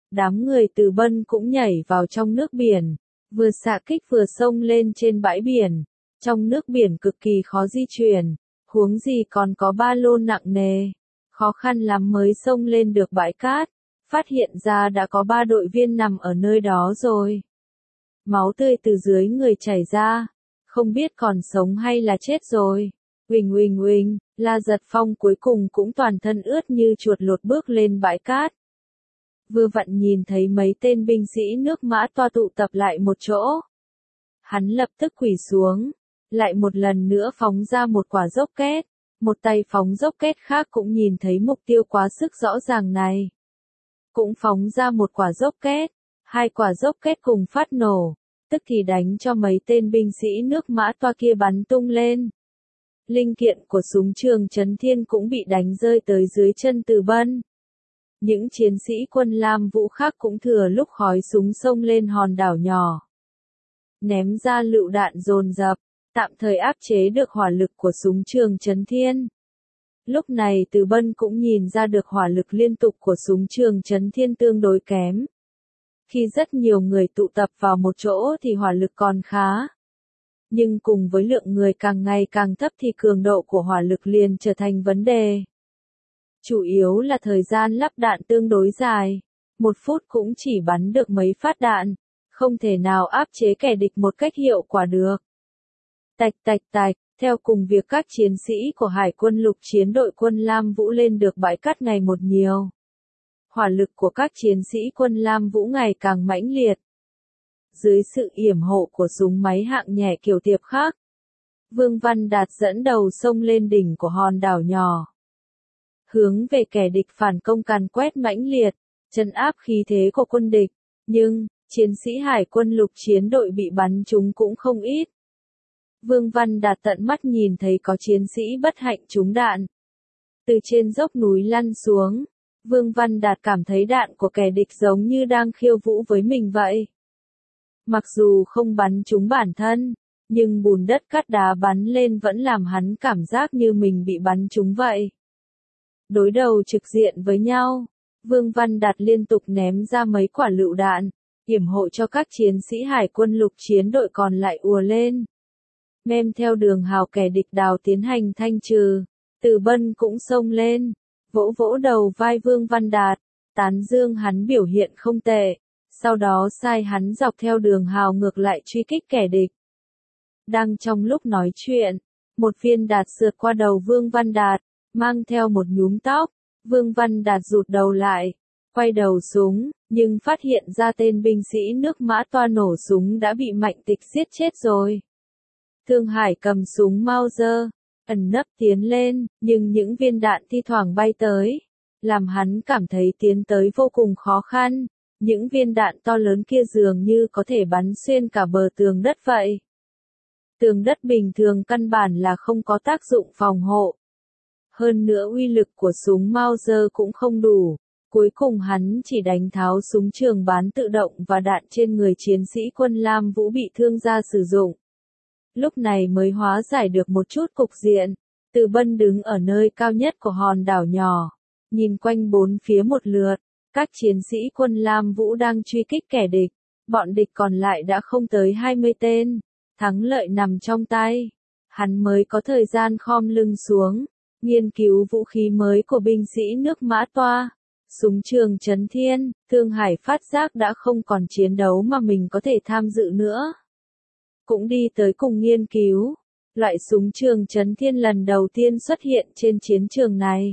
Đám người Từ Bân cũng nhảy vào trong nước biển, vừa xạ kích vừa xông lên trên bãi biển. Trong nước biển cực kỳ khó di chuyển, huống gì còn có ba lô nặng nề. Khó khăn lắm mới xông lên được bãi cát, phát hiện ra đã có ba đội viên nằm ở nơi đó rồi. Máu tươi từ dưới người chảy ra, không biết còn sống hay là chết rồi. Uỳnh uỳnh uỳnh, La Giật Phong cuối cùng cũng toàn thân ướt như chuột lột bước lên bãi cát. Vừa vặn nhìn thấy mấy tên binh sĩ nước Mã Toa tụ tập lại một chỗ. Hắn lập tức quỳ xuống, lại một lần nữa phóng ra một quả rocket. Một tay phóng rocket khác cũng nhìn thấy mục tiêu quá sức rõ ràng này. Cũng phóng ra một quả rocket, hai quả rocket cùng phát nổ, tức thì đánh cho mấy tên binh sĩ nước Mã Toa kia bắn tung lên. Linh kiện của súng trường Chấn Thiên cũng bị đánh rơi tới dưới chân Từ Bân. Những chiến sĩ quân Lam Vũ khác cũng thừa lúc khói súng xông lên hòn đảo nhỏ. Ném ra lựu đạn dồn dập, tạm thời áp chế được hỏa lực của súng trường Chấn Thiên. Lúc này Từ Bân cũng nhìn ra được hỏa lực liên tục của súng trường Chấn Thiên tương đối kém. Khi rất nhiều người tụ tập vào một chỗ thì hỏa lực còn khá. Nhưng cùng với lượng người càng ngày càng thấp thì cường độ của hỏa lực liền trở thành vấn đề. Chủ yếu là thời gian lắp đạn tương đối dài, một phút cũng chỉ bắn được mấy phát đạn, không thể nào áp chế kẻ địch một cách hiệu quả được. Tạch tạch tạch, theo cùng việc các chiến sĩ của Hải quân lục chiến đội quân Lam Vũ lên được bãi cát ngày một nhiều. Hỏa lực của các chiến sĩ quân Lam Vũ ngày càng mãnh liệt. Dưới sự yểm hộ của súng máy hạng nhẹ kiểu tiệp khác, Vương Văn Đạt dẫn đầu xông lên đỉnh của hòn đảo nhỏ. Hướng về kẻ địch phản công càn quét mãnh liệt, trấn áp khí thế của quân địch, nhưng, chiến sĩ Hải quân lục chiến đội bị bắn trúng cũng không ít. Vương Văn Đạt tận mắt nhìn thấy có chiến sĩ bất hạnh trúng đạn. Từ trên dốc núi lăn xuống, Vương Văn Đạt cảm thấy đạn của kẻ địch giống như đang khiêu vũ với mình vậy. Mặc dù không bắn trúng bản thân, nhưng bùn đất cát đá bắn lên vẫn làm hắn cảm giác như mình bị bắn trúng vậy. Đối đầu trực diện với nhau, Vương Văn Đạt liên tục ném ra mấy quả lựu đạn, yểm hộ cho các chiến sĩ Hải quân lục chiến đội còn lại ùa lên. Mem theo đường hào kẻ địch đào tiến hành thanh trừ, Từ Bân cũng xông lên, vỗ vỗ đầu vai Vương Văn Đạt, tán dương hắn biểu hiện không tệ, sau đó sai hắn dọc theo đường hào ngược lại truy kích kẻ địch. Đang trong lúc nói chuyện, một viên đạn sượt qua đầu Vương Văn Đạt, mang theo một nhúm tóc. Vương Văn Đạt rụt đầu lại, quay đầu súng, nhưng phát hiện ra tên binh sĩ nước Mã Toa nổ súng đã bị Mạnh Tịch giết chết rồi. Thương Hải cầm súng Mauser, ẩn nấp tiến lên, nhưng những viên đạn thi thoảng bay tới, làm hắn cảm thấy tiến tới vô cùng khó khăn. Những viên đạn to lớn kia dường như có thể bắn xuyên cả bờ tường đất vậy. Tường đất bình thường căn bản là không có tác dụng phòng hộ. Hơn nữa uy lực của súng Mauser cũng không đủ. Cuối cùng hắn chỉ đánh tháo súng trường bán tự động và đạn trên người chiến sĩ quân Lam Vũ bị thương ra sử dụng. Lúc này mới hóa giải được một chút cục diện. Từ Bân đứng ở nơi cao nhất của hòn đảo nhỏ, nhìn quanh bốn phía một lượt. Các chiến sĩ quân Lam Vũ đang truy kích kẻ địch, bọn địch còn lại đã không tới hai mươi tên, thắng lợi nằm trong tay. Hắn mới có thời gian khom lưng xuống, nghiên cứu vũ khí mới của binh sĩ nước Mã Toa. Súng trường Chấn Thiên, Thương Hải phát giác đã không còn chiến đấu mà mình có thể tham dự nữa. Cũng đi tới cùng nghiên cứu, loại súng trường Chấn Thiên lần đầu tiên xuất hiện trên chiến trường này.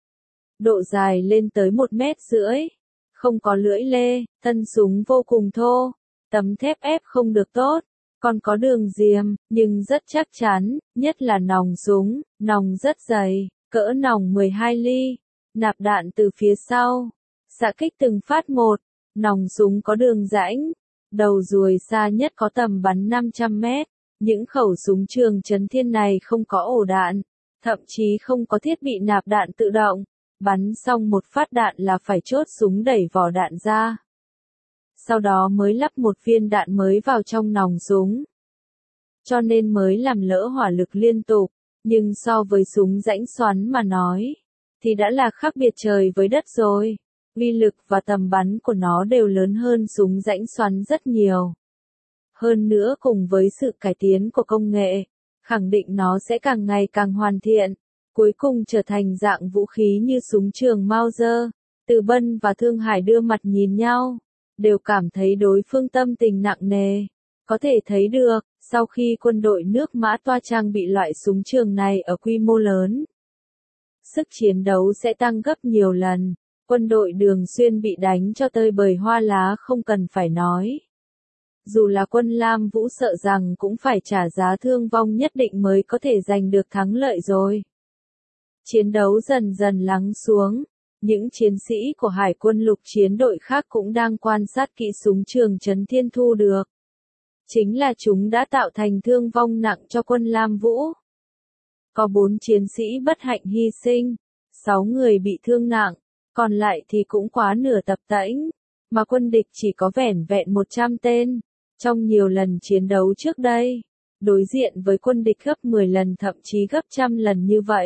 Độ dài lên tới một mét rưỡi, không có lưỡi lê, thân súng vô cùng thô, tấm thép ép không được tốt, còn có đường diềm, nhưng rất chắc chắn, nhất là nòng súng, nòng rất dày, cỡ nòng mười hai ly, nạp đạn từ phía sau, xạ kích từng phát một, nòng súng có đường rãnh, đầu ruồi xa nhất có tầm bắn năm trăm mét, những khẩu súng trường Chấn Thiên này không có ổ đạn, thậm chí không có thiết bị nạp đạn tự động. Bắn xong một phát đạn là phải chốt súng đẩy vỏ đạn ra. Sau đó mới lắp một viên đạn mới vào trong nòng súng. Cho nên mới làm lỡ hỏa lực liên tục, nhưng so với súng rãnh xoắn mà nói, thì đã là khác biệt trời với đất rồi. uy lực và tầm bắn của nó đều lớn hơn súng rãnh xoắn rất nhiều. Hơn nữa cùng với sự cải tiến của công nghệ, khẳng định nó sẽ càng ngày càng hoàn thiện, cuối cùng trở thành dạng vũ khí như súng trường Mauser. Từ Bân và Thương Hải đưa mặt nhìn nhau, đều cảm thấy đối phương tâm tình nặng nề. Có thể thấy được, sau khi quân đội nước Mã Toa trang bị loại súng trường này ở quy mô lớn, sức chiến đấu sẽ tăng gấp nhiều lần. Quân đội Đường Xuyên bị đánh cho tơi bời hoa lá không cần phải nói. Dù là quân Lam Vũ sợ rằng cũng phải trả giá thương vong nhất định mới có thể giành được thắng lợi rồi. Chiến đấu dần dần lắng xuống, những chiến sĩ của Hải quân lục chiến đội khác cũng đang quan sát kỹ súng trường Trấn Thiên thu được. Chính là chúng đã tạo thành thương vong nặng cho quân Lam Vũ. Có bốn chiến sĩ bất hạnh hy sinh, sáu người bị thương nặng, còn lại thì cũng quá nửa tập tễnh, mà quân địch chỉ có vẻn vẹn một trăm tên. Trong nhiều lần chiến đấu trước đây, đối diện với quân địch gấp mười lần thậm chí gấp trăm lần như vậy.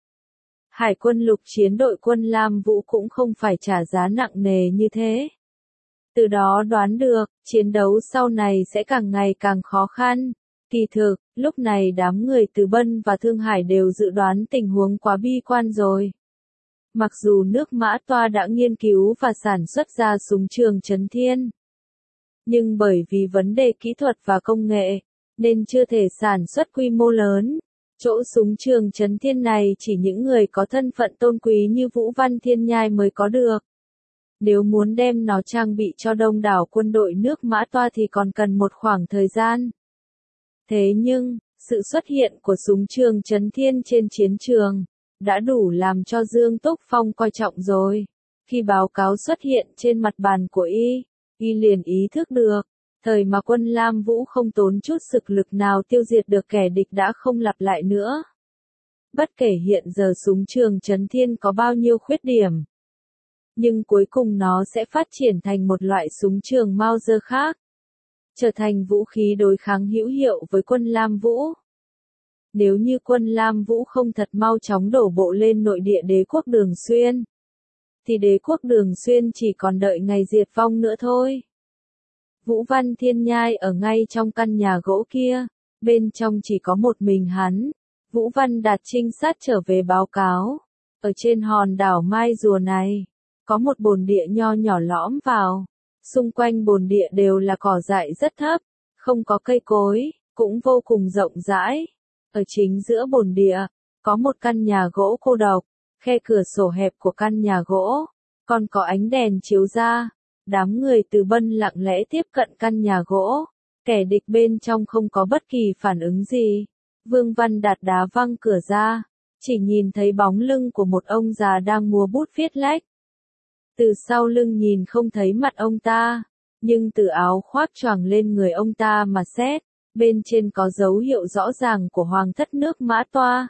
Hải quân lục chiến đội quân Lam Vũ cũng không phải trả giá nặng nề như thế. Từ đó đoán được, chiến đấu sau này sẽ càng ngày càng khó khăn. Kỳ thực, lúc này đám người Từ Bân và Thương Hải đều dự đoán tình huống quá bi quan rồi. Mặc dù nước Mã Toa đã nghiên cứu và sản xuất ra súng trường Trấn Thiên, nhưng bởi vì vấn đề kỹ thuật và công nghệ, nên chưa thể sản xuất quy mô lớn. Chỗ súng trường Trấn Thiên này chỉ những người có thân phận tôn quý như Vũ Văn Thiên Nhai mới có được. Nếu muốn đem nó trang bị cho đông đảo quân đội nước Mã Toa thì còn cần một khoảng thời gian. Thế nhưng, sự xuất hiện của súng trường Trấn Thiên trên chiến trường đã đủ làm cho Dương Túc Phong coi trọng rồi. Khi báo cáo xuất hiện trên mặt bàn của y, y liền ý thức được, thời mà quân Lam Vũ không tốn chút sức lực nào tiêu diệt được kẻ địch đã không lặp lại nữa. Bất kể hiện giờ súng trường Trấn Thiên có bao nhiêu khuyết điểm, nhưng cuối cùng nó sẽ phát triển thành một loại súng trường Mauser khác, trở thành vũ khí đối kháng hữu hiệu với quân Lam Vũ. Nếu như quân Lam Vũ không thật mau chóng đổ bộ lên nội địa đế quốc Đường Xuyên, thì đế quốc Đường Xuyên chỉ còn đợi ngày diệt vong nữa thôi. Vũ Văn Thiên Nhai ở ngay trong căn nhà gỗ kia, bên trong chỉ có một mình hắn. Vũ Văn Đạt trinh sát trở về báo cáo, ở trên hòn đảo Mai Rùa này, có một bồn địa nho nhỏ lõm vào, xung quanh bồn địa đều là cỏ dại rất thấp, không có cây cối, cũng vô cùng rộng rãi. Ở chính giữa bồn địa, có một căn nhà gỗ cô độc, khe cửa sổ hẹp của căn nhà gỗ, còn có ánh đèn chiếu ra. Đám người Từ Bân lặng lẽ tiếp cận căn nhà gỗ, kẻ địch bên trong không có bất kỳ phản ứng gì. Vương Văn Đạt đá văng cửa ra, chỉ nhìn thấy bóng lưng của một ông già đang múa bút viết lách. Từ sau lưng nhìn không thấy mặt ông ta, nhưng từ áo khoác choàng lên người ông ta mà xét, bên trên có dấu hiệu rõ ràng của hoàng thất nước Mã Toa.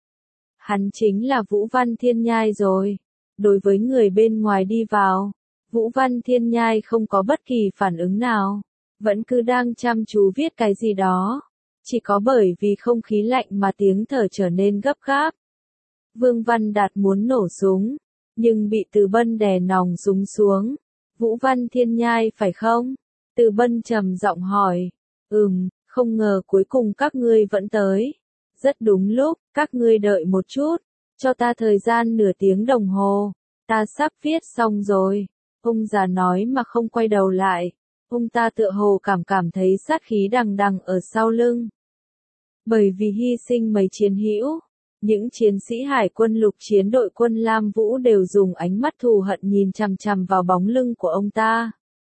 Hắn chính là Vũ Văn Thiên Nhai rồi. Đối với người bên ngoài đi vào, Vũ Văn Thiên Nhai không có bất kỳ phản ứng nào, vẫn cứ đang chăm chú viết cái gì đó. Chỉ có bởi vì không khí lạnh mà tiếng thở trở nên gấp gáp. Vương Văn Đạt muốn nổ súng, nhưng bị Từ Bân đè nòng súng xuống. Vũ Văn Thiên Nhai phải không? Từ Bân trầm giọng hỏi. Ừm, không ngờ cuối cùng các ngươi vẫn tới. Rất đúng lúc, các ngươi đợi một chút, cho ta thời gian nửa tiếng đồng hồ. Ta sắp viết xong rồi. Ông già nói mà không quay đầu lại. Ông ta tựa hồ cảm cảm thấy sát khí đằng đằng ở sau lưng. Bởi vì hy sinh mấy chiến hữu, những chiến sĩ hải quân lục chiến đội quân Lam Vũ đều dùng ánh mắt thù hận nhìn chằm chằm vào bóng lưng của ông ta.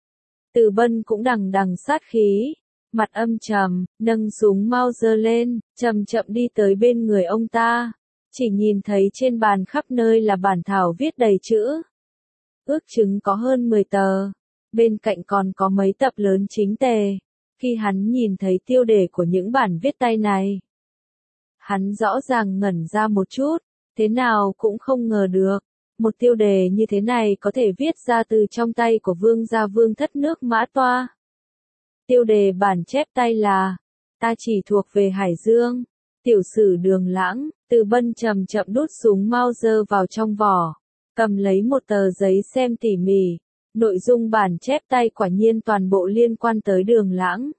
Từ Bân cũng đằng đằng sát khí, mặt âm trầm, nâng súng Mauser lên, chậm chậm đi tới bên người ông ta. Chỉ nhìn thấy trên bàn khắp nơi là bản thảo viết đầy chữ. Ước chứng có hơn mười tờ, bên cạnh còn có mấy tập lớn chính tề. Khi hắn nhìn thấy tiêu đề của những bản viết tay này, hắn rõ ràng ngẩn ra một chút, thế nào cũng không ngờ được, một tiêu đề như thế này có thể viết ra từ trong tay của vương gia vương thất nước Mã Toa. Tiêu đề bản chép tay là, ta chỉ thuộc về Hải Dương, tiểu sử Đường Lãng. Từ Bân chậm chậm đút súng Mauser vào trong vỏ, cầm lấy một tờ giấy xem tỉ mỉ, nội dung bản chép tay quả nhiên toàn bộ liên quan tới Đường Lãng.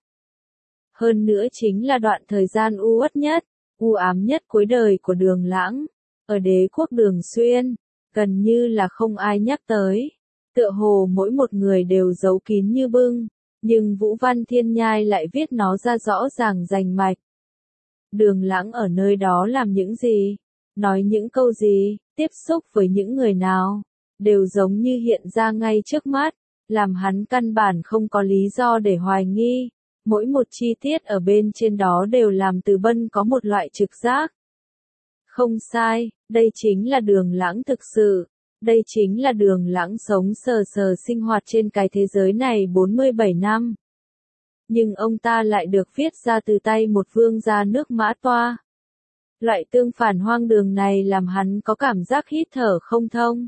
Hơn nữa chính là đoạn thời gian u uất nhất, u ám nhất cuối đời của Đường Lãng, ở đế quốc Đường Xuyên, gần như là không ai nhắc tới, tựa hồ mỗi một người đều giấu kín như bưng, nhưng Vũ Văn Thiên Nhai lại viết nó ra rõ ràng rành mạch. Đường Lãng ở nơi đó làm những gì, nói những câu gì, tiếp xúc với những người nào, đều giống như hiện ra ngay trước mắt, làm hắn căn bản không có lý do để hoài nghi. Mỗi một chi tiết ở bên trên đó đều làm Từ Bân có một loại trực giác. Không sai, đây chính là Đường Lãng thực sự. Đây chính là Đường Lãng sống sờ sờ sinh hoạt trên cái thế giới này bốn mươi bảy năm. Nhưng ông ta lại được viết ra từ tay một vương gia nước Mã Toa. Loại tương phản hoang đường này làm hắn có cảm giác hít thở không thông.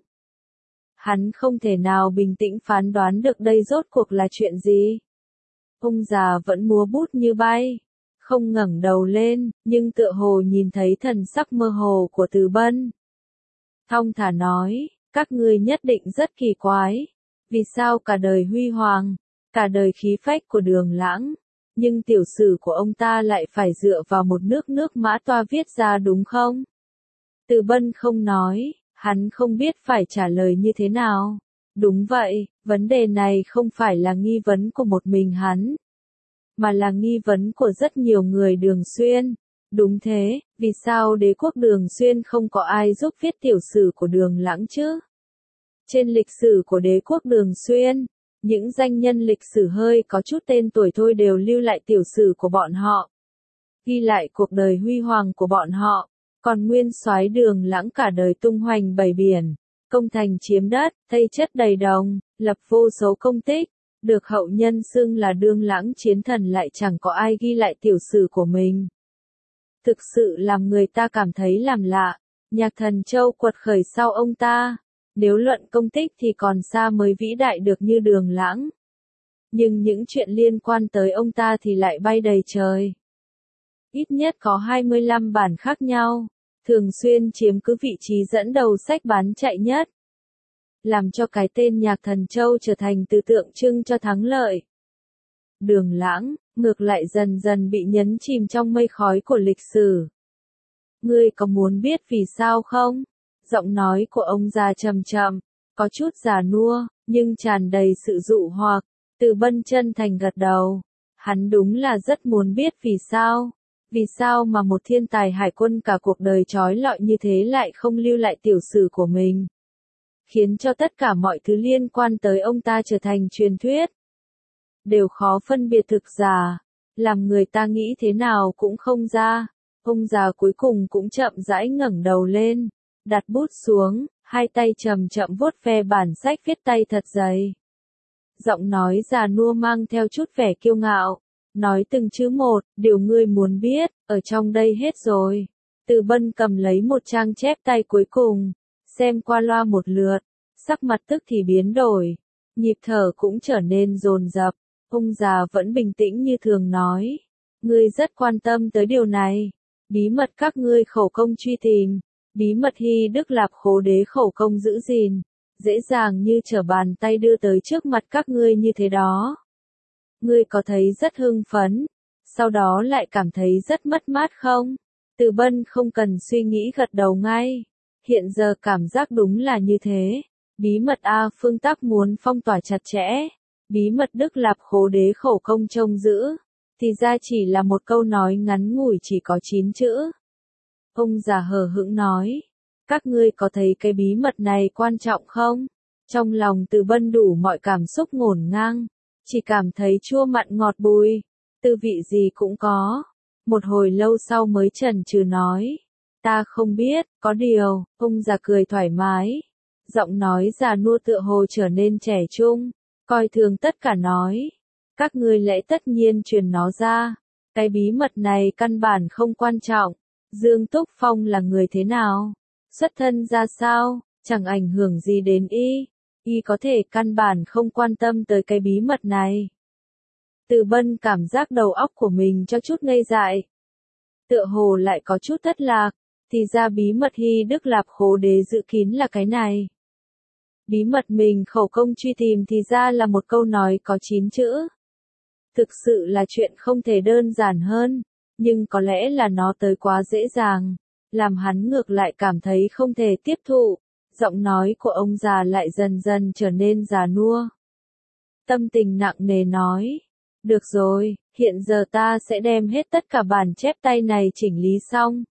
Hắn không thể nào bình tĩnh phán đoán được đây rốt cuộc là chuyện gì. Ông già vẫn múa bút như bay, không ngẩng đầu lên, nhưng tựa hồ nhìn thấy thần sắc mơ hồ của Từ Bân. Thong thả nói, các ngươi nhất định rất kỳ quái, vì sao cả đời huy hoàng, cả đời khí phách của Đường Lãng, nhưng tiểu sử của ông ta lại phải dựa vào một nước nước Mã Toa viết ra đúng không? Từ Bân không nói, hắn không biết phải trả lời như thế nào. Đúng vậy, vấn đề này không phải là nghi vấn của một mình hắn, mà là nghi vấn của rất nhiều người Đường Xuyên. Đúng thế, vì sao đế quốc Đường Xuyên không có ai giúp viết tiểu sử của Đường Lãng chứ? Trên lịch sử của đế quốc Đường Xuyên, những danh nhân lịch sử hơi có chút tên tuổi thôi đều lưu lại tiểu sử của bọn họ, ghi lại cuộc đời huy hoàng của bọn họ, còn nguyên soái Đường Lãng cả đời tung hoành bảy biển, công thành chiếm đất, thây chất đầy đồng, lập vô số công tích, được hậu nhân xưng là Đường Lãng chiến thần lại chẳng có ai ghi lại tiểu sử của mình. Thực sự làm người ta cảm thấy làm lạ, Nhạc Thần Châu quật khởi sau ông ta, nếu luận công tích thì còn xa mới vĩ đại được như Đường Lãng. Nhưng những chuyện liên quan tới ông ta thì lại bay đầy trời. Ít nhất có hai mươi lăm bản khác nhau, thường xuyên chiếm cứ vị trí dẫn đầu sách bán chạy nhất, làm cho cái tên Nhạc Thần Châu trở thành từ tượng trưng cho thắng lợi. Đường Lãng, ngược lại dần dần bị nhấn chìm trong mây khói của lịch sử. Ngươi có muốn biết vì sao không? Giọng nói của ông già trầm trầm, có chút già nua, nhưng tràn đầy sự dụ hoặc. Từ Bân chân thành gật đầu. Hắn đúng là rất muốn biết vì sao. Vì sao mà một thiên tài hải quân cả cuộc đời trói lọi như thế lại không lưu lại tiểu sử của mình, khiến cho tất cả mọi thứ liên quan tới ông ta trở thành truyền thuyết, đều khó phân biệt thực giả, làm người ta nghĩ thế nào cũng không ra. Ông già cuối cùng cũng chậm rãi ngẩng đầu lên, đặt bút xuống, hai tay chậm chậm vuốt ve bản sách viết tay thật dày. Giọng nói già nua mang theo chút vẻ kiêu ngạo, nói từng chữ một, điều ngươi muốn biết, ở trong đây hết rồi. Từ Bân cầm lấy một trang chép tay cuối cùng, xem qua loa một lượt, sắc mặt tức thì biến đổi, nhịp thở cũng trở nên dồn dập. Ông già vẫn bình tĩnh như thường nói, ngươi rất quan tâm tới điều này, bí mật các ngươi khẩu công truy tìm, bí mật Hy Đức Lạp Khố Đế khẩu công giữ gìn, dễ dàng như trở bàn tay đưa tới trước mặt các ngươi như thế đó. Ngươi có thấy rất hưng phấn, sau đó lại cảm thấy rất mất mát không? Từ Bân không cần suy nghĩ gật đầu ngay. Hiện giờ cảm giác đúng là như thế. Bí mật A Phương Tắc muốn phong tỏa chặt chẽ. Bí mật Đức Lạp Khố Đế khẩu công trông giữ. Thì ra chỉ là một câu nói ngắn ngủi chỉ có chín chữ. Ông già hờ hững nói. Các ngươi có thấy cái bí mật này quan trọng không? Trong lòng Từ Bân đủ mọi cảm xúc ngổn ngang. Chỉ cảm thấy chua mặn ngọt bùi. Tư vị gì cũng có. Một hồi lâu sau mới chần chừ nói. Ta không biết, có điều, ông già cười thoải mái. Giọng nói già nua tựa hồ trở nên trẻ trung, coi thường tất cả nói. Các ngươi lẽ tất nhiên truyền nó ra. Cái bí mật này căn bản không quan trọng. Dương Túc Phong là người thế nào? Xuất thân ra sao? Chẳng ảnh hưởng gì đến y. Y có thể căn bản không quan tâm tới cái bí mật này. Từ Bân cảm giác đầu óc của mình cho chút ngây dại. Tựa hồ lại có chút thất lạc. Thì ra bí mật Hy Đức Lạp Khố Đế giữ kín là cái này. Bí mật mình khẩu công truy tìm thì ra là một câu nói có chín chữ. Thực sự là chuyện không thể đơn giản hơn, nhưng có lẽ là nó tới quá dễ dàng, làm hắn ngược lại cảm thấy không thể tiếp thụ. Giọng nói của ông già lại dần dần trở nên già nua. Tâm tình nặng nề nói, được rồi, hiện giờ ta sẽ đem hết tất cả bản chép tay này chỉnh lý xong.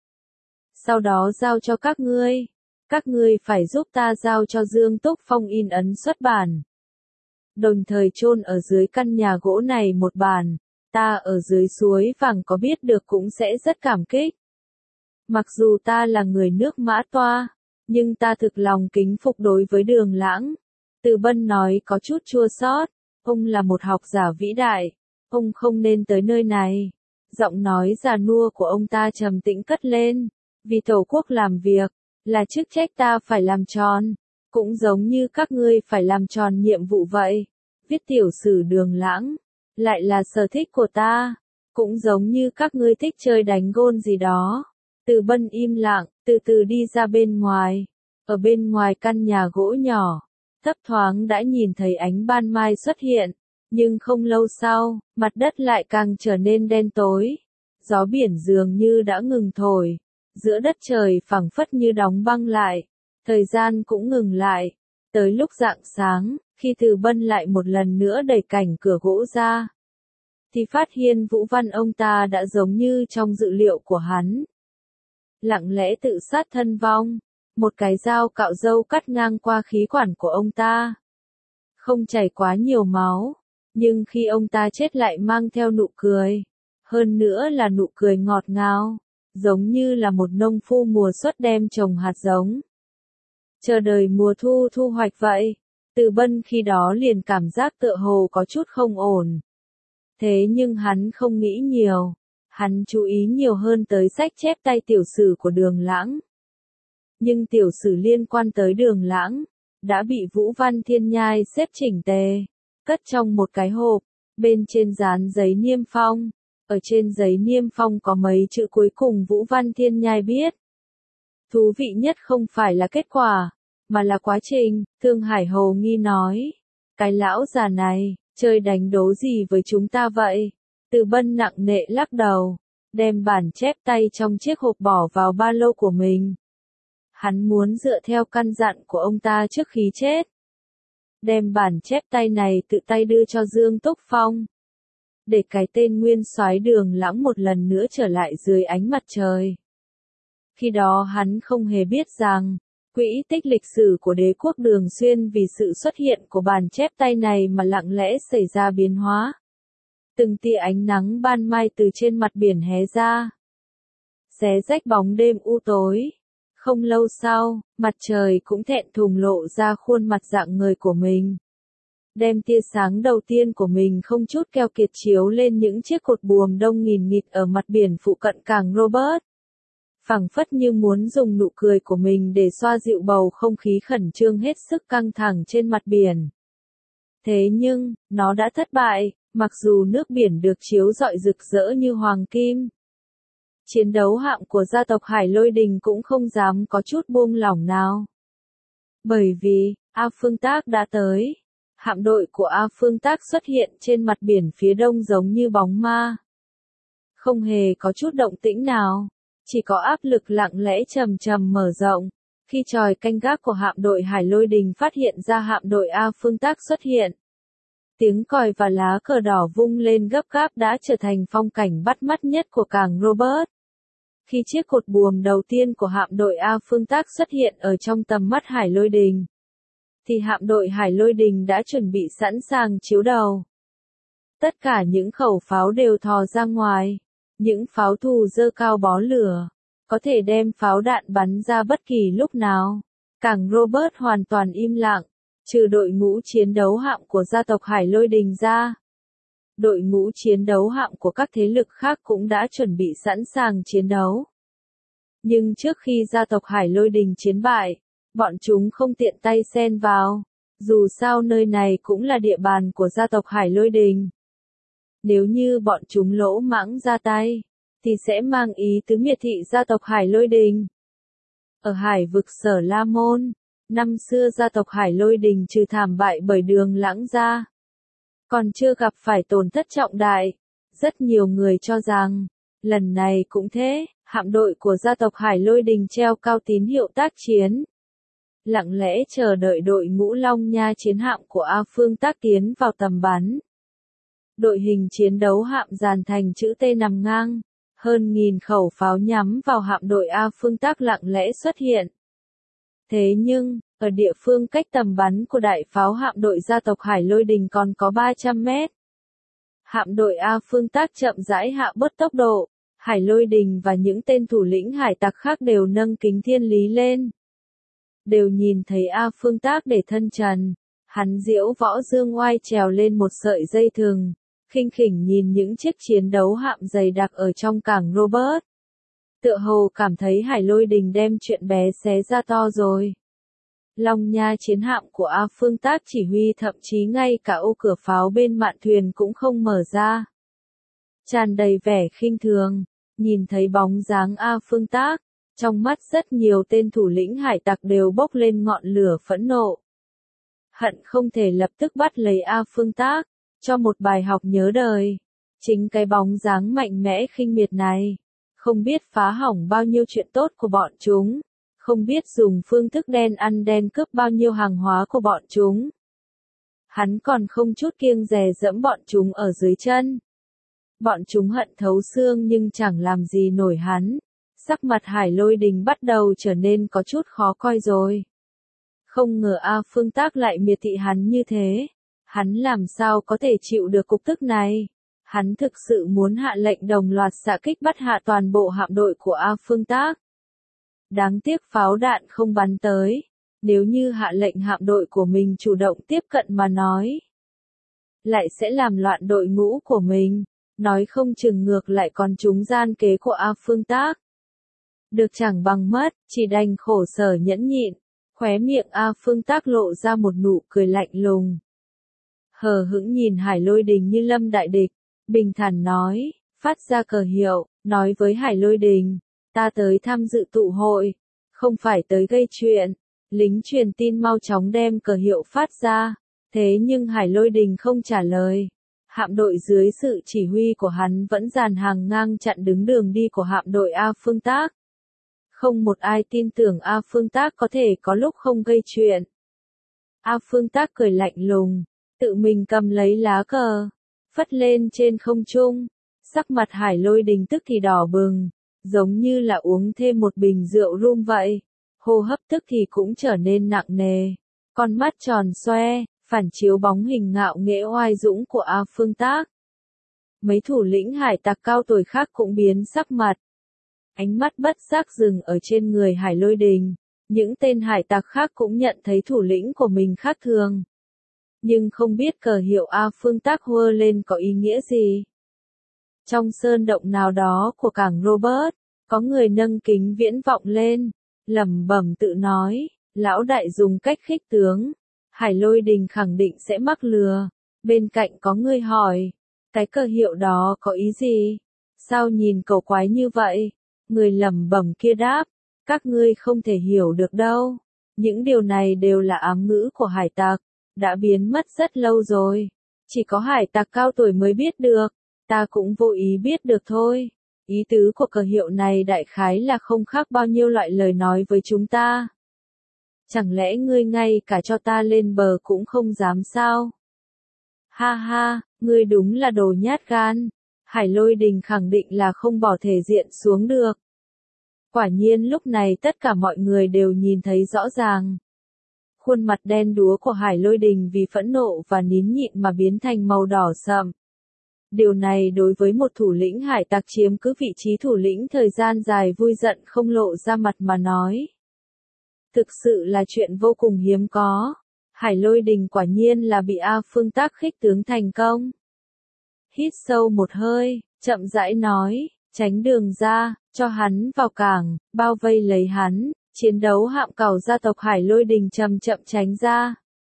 Sau đó giao cho các ngươi. Các ngươi phải giúp ta giao cho Dương Túc Phong in ấn xuất bản. Đồng thời chôn ở dưới căn nhà gỗ này một bản, ta ở dưới suối vàng có biết được cũng sẽ rất cảm kích. Mặc dù ta là người nước Mã Toa, nhưng ta thực lòng kính phục đối với Đường Lãng. Từ Bân nói có chút chua xót, ông là một học giả vĩ đại, ông không nên tới nơi này. Giọng nói già nua của ông ta trầm tĩnh cất lên, vì Tổ quốc làm việc, là chức trách ta phải làm tròn, cũng giống như các ngươi phải làm tròn nhiệm vụ vậy. Viết tiểu sử Đường Lãng, lại là sở thích của ta, cũng giống như các ngươi thích chơi đánh gôn gì đó. Từ Bân im lặng, từ từ đi ra bên ngoài. Ở bên ngoài căn nhà gỗ nhỏ, thấp thoáng đã nhìn thấy ánh ban mai xuất hiện, nhưng không lâu sau, mặt đất lại càng trở nên đen tối. Gió biển dường như đã ngừng thổi, giữa đất trời phẳng phất như đóng băng lại, thời gian cũng ngừng lại. Tới lúc rạng sáng, khi Từ Bân lại một lần nữa đẩy cảnh cửa gỗ ra, thì phát hiện Vũ Văn ông ta đã giống như trong dự liệu của hắn. Lặng lẽ tự sát thân vong, một cái dao cạo râu cắt ngang qua khí quản của ông ta. Không chảy quá nhiều máu, nhưng khi ông ta chết lại mang theo nụ cười, hơn nữa là nụ cười ngọt ngào, giống như là một nông phu mùa xuân đem trồng hạt giống, chờ đợi mùa thu thu hoạch vậy. Từ Bân khi đó liền cảm giác tựa hồ có chút không ổn. Thế nhưng hắn không nghĩ nhiều, hắn chú ý nhiều hơn tới sách chép tay tiểu sử của Đường Lãng. Nhưng tiểu sử liên quan tới Đường Lãng đã bị Vũ Văn Thiên Nhai xếp chỉnh tề, cất trong một cái hộp, bên trên dán giấy niêm phong. Ở trên giấy niêm phong có mấy chữ cuối cùng Vũ Văn Thiên Nhai biết. Thú vị nhất không phải là kết quả, mà là quá trình, Thương Hải hồ nghi nói. Cái lão già này, chơi đánh đố gì với chúng ta vậy? Từ Bân nặng nề lắc đầu, đem bản chép tay trong chiếc hộp bỏ vào ba lô của mình. Hắn muốn dựa theo căn dặn của ông ta trước khi chết, đem bản chép tay này tự tay đưa cho Dương Túc Phong, để cái tên nguyên soái Đường Lãng một lần nữa trở lại dưới ánh mặt trời. Khi đó hắn không hề biết rằng, quỹ tích lịch sử của đế quốc Đường Xuyên vì sự xuất hiện của bản chép tay này mà lặng lẽ xảy ra biến hóa. Từng tia ánh nắng ban mai từ trên mặt biển hé ra, xé rách bóng đêm u tối. Không lâu sau, mặt trời cũng thẹn thùng lộ ra khuôn mặt dạng người của mình. Đem tia sáng đầu tiên của mình không chút keo kiệt chiếu lên những chiếc cột buồm đông nghìn nghịt ở mặt biển phụ cận cảng Robert. Phảng phất như muốn dùng nụ cười của mình để xoa dịu bầu không khí khẩn trương hết sức căng thẳng trên mặt biển. Thế nhưng, nó đã thất bại, mặc dù nước biển được chiếu rọi rực rỡ như hoàng kim. Chiến đấu hạm của gia tộc Hải Lôi Đình cũng không dám có chút buông lỏng nào. Bởi vì, A Phương Tác đã tới. Hạm đội của A Phương Tác xuất hiện trên mặt biển phía đông giống như bóng ma. Không hề có chút động tĩnh nào, chỉ có áp lực lặng lẽ trầm trầm mở rộng. Khi tròi canh gác của hạm đội Hải Lôi Đình phát hiện ra hạm đội A Phương Tác xuất hiện, tiếng còi và lá cờ đỏ vung lên gấp gáp đã trở thành phong cảnh bắt mắt nhất của cảng Robert. Khi chiếc cột buồm đầu tiên của hạm đội A Phương Tác xuất hiện ở trong tầm mắt Hải Lôi Đình, thì hạm đội Hải Lôi Đình đã chuẩn bị sẵn sàng chiếu đầu. Tất cả những khẩu pháo đều thò ra ngoài, những pháo thù dơ cao bó lửa, có thể đem pháo đạn bắn ra bất kỳ lúc nào. Cảng Robert hoàn toàn im lặng, trừ đội ngũ chiến đấu hạm của gia tộc Hải Lôi Đình ra. Đội ngũ chiến đấu hạm của các thế lực khác cũng đã chuẩn bị sẵn sàng chiến đấu. Nhưng trước khi gia tộc Hải Lôi Đình chiến bại, bọn chúng không tiện tay xen vào, dù sao nơi này cũng là địa bàn của gia tộc Hải Lôi Đình. Nếu như bọn chúng lỗ mãng ra tay, thì sẽ mang ý tứ miệt thị gia tộc Hải Lôi Đình. Ở hải vực Sở La Môn, Năm xưa gia tộc Hải Lôi Đình trừ thảm bại bởi Đường Lãng ra, còn chưa gặp phải tổn thất trọng đại. Rất nhiều người cho rằng, lần này cũng thế, hạm đội của gia tộc Hải Lôi Đình treo cao tín hiệu tác chiến, lặng lẽ chờ đợi đội ngũ Long Nha chiến hạm của A Phương Tác tiến vào tầm bắn. Đội hình chiến đấu hạm dàn thành chữ T nằm ngang, hơn nghìn khẩu pháo nhắm vào hạm đội A Phương Tác lặng lẽ xuất hiện. Thế nhưng, ở địa phương cách tầm bắn của đại pháo hạm đội gia tộc Hải Lôi Đình còn có ba trăm mét. Hạm đội A Phương Tác chậm rãi hạ bớt tốc độ, Hải Lôi Đình và những tên thủ lĩnh hải tặc khác đều nâng kính thiên lý lên. Đều nhìn thấy A Phương Tác để thân trần, hắn diễu võ dương oai trèo lên một sợi dây thừng, khinh khỉnh nhìn những chiếc chiến đấu hạm dày đặc ở trong cảng Robert. Tựa hồ cảm thấy Hải Lôi Đình đem chuyện bé xé ra to rồi. Long Nha chiến hạm của A Phương Tác chỉ huy thậm chí ngay cả ô cửa pháo bên mạn thuyền cũng không mở ra. Tràn đầy vẻ khinh thường, nhìn thấy bóng dáng A Phương Tác, trong mắt rất nhiều tên thủ lĩnh hải tặc đều bốc lên ngọn lửa phẫn nộ. Hận không thể lập tức bắt lấy A Phương Tác, cho một bài học nhớ đời. Chính cái bóng dáng mạnh mẽ khinh miệt này, không biết phá hỏng bao nhiêu chuyện tốt của bọn chúng, không biết dùng phương thức đen ăn đen cướp bao nhiêu hàng hóa của bọn chúng. Hắn còn không chút kiêng dè dẫm bọn chúng ở dưới chân. Bọn chúng hận thấu xương nhưng chẳng làm gì nổi hắn. Sắc mặt Hải Lôi Đình bắt đầu trở nên có chút khó coi rồi. Không ngờ A Phương Tác lại miệt thị hắn như thế. Hắn làm sao có thể chịu được cục tức này? Hắn thực sự muốn hạ lệnh đồng loạt xạ kích bắt hạ toàn bộ hạm đội của A Phương Tác. Đáng tiếc pháo đạn không bắn tới. Nếu như hạ lệnh hạm đội của mình chủ động tiếp cận mà nói, lại sẽ làm loạn đội ngũ của mình. Nói không chừng ngược lại còn trúng gian kế của A Phương Tác. Được chẳng bằng mất, chỉ đành khổ sở nhẫn nhịn. Khóe miệng A Phương Tác lộ ra một nụ cười lạnh lùng. Hờ hững nhìn Hải Lôi Đình như lâm đại địch, bình thản nói, phát ra cờ hiệu, nói với Hải Lôi Đình, ta tới tham dự tụ hội, không phải tới gây chuyện. Lính truyền tin mau chóng đem cờ hiệu phát ra, thế nhưng Hải Lôi Đình không trả lời. Hạm đội dưới sự chỉ huy của hắn vẫn dàn hàng ngang chặn đứng đường đi của hạm đội A Phương Tác. Không một ai tin tưởng A Phương Tác có thể có lúc không gây chuyện. A Phương Tác cười lạnh lùng, tự mình cầm lấy lá cờ, phất lên trên không trung. Sắc mặt Hải Lôi Đình tức thì đỏ bừng, giống như là uống thêm một bình rượu rum vậy. Hô hấp tức thì cũng trở nên nặng nề, con mắt tròn xoe, phản chiếu bóng hình ngạo nghễ oai dũng của A Phương Tác. Mấy thủ lĩnh hải tặc cao tuổi khác cũng biến sắc mặt. Ánh mắt bất giác dừng ở trên người Hải Lôi Đình. Những tên hải tặc khác cũng nhận thấy thủ lĩnh của mình khác thường. Nhưng không biết cờ hiệu A Phương Tác hơ lên có ý nghĩa gì. Trong sơn động nào đó của cảng Robert, có người nâng kính viễn vọng lên, lẩm bẩm tự nói, lão đại dùng cách khích tướng. Hải Lôi Đình khẳng định sẽ mắc lừa. Bên cạnh có người hỏi, cái cờ hiệu đó có ý gì? Sao nhìn cầu quái như vậy? Người lẩm bẩm kia đáp, các ngươi không thể hiểu được đâu. Những điều này đều là ám ngữ của hải tặc, đã biến mất rất lâu rồi. Chỉ có hải tặc cao tuổi mới biết được, ta cũng vô ý biết được thôi. Ý tứ của cờ hiệu này đại khái là không khác bao nhiêu loại lời nói với chúng ta. Chẳng lẽ ngươi ngay cả cho ta lên bờ cũng không dám sao? Ha ha, ngươi đúng là đồ nhát gan. Hải Lôi Đình khẳng định là không bỏ thể diện xuống được. Quả nhiên lúc này tất cả mọi người đều nhìn thấy rõ ràng. Khuôn mặt đen đúa của Hải Lôi Đình vì phẫn nộ và nín nhịn mà biến thành màu đỏ sậm. Điều này đối với một thủ lĩnh hải tặc chiếm cứ vị trí thủ lĩnh thời gian dài vui giận không lộ ra mặt mà nói. Thực sự là chuyện vô cùng hiếm có. Hải Lôi Đình quả nhiên là bị A Phương Tác khích tướng thành công. Hít sâu một hơi, chậm rãi nói, tránh đường ra, cho hắn vào cảng, bao vây lấy hắn, chiến đấu hạm cẩu gia tộc Hải Lôi Đình chậm chậm tránh ra.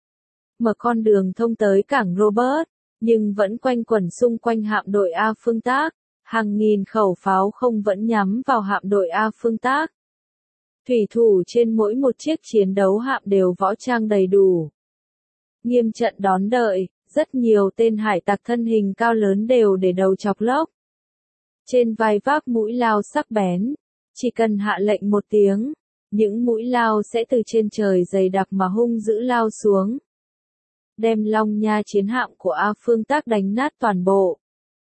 Mở con đường thông tới cảng Robert, nhưng vẫn quanh quẩn xung quanh hạm đội A Phương Tác, hàng nghìn khẩu pháo không vẫn nhắm vào hạm đội A Phương Tác. Thủy thủ trên mỗi một chiếc chiến đấu hạm đều võ trang đầy đủ. Nghiêm trận đón đợi, rất nhiều tên hải tặc thân hình cao lớn đều để đầu chọc lốc. Trên vai vác mũi lao sắc bén, chỉ cần hạ lệnh một tiếng, những mũi lao sẽ từ trên trời dày đặc mà hung dữ lao xuống. Đem Long Nha chiến hạm của A Phương Tác đánh nát toàn bộ.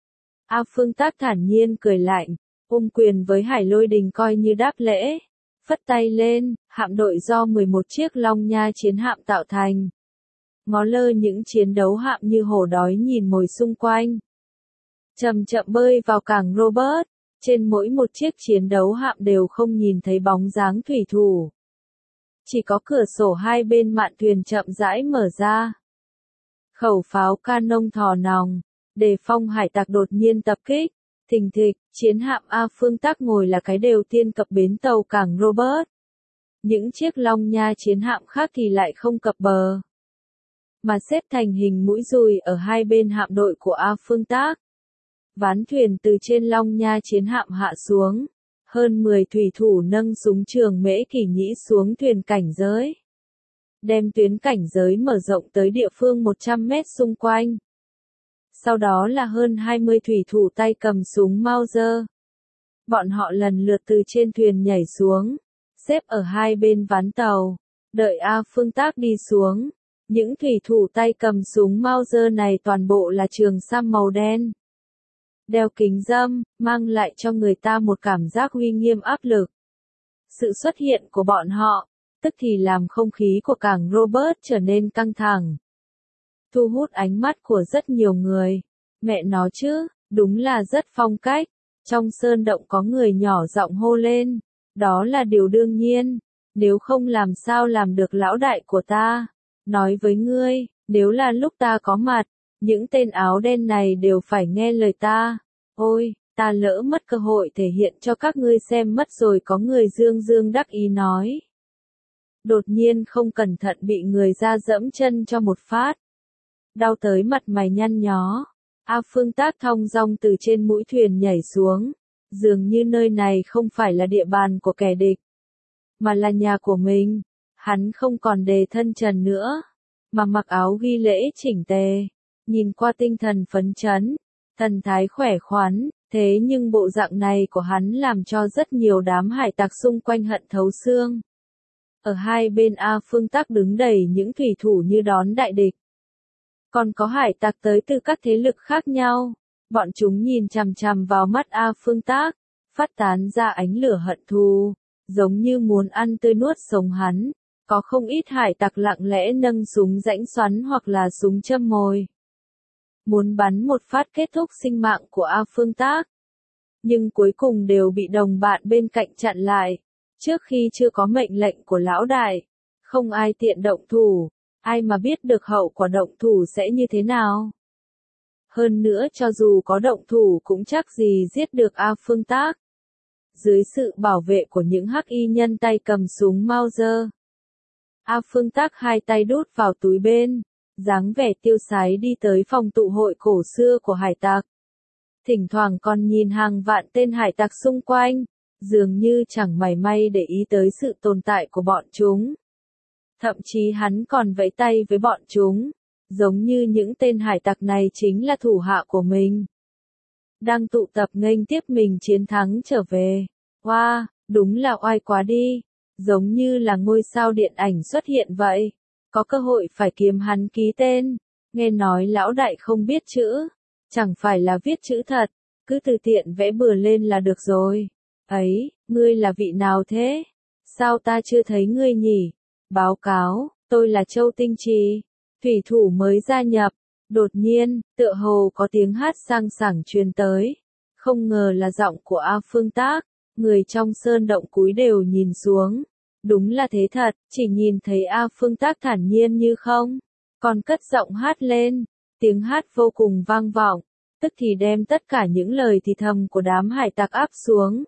A Phương Tác thản nhiên cười lạnh, ôm quyền với Hải Lôi Đình coi như đáp lễ. Phất tay lên, hạm đội do mười một chiếc Long Nha chiến hạm tạo thành. Ngó lơ những chiến đấu hạm như hổ đói nhìn mồi xung quanh. Chậm chậm bơi vào cảng Robert, trên mỗi một chiếc chiến đấu hạm đều không nhìn thấy bóng dáng thủy thủ. Chỉ có cửa sổ hai bên mạn thuyền chậm rãi mở ra. Khẩu pháo canon thò nòng, đề phòng hải tặc đột nhiên tập kích. Thình thịch, chiến hạm A Phương Tác ngồi là cái đều tiên cập bến tàu cảng Robert. Những chiếc Long Nha chiến hạm khác thì lại không cập bờ, mà xếp thành hình mũi dùi ở hai bên hạm đội của A Phương Tác. Ván thuyền từ trên Long Nha chiến hạm hạ xuống, hơn mười thủy thủ nâng súng trường mễ kỷ nhĩ xuống thuyền cảnh giới. Đem tuyến cảnh giới mở rộng tới địa phương một trăm mét xung quanh. Sau đó là hơn hai mươi thủy thủ tay cầm súng Mauser. Bọn họ lần lượt từ trên thuyền nhảy xuống, xếp ở hai bên ván tàu, đợi A Phương Tác đi xuống. Những thủy thủ tay cầm súng Mauser này toàn bộ là trường sam màu đen. Đeo kính râm, mang lại cho người ta một cảm giác uy nghiêm áp lực. Sự xuất hiện của bọn họ, tức thì làm không khí của cảng Robert trở nên căng thẳng. Thu hút ánh mắt của rất nhiều người. Mẹ nó chứ, đúng là rất phong cách. Trong sơn động có người nhỏ giọng hô lên. Đó là điều đương nhiên. Nếu không làm sao làm được lão đại của ta. Nói với ngươi, nếu là lúc ta có mặt, những tên áo đen này đều phải nghe lời ta. Ôi, ta lỡ mất cơ hội thể hiện cho các ngươi xem mất rồi, có người dương dương đắc ý nói. Đột nhiên không cẩn thận bị người ra dẫm chân cho một phát. Đau tới mặt mày nhăn nhó. A Phương Tác thong dong từ trên mũi thuyền nhảy xuống. Dường như nơi này không phải là địa bàn của kẻ địch, mà là nhà của mình. Hắn không còn đề thân trần nữa, mà mặc áo ghi lễ chỉnh tề. Nhìn qua tinh thần phấn chấn, thần thái khỏe khoắn. Thế nhưng bộ dạng này của hắn làm cho rất nhiều đám hải tặc xung quanh hận thấu xương. Ở hai bên A Phương Tác đứng đầy những thủy thủ như đón đại địch. Còn có hải tặc tới từ các thế lực khác nhau. Bọn chúng nhìn chằm chằm vào mắt A Phương Tác, phát tán ra ánh lửa hận thù, giống như muốn ăn tươi nuốt sống hắn. Có không ít hải tặc lặng lẽ nâng súng rãnh xoắn hoặc là súng châm mồi, muốn bắn một phát kết thúc sinh mạng của A Phương Tác. Nhưng cuối cùng đều bị đồng bạn bên cạnh chặn lại. Trước khi chưa có mệnh lệnh của lão đại, không ai tiện động thủ. Ai mà biết được hậu quả động thủ sẽ như thế nào. Hơn nữa cho dù có động thủ cũng chắc gì giết được A Phương Tác. Dưới sự bảo vệ của những hắc y nhân tay cầm súng Mauser, A Phương Tác hai tay đút vào túi bên, dáng vẻ tiêu sái đi tới phòng tụ hội cổ xưa của hải tặc. Thỉnh thoảng còn nhìn hàng vạn tên hải tặc xung quanh, dường như chẳng mảy may để ý tới sự tồn tại của bọn chúng. Thậm chí hắn còn vẫy tay với bọn chúng, giống như những tên hải tặc này chính là thủ hạ của mình. Đang tụ tập nghênh tiếp mình chiến thắng trở về. Wow, đúng là oai quá đi. Giống như là ngôi sao điện ảnh xuất hiện vậy. Có cơ hội phải kiếm hắn ký tên. Nghe nói lão đại không biết chữ. Chẳng phải là viết chữ thật. Cứ từ tiện vẽ bừa lên là được rồi. Ấy, ngươi là vị nào thế? Sao ta chưa thấy ngươi nhỉ? Báo cáo, tôi là Châu Tinh Trì. Thủy thủ mới gia nhập. Đột nhiên, tựa hồ có tiếng hát sang sảng truyền tới. Không ngờ là giọng của A Phương Tác. Người trong sơn động cúi đều nhìn xuống. Đúng là thế thật, chỉ nhìn thấy A Phương Tác thản nhiên như không. Còn cất giọng hát lên. Tiếng hát vô cùng vang vọng. Tức thì đem tất cả những lời thì thầm của đám hải tặc áp xuống.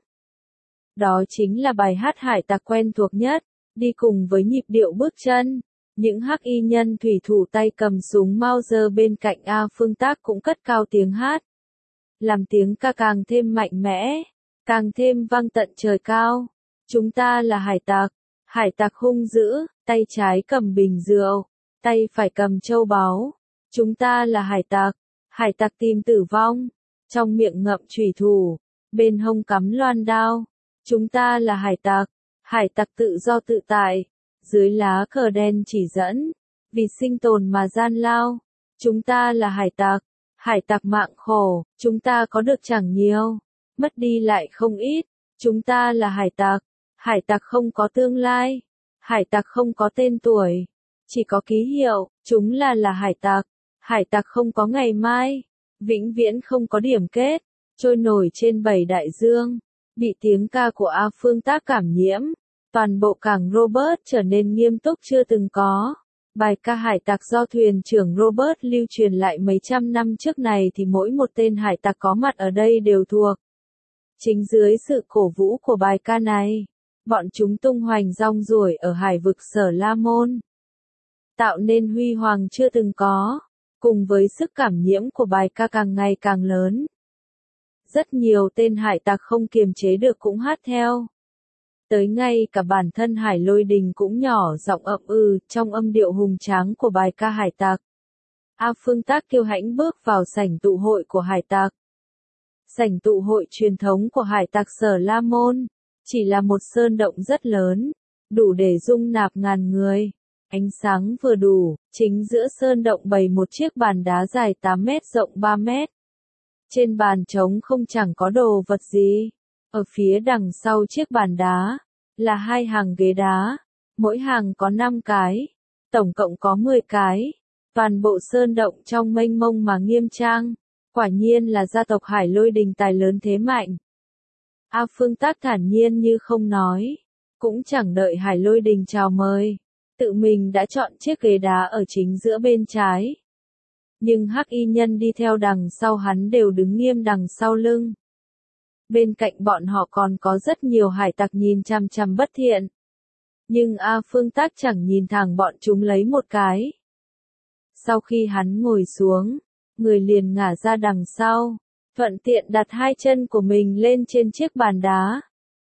Đó chính là bài hát hải tặc quen thuộc nhất. Đi cùng với nhịp điệu bước chân. Những hắc y nhân thủy thủ tay cầm súng Mauser bên cạnh A Phương Tác cũng cất cao tiếng hát. Làm tiếng ca càng thêm mạnh mẽ, càng thêm vang tận trời cao. Chúng ta là hải tặc. Hải tặc hung dữ, tay trái cầm bình rượu, tay phải cầm châu báu. Chúng ta là hải tặc. Hải tặc tìm tử vong, trong miệng ngậm chùy thủ, bên hông cắm loan đao. Chúng ta là hải tặc. Hải tặc tự do tự tại, dưới lá cờ đen chỉ dẫn, vì sinh tồn mà gian lao. Chúng ta là hải tặc. Hải tặc mạng khổ, chúng ta có được chẳng nhiều, mất đi lại không ít. Chúng ta là hải tặc. Hải tặc không có tương lai. Hải tặc không có tên tuổi, chỉ có ký hiệu. Chúng là là hải tặc. Hải tặc không có ngày mai, vĩnh viễn không có điểm kết, trôi nổi trên bảy đại dương. Bị tiếng ca của A Phương Tác cảm nhiễm, toàn bộ cảng Robert trở nên nghiêm túc chưa từng có. Bài ca hải tặc do thuyền trưởng Robert lưu truyền lại mấy trăm năm trước này thì mỗi một tên hải tặc có mặt ở đây đều thuộc. Chính dưới sự cổ vũ của bài ca này, bọn chúng tung hoành rong ruổi ở hải vực Sở La Môn, tạo nên huy hoàng chưa từng có, cùng với sức cảm nhiễm của bài ca càng ngày càng lớn. Rất nhiều tên hải tặc không kiềm chế được cũng hát theo. Tới ngay cả bản thân Hải Lôi Đình cũng nhỏ giọng ậm ừ trong âm điệu hùng tráng của bài ca hải tặc. A Phương Tác kiêu hãnh bước vào sảnh tụ hội của hải tặc. Sảnh tụ hội truyền thống của hải tặc Sở La Môn, chỉ là một sơn động rất lớn, đủ để dung nạp ngàn người. Ánh sáng vừa đủ, chính giữa sơn động bày một chiếc bàn đá dài tám mét rộng ba mét. Trên bàn trống không chẳng có đồ vật gì. Ở phía đằng sau chiếc bàn đá, là hai hàng ghế đá, mỗi hàng có năm cái, tổng cộng có mười cái. Toàn bộ sơn động trong mênh mông mà nghiêm trang, quả nhiên là gia tộc Hải Lôi Đình tài lớn thế mạnh. A Phương Tác thản nhiên như không nói, cũng chẳng đợi Hải Lôi Đình chào mời, tự mình đã chọn chiếc ghế đá ở chính giữa bên trái. Nhưng hắc y nhân đi theo đằng sau hắn đều đứng nghiêm đằng sau lưng. Bên cạnh bọn họ còn có rất nhiều hải tặc nhìn chằm chằm bất thiện. Nhưng A Phương Tác chẳng nhìn thẳng bọn chúng lấy một cái. Sau khi hắn ngồi xuống, người liền ngả ra đằng sau, thuận tiện đặt hai chân của mình lên trên chiếc bàn đá.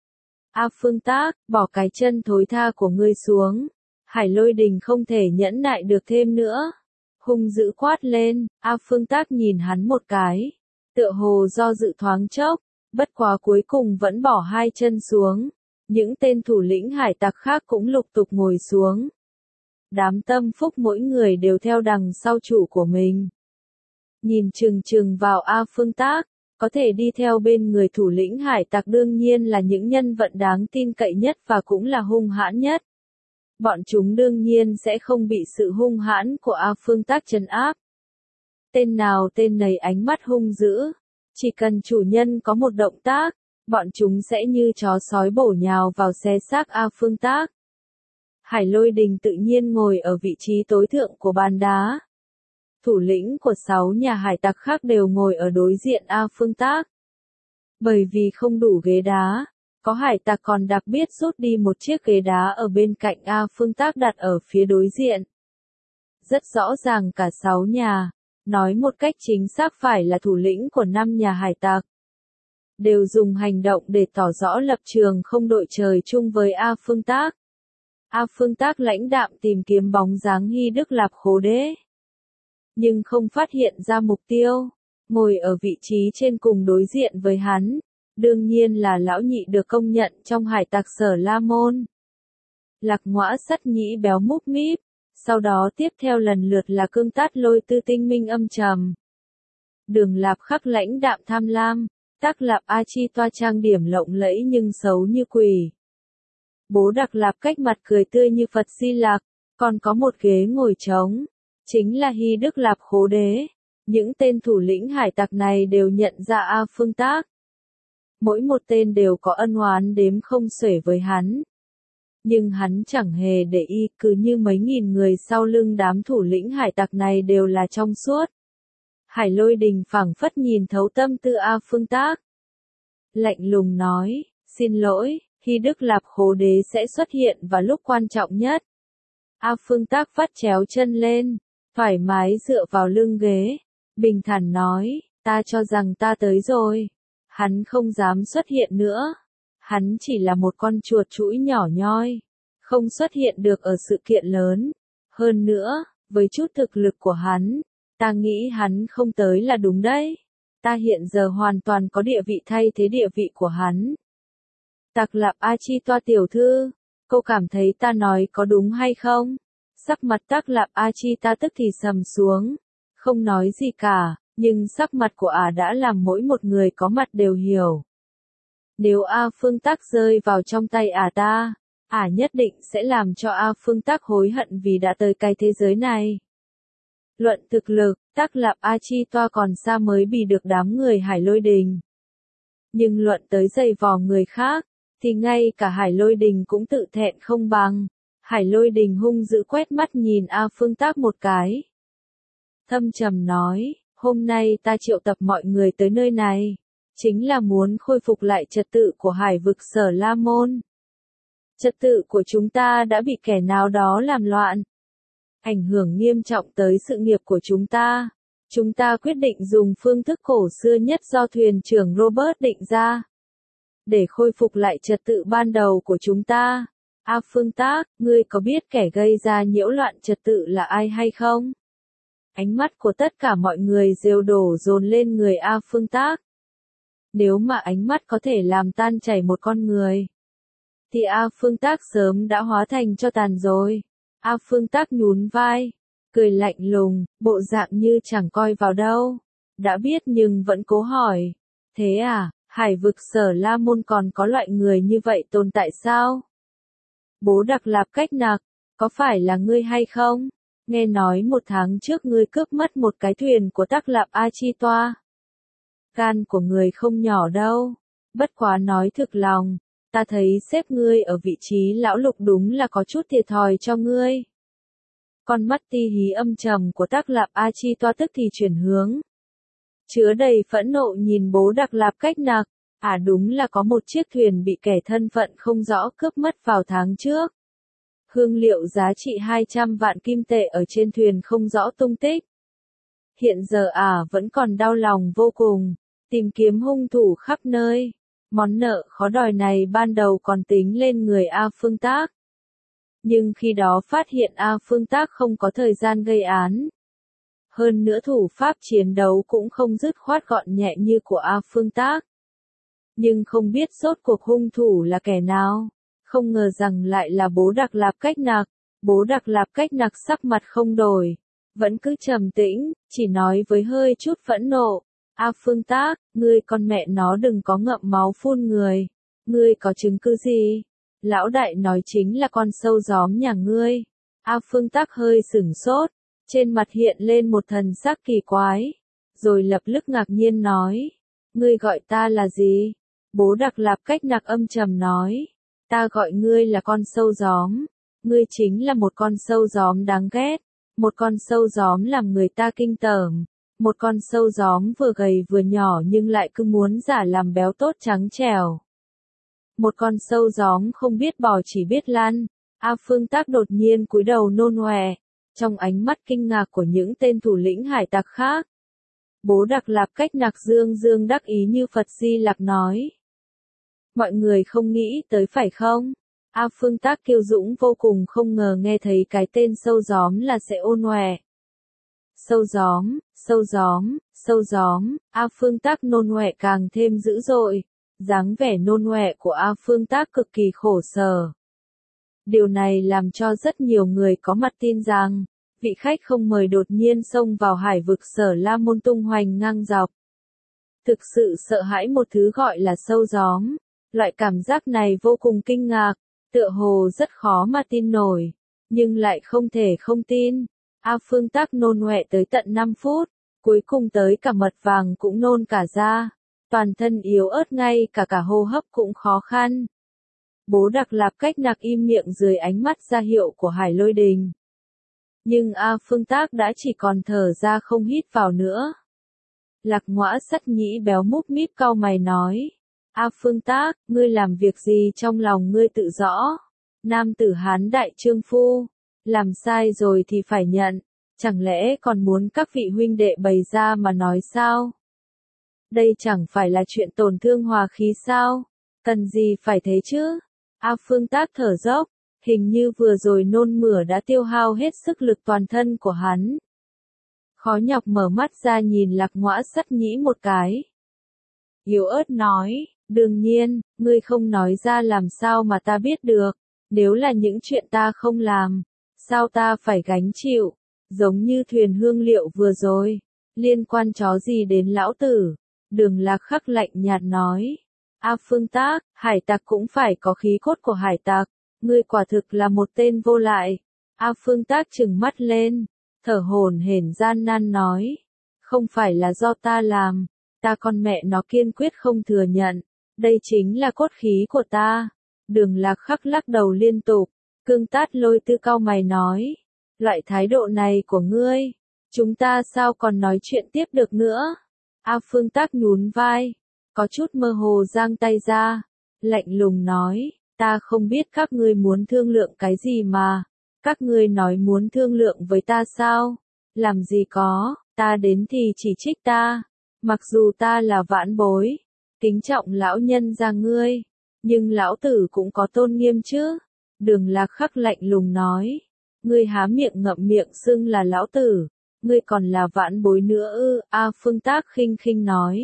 A Phương Tác, bỏ cái chân thối tha của ngươi xuống. Hải Lôi Đình không thể nhẫn nại được thêm nữa. Hung dữ quát lên. A Phương Tác nhìn hắn một cái, tựa hồ do dự thoáng chốc, bất quá cuối cùng vẫn bỏ hai chân xuống. Những tên thủ lĩnh hải tặc khác cũng lục tục ngồi xuống. Đám tâm phúc mỗi người đều theo đằng sau chủ của mình. Nhìn chừng chừng vào A Phương Tác, có thể đi theo bên người thủ lĩnh hải tặc đương nhiên là những nhân vật đáng tin cậy nhất và cũng là hung hãn nhất. Bọn chúng đương nhiên sẽ không bị sự hung hãn của A Phương Tác trấn áp. Tên nào tên nấy ánh mắt hung dữ, chỉ cần chủ nhân có một động tác, bọn chúng sẽ như chó sói bổ nhào vào xé xác A Phương Tác. Hải Lôi Đình tự nhiên ngồi ở vị trí tối thượng của bàn đá. Thủ lĩnh của sáu nhà hải tặc khác đều ngồi ở đối diện A Phương Tác. Bởi vì không đủ ghế đá, có hải tặc còn đặc biệt rút đi một chiếc ghế đá ở bên cạnh A Phương Tác đặt ở phía đối diện. Rất rõ ràng cả sáu nhà, nói một cách chính xác phải là thủ lĩnh của năm nhà hải tặc, đều dùng hành động để tỏ rõ lập trường không đội trời chung với A Phương Tác. A Phương Tác lãnh đạm tìm kiếm bóng dáng Hy Đức Lạp Khố Đế, nhưng không phát hiện ra mục tiêu. Ngồi ở vị trí trên cùng đối diện với hắn, đương nhiên là lão nhị được công nhận trong hải tặc Sở La Môn. Lạc Ngõa Sắt Nhĩ béo múp míp, sau đó tiếp theo lần lượt là Cương Tát Lôi Tư tinh minh âm trầm, Đường Lạp Khắc lãnh đạm tham lam, Tác Lạp A Chi toa trang điểm lộng lẫy nhưng xấu như quỷ, Bố Đặc Lạp cách mặt cười tươi như Phật Di Lặc, còn có một ghế ngồi trống, chính là Hy Đức Lạp Khố Đế. Những tên thủ lĩnh hải tặc này đều nhận ra A Phương Tác. Mỗi một tên đều có ân oán đếm không xuể với hắn. Nhưng hắn chẳng hề để ý, cứ như mấy nghìn người sau lưng đám thủ lĩnh hải tặc này đều là trong suốt. Hải Lôi Đình phảng phất nhìn thấu tâm tư A Phương Tác. Lạnh lùng nói, xin lỗi, Hy Đức Lạp Khố Đế sẽ xuất hiện vào lúc quan trọng nhất. A Phương Tác vắt chéo chân lên, thoải mái dựa vào lưng ghế, bình thản nói, ta cho rằng ta tới rồi. Hắn không dám xuất hiện nữa. Hắn chỉ là một con chuột chũi nhỏ nhoi, không xuất hiện được ở sự kiện lớn. Hơn nữa, với chút thực lực của hắn, ta nghĩ hắn không tới là đúng đấy. Ta hiện giờ hoàn toàn có địa vị thay thế địa vị của hắn. Tạc Lạp A Chi Toa tiểu thư, cô cảm thấy ta nói có đúng hay không? Sắc mặt Tạc Lạp A Chi ta tức thì sầm xuống, không nói gì cả, nhưng sắc mặt của ả đã làm mỗi một người có mặt đều hiểu. Nếu A Phương Tắc rơi vào trong tay ả ta, ả nhất định sẽ làm cho A Phương Tắc hối hận vì đã tới cái thế giới này. Luận thực lực, Tắc Lạp A Chi Toa còn xa mới bị được đám người Hải Lôi Đình. Nhưng luận tới giày vò người khác, thì ngay cả Hải Lôi Đình cũng tự thẹn không bằng. Hải Lôi Đình hung dữ quét mắt nhìn A Phương Tắc một cái. Thâm trầm nói, hôm nay ta triệu tập mọi người tới nơi này, chính là muốn khôi phục lại trật tự của hải vực Sở La Môn. Trật tự của chúng ta đã bị kẻ nào đó làm loạn, ảnh hưởng nghiêm trọng tới sự nghiệp của chúng ta. Chúng ta quyết định dùng phương thức cổ xưa nhất do thuyền trưởng Robert định ra, để khôi phục lại trật tự ban đầu của chúng ta. A Phương Tắc, ngươi có biết kẻ gây ra nhiễu loạn trật tự là ai hay không? Ánh mắt của tất cả mọi người đều đổ dồn lên người A Phương Tắc. Nếu mà ánh mắt có thể làm tan chảy một con người, thì A Phương Tắc sớm đã hóa thành cho tàn rồi. A Phương Tắc nhún vai, cười lạnh lùng, bộ dạng như chẳng coi vào đâu. Đã biết nhưng vẫn cố hỏi. Thế à, hải vực Sở La Môn còn có loại người như vậy tồn tại sao? Bố Đặc Lạp Cách Nặc, có phải là ngươi hay không? Nghe nói một tháng trước ngươi cướp mất một cái thuyền của Tắc Lạp A Chi Toa. Gan của người không nhỏ đâu. Bất quá nói thực lòng, ta thấy xếp ngươi ở vị trí lão lục đúng là có chút thiệt thòi cho ngươi. Con mắt ti hí âm trầm của Tắc Lạp A Chi Toa tức thì chuyển hướng, chứa đầy phẫn nộ nhìn bố Đặc Lạp Cách Nặc. À đúng là có một chiếc thuyền bị kẻ thân phận không rõ cướp mất vào tháng trước. Hương liệu giá trị hai trăm vạn kim tệ ở trên thuyền không rõ tung tích. Hiện giờ ả à vẫn còn đau lòng vô cùng, tìm kiếm hung thủ khắp nơi. Món nợ khó đòi này ban đầu còn tính lên người A Phương Tắc. Nhưng khi đó phát hiện A Phương Tắc không có thời gian gây án. Hơn nữa thủ pháp chiến đấu cũng không dứt khoát gọn nhẹ như của A Phương Tắc. Nhưng không biết rốt cuộc hung thủ là kẻ nào. Không ngờ rằng lại là bố Đặc Lạp Cách Nặc. Bố Đặc Lạp Cách Nặc sắc mặt không đổi, vẫn cứ trầm tĩnh, chỉ nói với hơi chút phẫn nộ. A Phương Tắc, ngươi con mẹ nó đừng có ngậm máu phun người. Ngươi có chứng cứ gì? Lão đại nói chính là con sâu gióm nhà ngươi. A Phương Tắc hơi sửng sốt, trên mặt hiện lên một thần sắc kỳ quái, rồi lập tức ngạc nhiên nói. Ngươi gọi ta là gì? Bố Đặc Lạp Cách Nặc âm trầm nói. Ta gọi ngươi là con sâu gióm. Ngươi chính là một con sâu gióm đáng ghét. Một con sâu gióm làm người ta kinh tởm. Một con sâu gióm vừa gầy vừa nhỏ nhưng lại cứ muốn giả làm béo tốt trắng trẻo. Một con sâu gióm không biết bò chỉ biết lăn. A Phương Tắc đột nhiên cúi đầu nôn ọe, trong ánh mắt kinh ngạc của những tên thủ lĩnh hải tặc khác. Bố Đặc Lạp Cách Nặc dương dương đắc ý như Phật Di Lặc nói. Mọi người không nghĩ tới phải không? A Phương Tắc kiêu dũng vô cùng không ngờ nghe thấy cái tên sâu gióm là sẽ ôn ọe. Sâu gióm, sâu gióm, sâu gióm, A Phương Tắc nôn ọe càng thêm dữ dội. Dáng vẻ nôn ọe của A Phương Tắc cực kỳ khổ sở. Điều này làm cho rất nhiều người có mặt tin rằng, vị khách không mời đột nhiên xông vào hải vực Sở La Môn tung hoành ngang dọc. Thực sự sợ hãi một thứ gọi là sâu gióm. Loại cảm giác này vô cùng kinh ngạc, tựa hồ rất khó mà tin nổi, nhưng lại không thể không tin. A Phương Tắc nôn ọe tới tận năm phút, cuối cùng tới cả mật vàng cũng nôn cả ra, toàn thân yếu ớt ngay cả cả hô hấp cũng khó khăn. Bố Đặc Lạp Cách Nặc im miệng dưới ánh mắt ra hiệu của Hải Lôi Đình. Nhưng A Phương Tắc đã chỉ còn thở ra không hít vào nữa. Lạc Ngõa Sắt Nhĩ béo múp míp cau mày nói. A Phương Tắc, ngươi làm việc gì trong lòng ngươi tự rõ. Nam tử Hán đại trương phu, làm sai rồi thì phải nhận, chẳng lẽ còn muốn các vị huynh đệ bày ra mà nói sao? Đây chẳng phải là chuyện tổn thương hòa khí sao? Cần gì phải thế chứ? A Phương Tác thở dốc, hình như vừa rồi nôn mửa đã tiêu hao hết sức lực toàn thân của hắn. Khó nhọc mở mắt ra nhìn Lạc Ngõa Sắt Nhĩ một cái. Yếu ớt nói, đương nhiên, ngươi không nói ra làm sao mà ta biết được, nếu là những chuyện ta không làm, sao ta phải gánh chịu, giống như thuyền hương liệu vừa rồi, liên quan chó gì đến lão tử. Đường Lạc Khắc lạnh nhạt nói, A Phương Tác, hải tặc cũng phải có khí cốt của hải tặc, ngươi quả thực là một tên vô lại. A Phương Tác trừng mắt lên, thở hổn hển gian nan nói, không phải là do ta làm, ta con mẹ nó kiên quyết không thừa nhận, đây chính là cốt khí của ta. Đường Lạc Khắc lắc đầu liên tục, Cương Tát Lôi Tư cau mày nói, loại thái độ này của ngươi, chúng ta sao còn nói chuyện tiếp được nữa. A Phương Tác nhún vai, có chút mơ hồ giang tay ra, lạnh lùng nói, ta không biết các ngươi muốn thương lượng cái gì mà, các ngươi nói muốn thương lượng với ta sao, làm gì có, ta đến thì chỉ trích ta, mặc dù ta là vãn bối, kính trọng lão nhân gia ngươi, nhưng lão tử cũng có tôn nghiêm chứ. Đường Lạc Khắc lạnh lùng nói, ngươi há miệng ngậm miệng xưng là lão tử, ngươi còn là vãn bối nữa ư? A Phương Tác khinh khinh nói,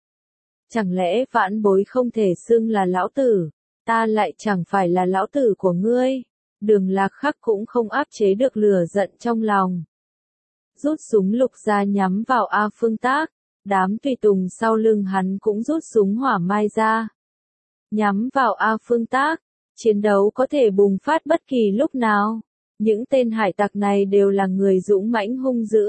chẳng lẽ vãn bối không thể xưng là lão tử, ta lại chẳng phải là lão tử của ngươi. Đường Lạc Khắc cũng không áp chế được lửa giận trong lòng, rút súng lục ra nhắm vào A Phương Tác, đám tùy tùng sau lưng hắn cũng rút súng hỏa mai ra, nhắm vào A Phương Tác. Chiến đấu có thể bùng phát bất kỳ lúc nào. Những tên hải tặc này đều là người dũng mãnh hung dữ.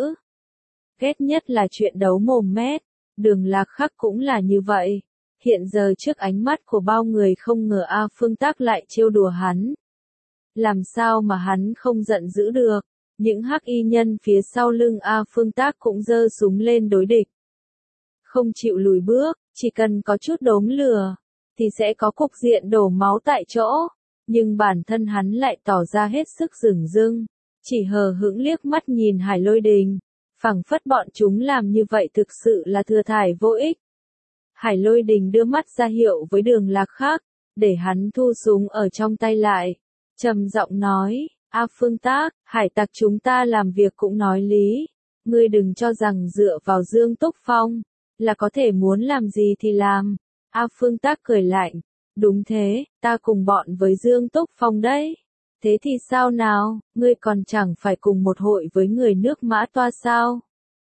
Ghét nhất là chuyện đấu mồm mép. Đường Lạc Khắc cũng là như vậy. Hiện giờ trước ánh mắt của bao người không ngờ A Phương Tác lại trêu đùa hắn. Làm sao mà hắn không giận dữ được. Những hắc y nhân phía sau lưng A Phương Tác cũng giơ súng lên đối địch. Không chịu lùi bước, chỉ cần có chút đốm lửa thì sẽ có cục diện đổ máu tại chỗ, nhưng bản thân hắn lại tỏ ra hết sức dửng dưng, chỉ hờ hững liếc mắt nhìn Hải Lôi Đình, phảng phất bọn chúng làm như vậy thực sự là thừa thải vô ích. Hải Lôi Đình đưa mắt ra hiệu với Đường Lạc Khắc, để hắn thu súng ở trong tay lại, trầm giọng nói, A Phương Tác, hải tặc chúng ta làm việc cũng nói lý, ngươi đừng cho rằng dựa vào Dương Túc Phong, là có thể muốn làm gì thì làm. A Phương Tác cười lạnh, đúng thế, ta cùng bọn với Dương Túc Phong đấy. Thế thì sao nào, ngươi còn chẳng phải cùng một hội với người nước Mã Toa sao?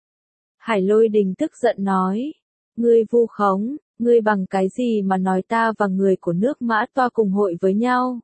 Hải Lôi Đình tức giận nói, ngươi vu khống, ngươi bằng cái gì mà nói ta và người của nước Mã Toa cùng hội với nhau?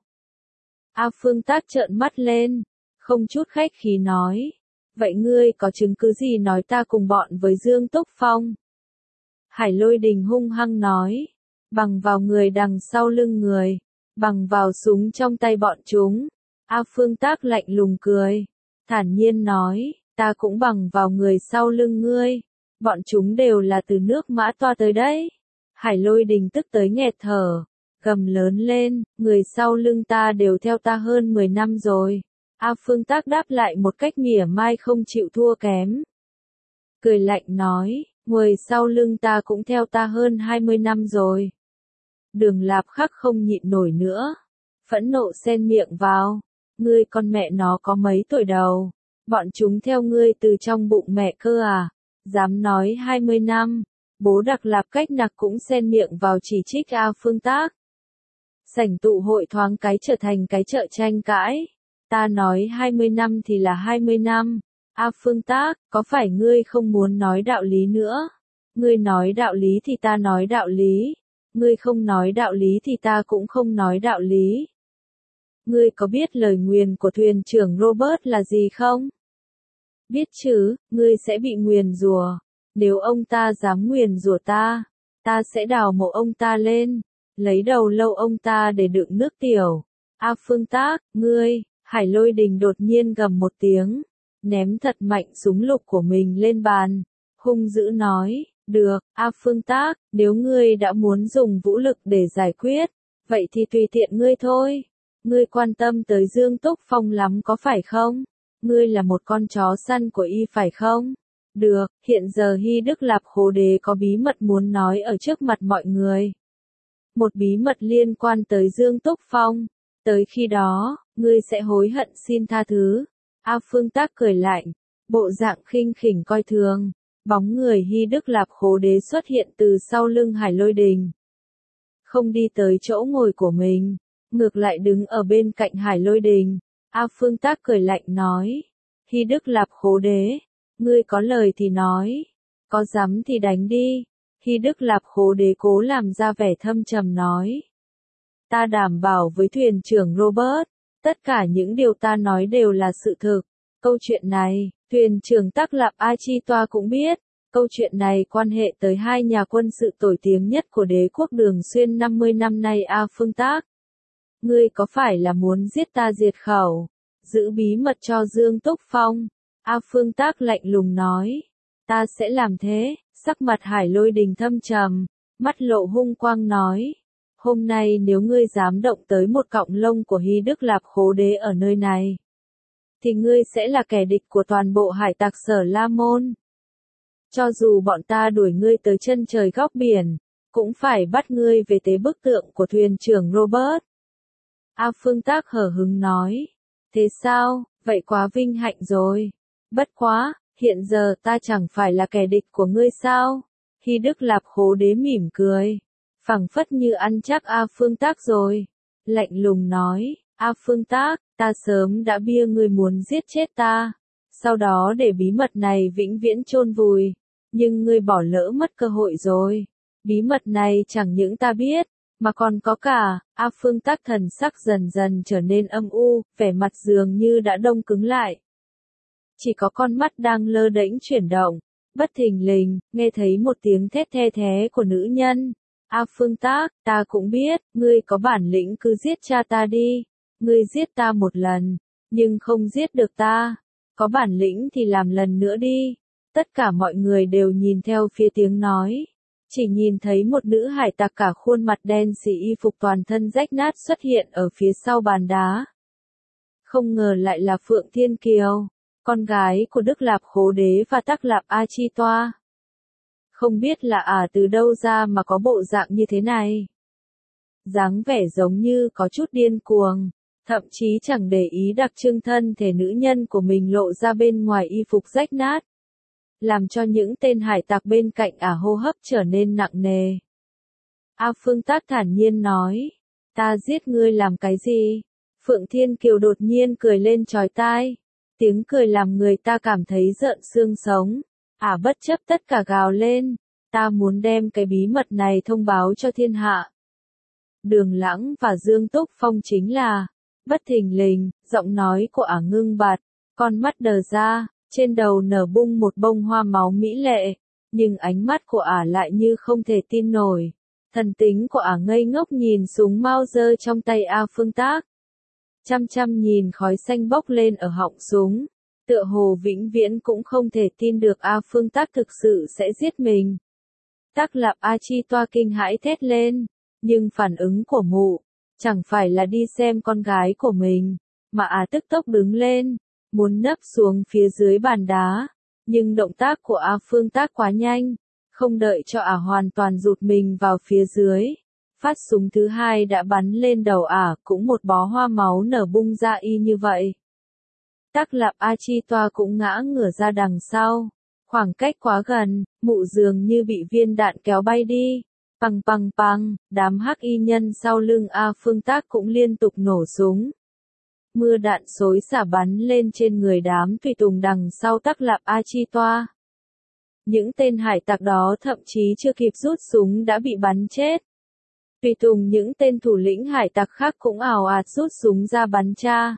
A Phương Tác trợn mắt lên, không chút khách khí nói, vậy ngươi có chứng cứ gì nói ta cùng bọn với Dương Túc Phong? Hải Lôi Đình hung hăng nói, bằng vào người đằng sau lưng người, bằng vào súng trong tay bọn chúng. A Phương Tác lạnh lùng cười, thản nhiên nói, ta cũng bằng vào người sau lưng ngươi, bọn chúng đều là từ nước Mã Toa tới đấy. Hải Lôi Đình tức tới nghẹt thở, gầm lớn lên, người sau lưng ta đều theo ta hơn mười năm rồi. A Phương Tác đáp lại một cách mỉa mai không chịu thua kém. Cười lạnh nói, người sau lưng ta cũng theo ta hơn hai mươi năm rồi. Đường Lạc Khắc không nhịn nổi nữa, phẫn nộ xen miệng vào, ngươi con mẹ nó có mấy tuổi đầu, bọn chúng theo ngươi từ trong bụng mẹ cơ à, dám nói hai mươi năm. Bố Đặc Lạp Cách Nặc cũng xen miệng vào chỉ trích A Phương Tác. Sảnh tụ hội thoáng cái trở thành cái chợ tranh cãi, ta nói hai mươi năm thì là hai mươi năm. A Phương Tác, có phải ngươi không muốn nói đạo lý nữa? Ngươi nói đạo lý thì ta nói đạo lý. Ngươi không nói đạo lý thì ta cũng không nói đạo lý. Ngươi có biết lời nguyền của thuyền trưởng Robert là gì không? Biết chứ, ngươi sẽ bị nguyền rủa. Nếu ông ta dám nguyền rủa ta, ta sẽ đào mộ ông ta lên, lấy đầu lâu ông ta để đựng nước tiểu. A Phương Tác, ngươi, Hải Lôi Đình đột nhiên gầm một tiếng, ném thật mạnh súng lục của mình lên bàn, hung dữ nói, được, A Phương Tác, nếu ngươi đã muốn dùng vũ lực để giải quyết, vậy thì tùy tiện ngươi thôi. Ngươi quan tâm tới Dương Túc Phong lắm có phải không? Ngươi là một con chó săn của y phải không? Được, hiện giờ Hy Đức Lạp Khố Đế có bí mật muốn nói ở trước mặt mọi người. một bí mật liên quan tới Dương Túc Phong. Tới khi đó, ngươi sẽ hối hận xin tha thứ. A Phương Tác cười lạnh, bộ dạng khinh khỉnh coi thường. Bóng người Hy Đức Lạp Khố Đế xuất hiện từ sau lưng Hải Lôi Đình. Không đi tới chỗ ngồi của mình, ngược lại đứng ở bên cạnh Hải Lôi Đình. A Phương Tác cười lạnh nói, Hy Đức Lạp Khố Đế, ngươi có lời thì nói, có dám thì đánh đi. Hy Đức Lạp Khố Đế cố làm ra vẻ thâm trầm nói, ta đảm bảo với thuyền trưởng Robert, tất cả những điều ta nói đều là sự thực. Câu chuyện này, thuyền trưởng Tắc Lạp A Chi Toa cũng biết. Câu chuyện này quan hệ tới hai nhà quân sự nổi tiếng nhất của đế quốc Đường Xuyên năm mươi năm nay. A Phương Tác, ngươi có phải là muốn giết ta diệt khẩu, giữ bí mật cho Dương Túc Phong? A Phương Tác lạnh lùng nói, ta sẽ làm thế. Sắc mặt Hải Lôi Đình thâm trầm, mắt lộ hung quang nói, hôm nay nếu ngươi dám động tới một cọng lông của Hy Đức Lạp Khố Đế ở nơi này, thì ngươi sẽ là kẻ địch của toàn bộ hải tặc Sở La Môn. Cho dù bọn ta đuổi ngươi tới chân trời góc biển, cũng phải bắt ngươi về tế bức tượng của thuyền trưởng Robert. A Phương Tác hở hứng nói, thế sao, vậy quá vinh hạnh rồi. Bất quá, hiện giờ ta chẳng phải là kẻ địch của ngươi sao? Hy Đức Lạp Khố Đế mỉm cười, phảng phất như ăn chắc A Phương Tác rồi. Lạnh lùng nói, A Phương Tác, ta sớm đã bia ngươi muốn giết chết ta, sau đó để bí mật này vĩnh viễn chôn vùi, nhưng ngươi bỏ lỡ mất cơ hội rồi. Bí mật này chẳng những ta biết, mà còn có cả. A Phương Tác thần sắc dần dần trở nên âm u, vẻ mặt dường như đã đông cứng lại. Chỉ có con mắt đang lơ đễnh chuyển động, bất thình lình, nghe thấy một tiếng thét the thé của nữ nhân. A Phương Tác, ta cũng biết, ngươi có bản lĩnh cứ giết cha ta đi. Ngươi giết ta một lần, nhưng không giết được ta. Có bản lĩnh thì làm lần nữa đi. Tất cả mọi người đều nhìn theo phía tiếng nói. Chỉ nhìn thấy một nữ hải tặc cả khuôn mặt đen xì y phục toàn thân rách nát xuất hiện ở phía sau bàn đá. Không ngờ lại là Phượng Thiên Kiều, con gái của Đức Lạp Khố Đế và Tắc Lạp A Chi Toa. Không biết là ả à từ đâu ra mà có bộ dạng như thế này. Dáng vẻ giống như có chút điên cuồng, thậm chí chẳng để ý đặc trưng thân thể nữ nhân của mình lộ ra bên ngoài y phục rách nát, làm cho những tên hải tặc bên cạnh ả hô hấp trở nên nặng nề. A Phương Tác thản nhiên nói, ta giết ngươi làm cái gì? Phượng Thiên Kiều đột nhiên cười lên chói tai, tiếng cười làm người ta cảm thấy rợn xương sống. Ả bất chấp tất cả gào lên, ta muốn đem cái bí mật này thông báo cho thiên hạ. Đường Lãng và Dương Túc Phong chính là. Bất thình lình, giọng nói của ả ngưng bặt, con mắt đờ ra, trên đầu nở bung một bông hoa máu mỹ lệ, nhưng ánh mắt của ả lại như không thể tin nổi. Thần tính của ả ngây ngốc nhìn súng Mauser trong tay A Phương Tác. Chăm chăm nhìn khói xanh bốc lên ở họng súng, tựa hồ vĩnh viễn cũng không thể tin được A Phương Tác thực sự sẽ giết mình. Tắc Lạp A Chi Toa kinh hãi thét lên, nhưng phản ứng của mụ, chẳng phải là đi xem con gái của mình, mà ả tức tốc đứng lên, muốn nấp xuống phía dưới bàn đá, nhưng động tác của A Phương Tác quá nhanh, không đợi cho ả hoàn toàn rụt mình vào phía dưới. Phát súng thứ hai đã bắn lên đầu ả, cũng một bó hoa máu nở bung ra y như vậy. Tắc Lạp A Chi Toa cũng ngã ngửa ra đằng sau, khoảng cách quá gần, mụ dường như bị viên đạn kéo bay đi. Păng păng păng, đám hắc y nhân sau lưng A Phương Tác cũng liên tục nổ súng. Mưa đạn xối xả bắn lên trên người đám tùy tùng đằng sau Tắc Lạp A Chi Toa. Những tên hải tặc đó thậm chí chưa kịp rút súng đã bị bắn chết. Tùy tùng những tên thủ lĩnh hải tặc khác cũng ào ạt rút súng ra bắn cha.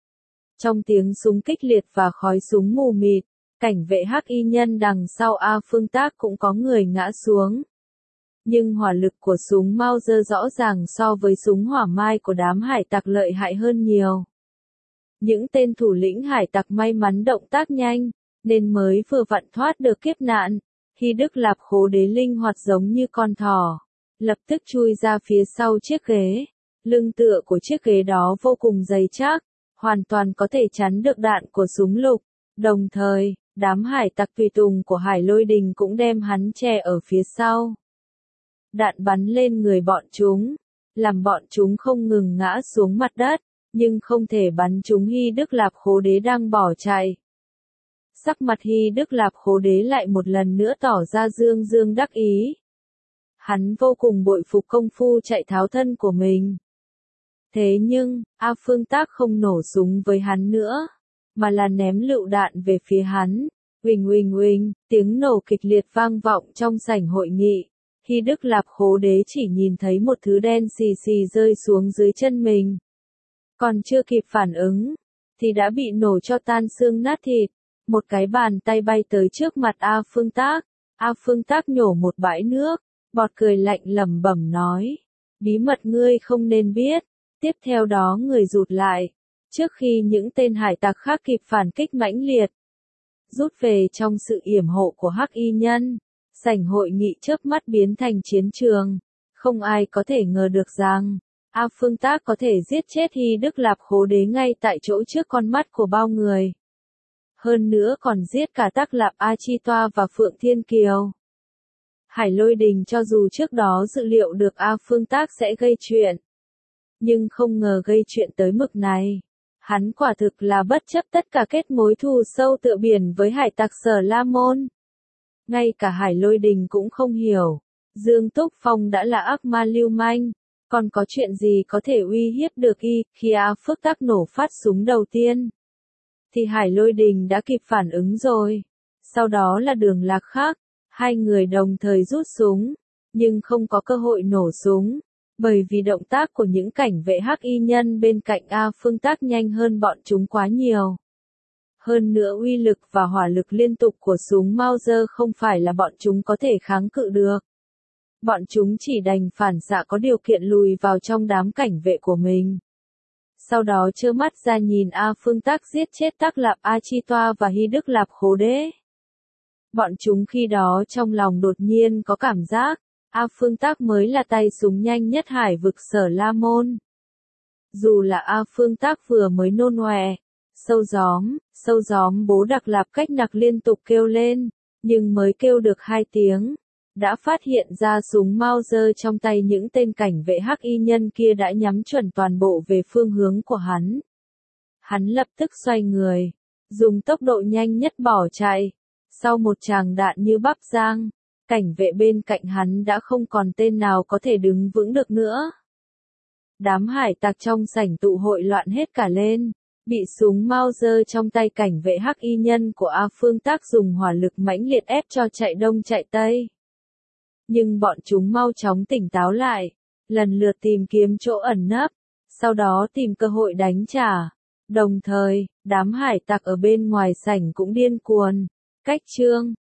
Trong tiếng súng kích liệt và khói súng mù mịt, cảnh vệ hắc y nhân đằng sau A Phương Tác cũng có người ngã xuống. Nhưng hỏa lực của súng Mauser rõ ràng so với súng hỏa mai của đám hải tặc lợi hại hơn nhiều. Những tên thủ lĩnh hải tặc may mắn động tác nhanh, nên mới vừa vặn thoát được kiếp nạn. Hy Đức Lạp Khố Đế linh hoạt giống như con thỏ, lập tức chui ra phía sau chiếc ghế. Lưng tựa của chiếc ghế đó vô cùng dày chắc, hoàn toàn có thể chắn được đạn của súng lục. Đồng thời, đám hải tặc tùy tùng của Hải Lôi Đình cũng đem hắn che ở phía sau. đạn bắn lên người bọn chúng, làm bọn chúng không ngừng ngã xuống mặt đất, nhưng không thể bắn trúng Hy Đức Lạp Khố Đế đang bỏ chạy. Sắc mặt Hy Đức Lạp Khố Đế lại một lần nữa tỏ ra dương dương đắc ý. Hắn vô cùng bội phục công phu chạy tháo thân của mình. Thế nhưng, A Phương Tác không nổ súng với hắn nữa, mà là ném lựu đạn về phía hắn. Uỳnh uỳnh uỳnh, tiếng nổ kịch liệt vang vọng trong sảnh hội nghị. Hy Đức Lạp Khố Đế chỉ nhìn thấy một thứ đen xì xì rơi xuống dưới chân mình. Còn chưa kịp phản ứng, thì đã bị nổ cho tan xương nát thịt. Một cái bàn tay bay tới trước mặt A Phương Tác. A Phương Tác nhổ một bãi nước, bọt cười lạnh lẩm bẩm nói. Bí mật ngươi không nên biết. Tiếp theo đó người rụt lại. Trước khi những tên hải tặc khác kịp phản kích mãnh liệt, rút về trong sự yểm hộ của Hắc Y Nhân, sảnh hội nghị chớp mắt biến thành chiến trường. Không ai có thể ngờ được rằng, A Phương Tác có thể giết chết Hy Đức Lạp Khố Đế ngay tại chỗ trước con mắt của bao người. Hơn nữa còn giết cả Tắc Lạp A Chi Toa và Phượng Thiên Kiều. Hải Lôi Đình cho dù trước đó dự liệu được A Phương Tác sẽ gây chuyện, nhưng không ngờ gây chuyện tới mực này. Hắn quả thực là bất chấp tất cả kết mối thù sâu tựa biển với hải tặc Sở La Môn. Ngay cả Hải Lôi Đình cũng không hiểu, Dương Túc Phong đã là ác ma lưu manh, còn có chuyện gì có thể uy hiếp được y. Khi A Phước Tác nổ phát súng đầu tiên, thì Hải Lôi Đình đã kịp phản ứng rồi. Sau đó là Đường Lạc Khác, hai người đồng thời rút súng, nhưng không có cơ hội nổ súng. Bởi vì động tác của những cảnh vệ Hắc Y Nhân bên cạnh A Phương Tác nhanh hơn bọn chúng quá nhiều. Hơn nữa uy lực và hỏa lực liên tục của súng Mauser không phải là bọn chúng có thể kháng cự được. Bọn chúng chỉ đành phản xạ có điều kiện lùi vào trong đám cảnh vệ của mình. Sau đó trơ mắt ra nhìn A Phương Tác giết chết Tắc Lạp A Chi Toa và Hy Đức Lạp Khố Đế. Bọn chúng khi đó trong lòng đột nhiên có cảm giác, A Phương Tác mới là tay súng nhanh nhất hải vực Sở La Môn. Dù là A Phương Tác vừa mới nôn ọe, sâu gióm, sâu gióm bố Đặc Lạp Cách Nặc liên tục kêu lên, nhưng mới kêu được hai tiếng, đã phát hiện ra súng Mauser trong tay những tên cảnh vệ Hắc Y Nhân kia đã nhắm chuẩn toàn bộ về phương hướng của hắn. Hắn lập tức xoay người, dùng tốc độ nhanh nhất bỏ chạy. Sau một tràng đạn như bắp rang, cảnh vệ bên cạnh hắn đã không còn tên nào có thể đứng vững được nữa. Đám hải tặc trong sảnh tụ hội loạn hết cả lên, bị súng Mauser trong tay cảnh vệ Hắc Y Nhân của A Phương Tác dùng hỏa lực mãnh liệt ép cho chạy đông chạy tây. Nhưng bọn chúng mau chóng tỉnh táo lại, lần lượt tìm kiếm chỗ ẩn nấp, sau đó tìm cơ hội đánh trả. Đồng thời, đám hải tặc ở bên ngoài sảnh cũng điên cuồng. Cách chương